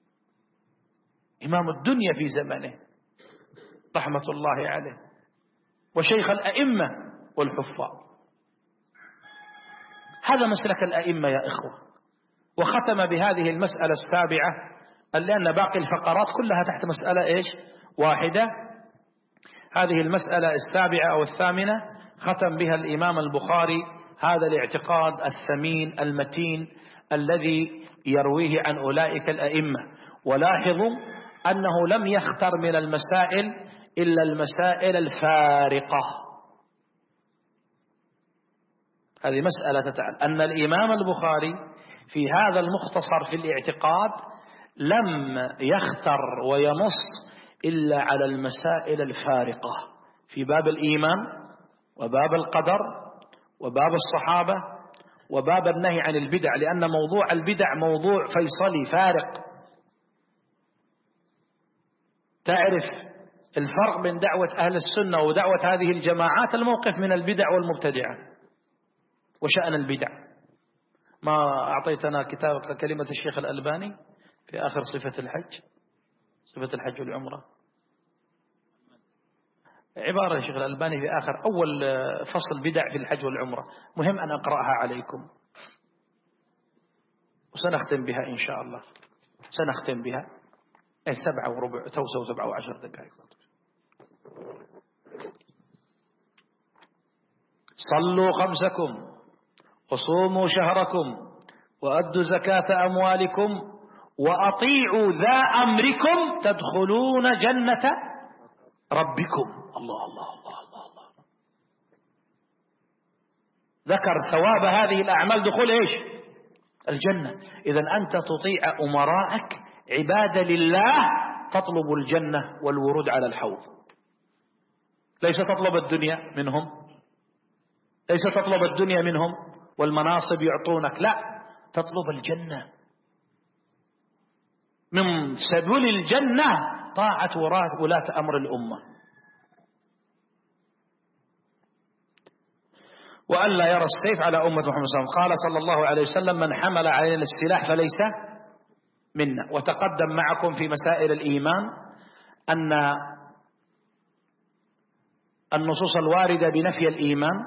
إمام الدنيا في زمنه رحمة الله عليه وشيخ الأئمة والحفاظ. هذا مسلك الأئمة يا إخوة. وختم بهذه المسألة السابعة لأن باقي الفقرات كلها تحت مسألة إيش واحدة. هذه المسألة السابعة أو الثامنة ختم بها الإمام البخاري هذا الاعتقاد الثمين المتين الذي يرويه عن أولئك الأئمة. ولاحظوا أنه لم يختر من المسائل إلا المسائل الفارقة. هذه مسألة تتعلم أن الإمام البخاري في هذا المختصر في الاعتقاد لم يختر وينص إلا على المسائل الفارقة في باب الإيمان وباب القدر وباب الصحابة وباب النهي عن البدع، لأن موضوع البدع موضوع فيصلي فارق. تعرف الفرق بين دعوة أهل السنة ودعوة هذه الجماعات، الموقف من البدع والمبتدعة وشأن البدع. ما أعطيتنا كتاب كلمة الشيخ الألباني في آخر صفة الحج، صفة الحج والعمرة، عبارة الشيخ الألباني في آخر أول فصل بدع في الحج والعمرة، مهم أن أقرأها عليكم وسنختم بها إن شاء الله. سنختم بها أي سبعة وربع توسوا سبعة وعشر دقائق. صلوا خمسكم وصوموا شهركم وأدوا زكاة أموالكم وأطيعوا ذا أمركم تدخلون جنة ربكم. الله الله الله الله الله. ذكر ثواب هذه الأعمال دخول إيش الجنة. إذن أنت تطيع أمراءك عبادة لله، تطلب الجنة والورود على الحوض، ليس تطلب الدنيا منهم، ليس تطلب الدنيا منهم والمناصب يعطونك، لا، تطلب الجنة. من سبيل الجنة طاعة ولاة أمر الأمة، وأن لا يرى السيف على أمة محمد صلى الله عليه وسلم. قال صلى الله عليه وسلم: من حمل علينا السلاح فليس منا. وتقدم معكم في مسائل الإيمان أن النصوص الواردة بنفي الإيمان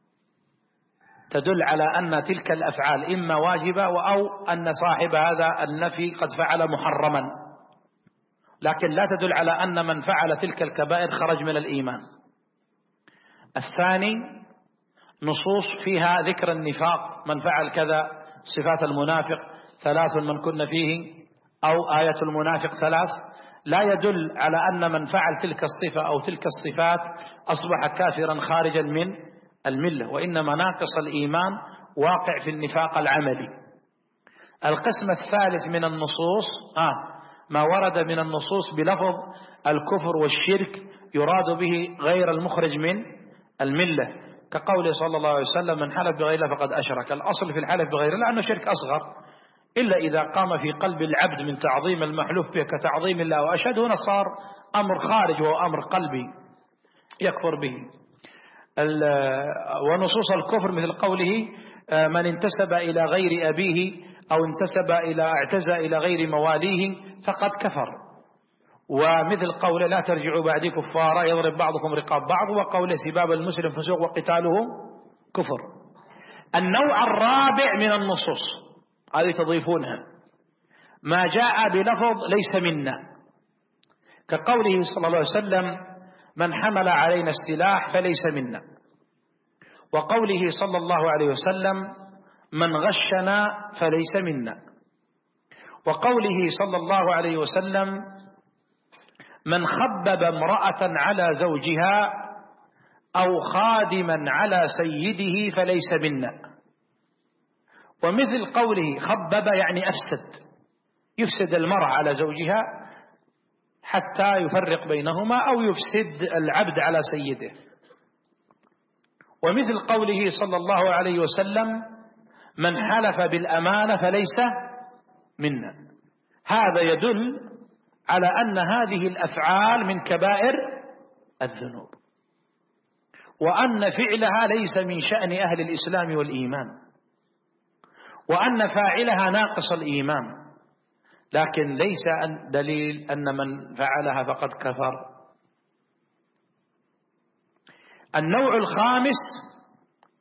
تدل على أن تلك الأفعال إما واجبة أو أن صاحب هذا النفي قد فعل محرما، لكن لا تدل على أن من فعل تلك الكبائر خرج من الإيمان. الثاني نصوص فيها ذكر النفاق، من فعل كذا، صفات المنافق ثلاث من كن فيه، أو آية المنافق ثلاث، لا يدل على أن من فعل تلك الصفة أو تلك الصفات أصبح كافرا خارجا من الملة، وإنما ناقص الإيمان واقع في النفاق العملي. القسم الثالث من النصوص آه ما ورد من النصوص بلفظ الكفر والشرك يراد به غير المخرج من الملة، كقوله صلى الله عليه وسلم: من حلف بغير الله فقد أشرك. الأصل في الحلف بغير الله أنه شرك أصغر، إلا إذا قام في قلب العبد من تعظيم المحلوف به كتعظيم الله وأشهد، هنا صار أمر خارج وهو أمر قلبي يكفر به. ونصوص الكفر مثل قوله: من انتسب إلى غير أبيه أو انتسب إلى اعتزى إلى غير مواليه فقد كفر. ومثل قوله: لا ترجعوا بعدي كفارا يضرب بعضكم رقاب بعض، وقوله: سباب المسلم فسوق وقتاله كفر. النوع الرابع من النصوص هذه تضيفونها ما جاء بلفظ ليس منا، كقوله صلى الله عليه وسلم: من حمل علينا السلاح فليس منا، وقوله صلى الله عليه وسلم: من غشنا فليس منا، وقوله صلى الله عليه وسلم: من خبب امرأة على زوجها أو خادما على سيده فليس منا. ومثل قوله خبب يعني أفسد، يفسد المرأة على زوجها حتى يفرق بينهما، أو يفسد العبد على سيده. ومثل قوله صلى الله عليه وسلم: من حلف بالأمانة فليس منا. هذا يدل على أن هذه الأفعال من كبائر الذنوب، وأن فعلها ليس من شأن أهل الإسلام والإيمان، وأن فاعلها ناقص الإيمان، لكن ليس دليل أن من فعلها فقد كفر. النوع الخامس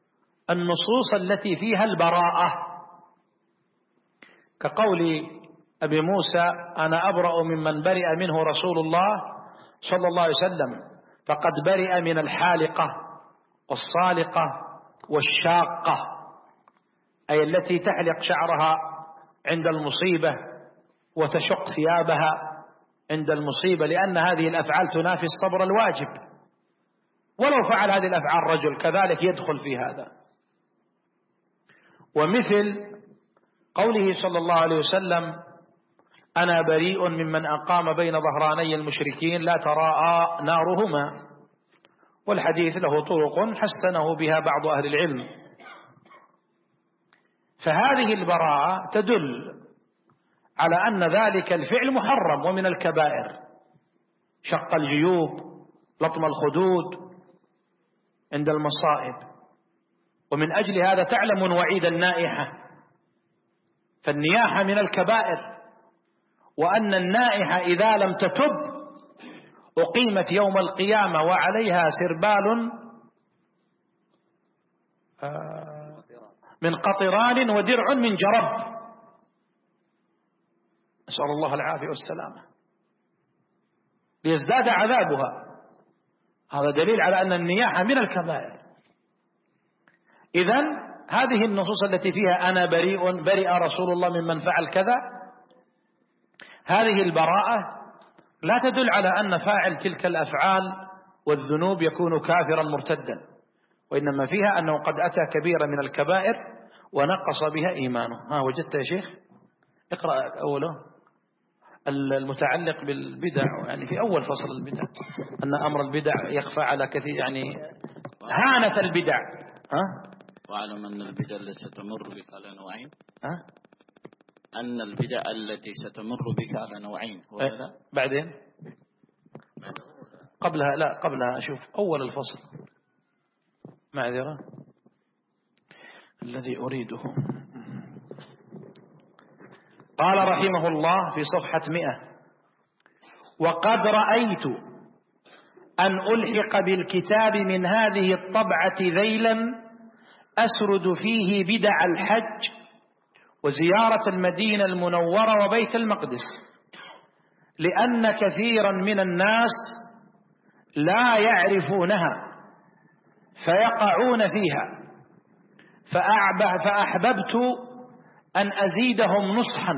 النصوص التي فيها البراءة، كقول أبي موسى أنا أبرأ ممن برئ منه رسول الله صلى الله عليه وسلم، فقد برئ من الحالقة والصالقة والشاقة، أي التي تحلق شعرها عند المصيبة وتشق ثيابها عند المصيبة، لأن هذه الأفعال تنافي الصبر الواجب، ولو فعل هذه الأفعال رجل كذلك يدخل في هذا. ومثل قوله صلى الله عليه وسلم أنا بريء ممن أقام بين ظهراني المشركين لا تراءى نارهما، والحديث له طرق حسنه بها بعض أهل العلم. فهذه البراءة تدل على أن ذلك الفعل محرم ومن الكبائر، شق الجيوب، لطم الخدود عند المصائب. ومن أجل هذا تعلم وعيد النائحة، فالنياحة من الكبائر، وأن النائحة إذا لم تتب أقيمت يوم القيامة وعليها سربال من قطران ودرع من جرب، نسأل الله العافية والسلامة، ليزداد عذابها. هذا دليل على أن النياحة من الكبائر. إذن هذه النصوص التي فيها أنا بريء برئ رسول الله ممن فعل كذا، هذه البراءة لا تدل على أن فاعل تلك الأفعال والذنوب يكون كافرا مرتدا، وإنما فيها أنه قد أتى كبيرا من الكبائر ونقص بها إيمانه. ها وجدت يا شيخ؟ اقرأ أوله المتعلق بالبدع، يعني في أول فصل البدع أن أمر البدع يخفى على كثير، يعني هانت البدع. ها؟ واعلم أن البدع التي ستمر بك على نوعين. ها؟ أن البدع التي ستمر بك على نوعين. ولا بعدين قبلها، لا قبلها أشوف أول الفصل، معذرة الذي أريده. قال رحمه الله في صفحة مئة: وقد رأيت أن ألحق بالكتاب من هذه الطبعة ذيلا أسرد فيه بدع الحج وزيارة المدينة المنورة وبيت المقدس، لأن كثيرا من الناس لا يعرفونها فيقعون فيها، فأحببت أن أزيدهم نصحا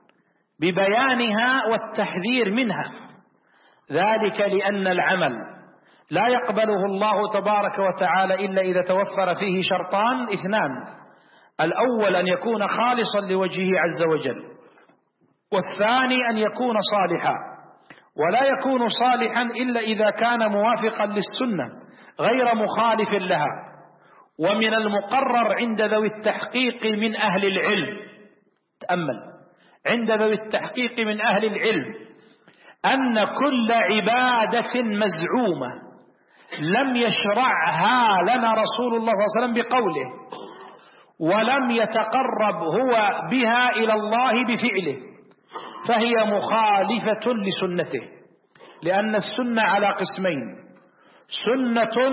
ببيانها والتحذير منها، ذلك لأن العمل لا يقبله الله تبارك وتعالى إلا إذا توفر فيه شرطان اثنان: الأول أن يكون خالصا لوجهه عز وجل، والثاني أن يكون صالحا. ولا يكون صالحا إلا إذا كان موافقا للسنة غير مخالف لها. ومن المقرر عند ذوي التحقيق من أهل العلم، تأمل، عند ذوي التحقيق من أهل العلم أن كل عبادة مزعومة لم يشرعها لنا رسول الله صلى الله عليه وسلم بقوله، ولم يتقرب هو بها إلى الله بفعله، فهي مخالفة لسنته، لأن السنة على قسمين: سنة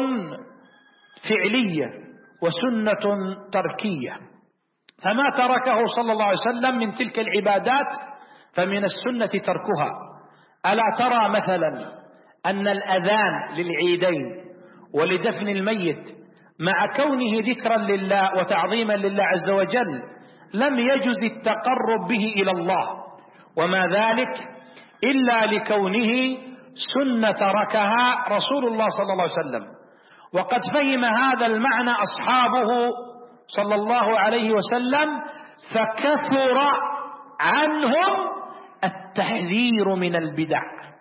فعلية وسنة تركية. فما تركه صلى الله عليه وسلم من تلك العبادات فمن السنة تركها. ألا ترى مثلا أن الأذان للعيدين ولدفن الميت مع كونه ذكرا لله وتعظيما لله عز وجل لم يجز التقرب به إلى الله، وما ذلك إلا لكونه سنة تركها رسول الله صلى الله عليه وسلم. وقد فهم هذا المعنى أصحابه صلى الله عليه وسلم، فكثر عنهم التحذير من البدع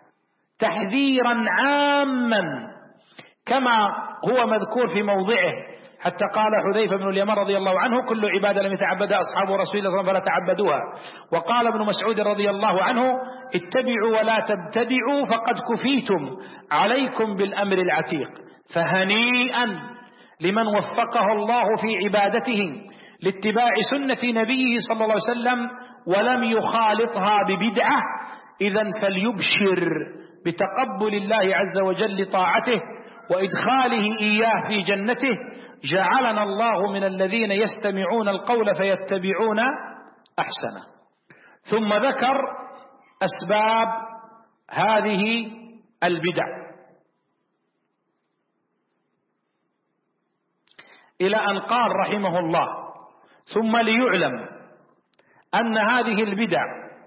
تحذيرا عاما، كما هو مذكور في موضعه، حتى قال حذيفة بن اليمان رضي الله عنه: كل عبادة لم يتعبدها أصحاب رسول الله فلا تعبدوها. وقال ابن مسعود رضي الله عنه: اتبعوا ولا تبتدعوا فقد كفيتم، عليكم بالأمر العتيق. فهنيئا لمن وفقه الله في عبادته لاتباع سنة نبيه صلى الله عليه وسلم ولم يخالطها ببدعة. إذن فليبشر بتقبل الله عز وجل لطاعته وإدخاله إياه في جنته. جعلنا الله من الذين يستمعون القول فيتبعون أحسنه. ثم ذكر أسباب هذه البدع إلى أن قال رحمه الله: ثم ليعلم أن هذه البدع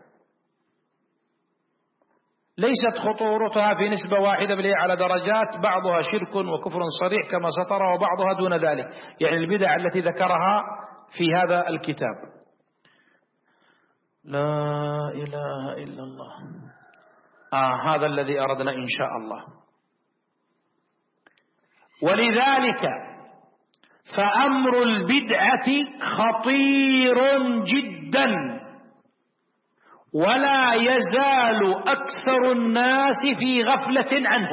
ليست خطورتها في نسبة واحدة بل على درجات، بعضها شرك وكفر صريح كما سطر، وبعضها دون ذلك، يعني البدع التي ذكرها في هذا الكتاب. لا إله إلا الله. آه هذا الذي أردنا إن شاء الله. ولذلك فأمر البدعة خطير جدا، ولا يزال أكثر الناس في غفلة عنه.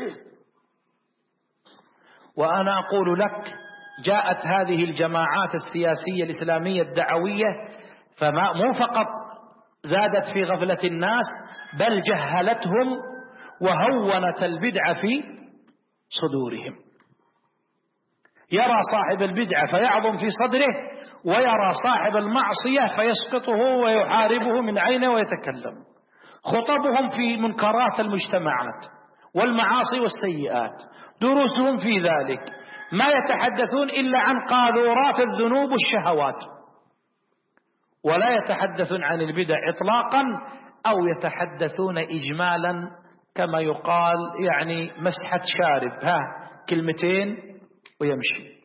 وأنا أقول لك جاءت هذه الجماعات السياسية الإسلامية الدعوية فما مو فقط زادت في غفلة الناس، بل جهلتهم وهونت البدعة في صدورهم. يرى صاحب البدعة فيعظم في صدره، ويرى صاحب المعصية فيسقطه ويحاربه من عينه ويتكلم. خطبهم في منكرات المجتمعات والمعاصي والسيئات، دروسهم في ذلك، ما يتحدثون إلا عن قاذورات الذنوب والشهوات، ولا يتحدثون عن البدع إطلاقا، أو يتحدثون إجمالا كما يقال، يعني مسحة شارب، ها كلمتين ويمشي.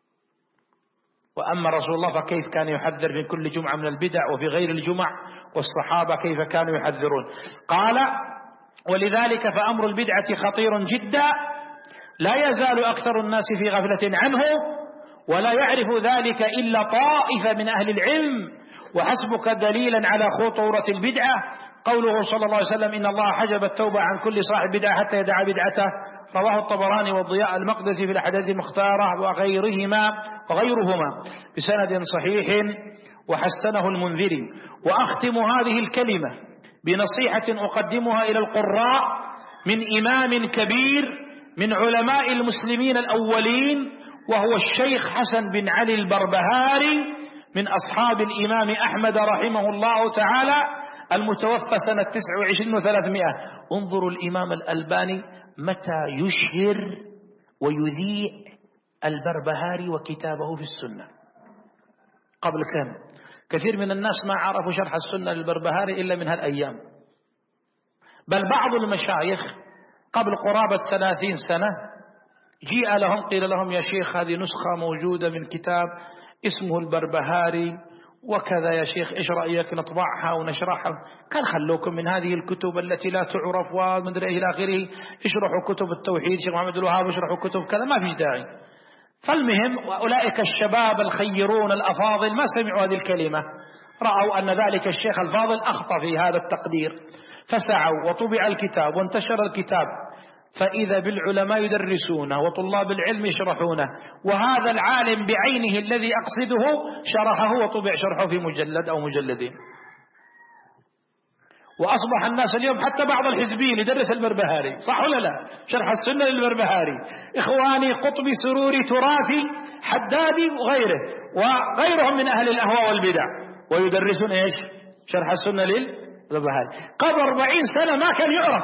وأما رسول الله فكيف كان يحذر من كل جمعة من البدع وفي غير الجمع، والصحابة كيف كانوا يحذرون. قال: ولذلك فأمر البدعة خطير جدا، لا يزال أكثر الناس في غفلة عنه، ولا يعرف ذلك إلا طائفة من أهل العلم. وحسبك دليلا على خطورة البدعة قوله صلى الله عليه وسلم: إن الله حجب التوبة عن كل صاحب بدعة حتى يدع بدعته. رواه الطبراني والضياء المقدسي في الأحاديث المختارة وغيرهما وغيرهما بسند صحيح، وحسنه المنذري. وأختم هذه الكلمة بنصيحة أقدمها إلى القراء من إمام كبير من علماء المسلمين الأولين، وهو الشيخ حسن بن علي البربهاري من أصحاب الإمام أحمد رحمه الله تعالى، المتوفى سنة تسع وعشرين وثلاثمائة. انظروا الإمام الألباني متى يشهر ويذيع البربهاري وكتابه في السنة. قبل كم كثير من الناس ما عرفوا شرح السنة للبربهاري إلا من هالأيام، بل بعض المشايخ قبل قرابة ثلاثين سنة جيء لهم قيل لهم: يا شيخ هذه نسخة موجودة من كتاب اسمه البربهاري وكذا، يا شيخ ايش رأيك نطبعها ونشرحها؟ قال: خلوكم من هذه الكتب التي لا تعرف ومدري إلى آخره، اشرحوا كتب التوحيد، شيخ محمد الوهاب اشرحوا كتب كذا، ما فيش داعي. فالمهم، وأولئك الشباب الخيرون الأفاضل ما سمعوا هذه الكلمة، رأوا أن ذلك الشيخ الفاضل أخطأ في هذا التقدير، فسعوا وطبع الكتاب وانتشر الكتاب، فإذا بالعلماء يدرسونه وطلاب العلم يشرحونه، وهذا العالم بعينه الذي أقصده شرحه وطبع شرحه في مجلد أو مجلدين. وأصبح الناس اليوم حتى بعض الحزبيين يدرس البربهاري، صح ولا لا؟ شرح السنة للبربهاري، إخواني قطبي سروري تراثي حدادي وغيره وغيرهم من أهل الأهواء والبدع، ويدرسون إيش؟ شرح السنة للبربهاري. قبل أربعين سنة ما كان يعرف.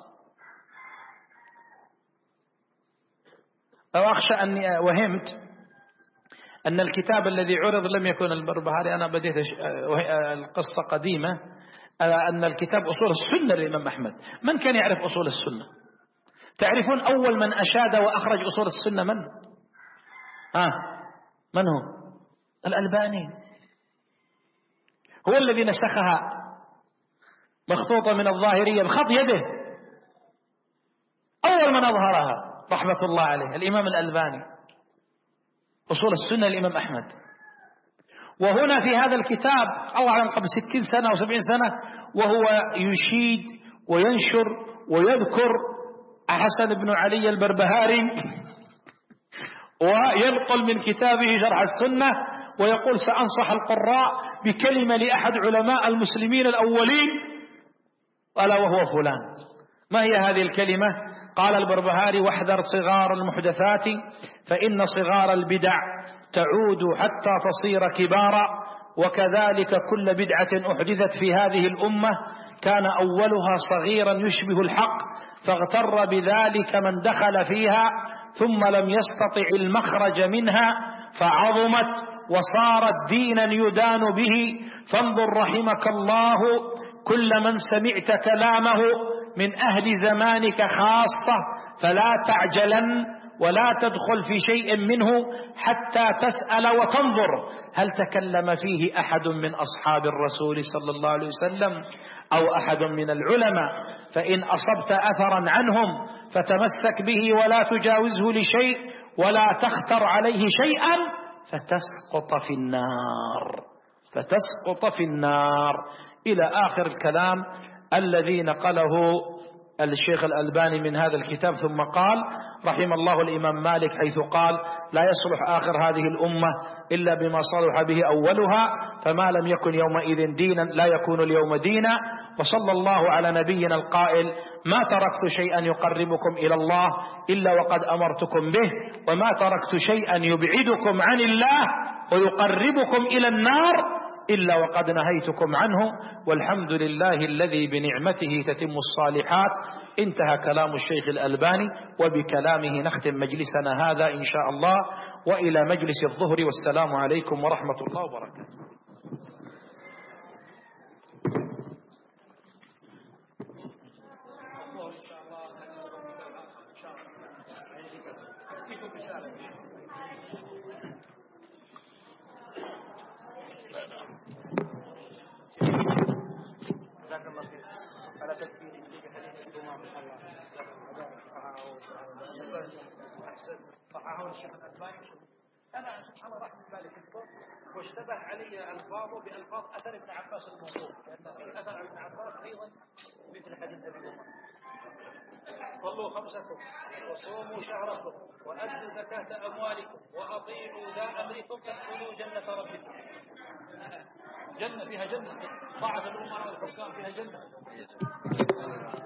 أو أخشى أني وهمت أن الكتاب الذي عرض لم يكن البربهاري. أنا بديت القصة قديمة، أن الكتاب أصول السنة للإمام أحمد. من كان يعرف أصول السنة؟ تعرفون أول من أشاد وأخرج أصول السنة من؟ ها من هو؟ الألباني، هو الذي نسخها مخطوطة من الظاهرية بخط يده، أول من أظهرها رحمة الله عليه الإمام الألباني، أصول السنة للإمام أحمد. وهنا في هذا الكتاب الله أعلم قبل ستين سنة أو سبعين سنة وهو يشيد وينشر ويذكر حسن بن علي البربهاري، وينقل من كتابه شرح السنة، ويقول: سأنصح القراء بكلمة لأحد علماء المسلمين الأولين ألا وهو فلان. ما هي هذه الكلمة؟ قال البربهاري: واحذر صغار المحدثات فإن صغار البدع تعود حتى تصير كبارا، وكذلك كل بدعة أحدثت في هذه الأمة كان أولها صغيرا يشبه الحق، فاغتر بذلك من دخل فيها ثم لم يستطع المخرج منها فعظمت وصارت دينا يدان به. فانظر رحمك الله كل من سمعت كلامه من أهل زمانك خاصة فلا تعجلن ولا تدخل في شيء منه حتى تسأل وتنظر هل تكلم فيه أحد من أصحاب الرسول صلى الله عليه وسلم أو أحد من العلماء، فإن أصبت أثرا عنهم فتمسك به ولا تجاوزه لشيء ولا تختر عليه شيئا فتسقط في النار فتسقط في النار إلى آخر الكلام الذي نقله الشيخ الألباني من هذا الكتاب. ثم قال رحم الله الإمام مالك حيث قال لا يصلح آخر هذه الأمة إلا بما صلح به أولها، فما لم يكن يومئذ دينا لا يكون اليوم دينا. وصلى الله على نبينا القائل ما تركت شيئا يقربكم إلى الله إلا وقد أمرتكم به، وما تركت شيئا يبعدكم عن الله ويقربكم إلى النار إلا وقد نهيتكم عنه، والحمد لله الذي بنعمته تتم الصالحات. انتهى كلام الشيخ الألباني، وبكلامه نختم مجلسنا هذا إن شاء الله، وإلى مجلس الظهر، والسلام عليكم ورحمة الله وبركاته. صححه الشيخ الألباني. أنا سبحان الله رحمة الله عليه واشتبه علي ألفاظه بألفاظ أثر ابن عباس الموضوع، لأن في أثر ابن عباس أيضا مثل حديث أبي عمر صلوا خمسكم وصوموا شهركم وأدوا زكاة أموالكم وأطيعوا ذا أمركم تدخلوا جنة ربكم. جنة فيها جنة، طاعة الأمراء والحكام فيها جنة.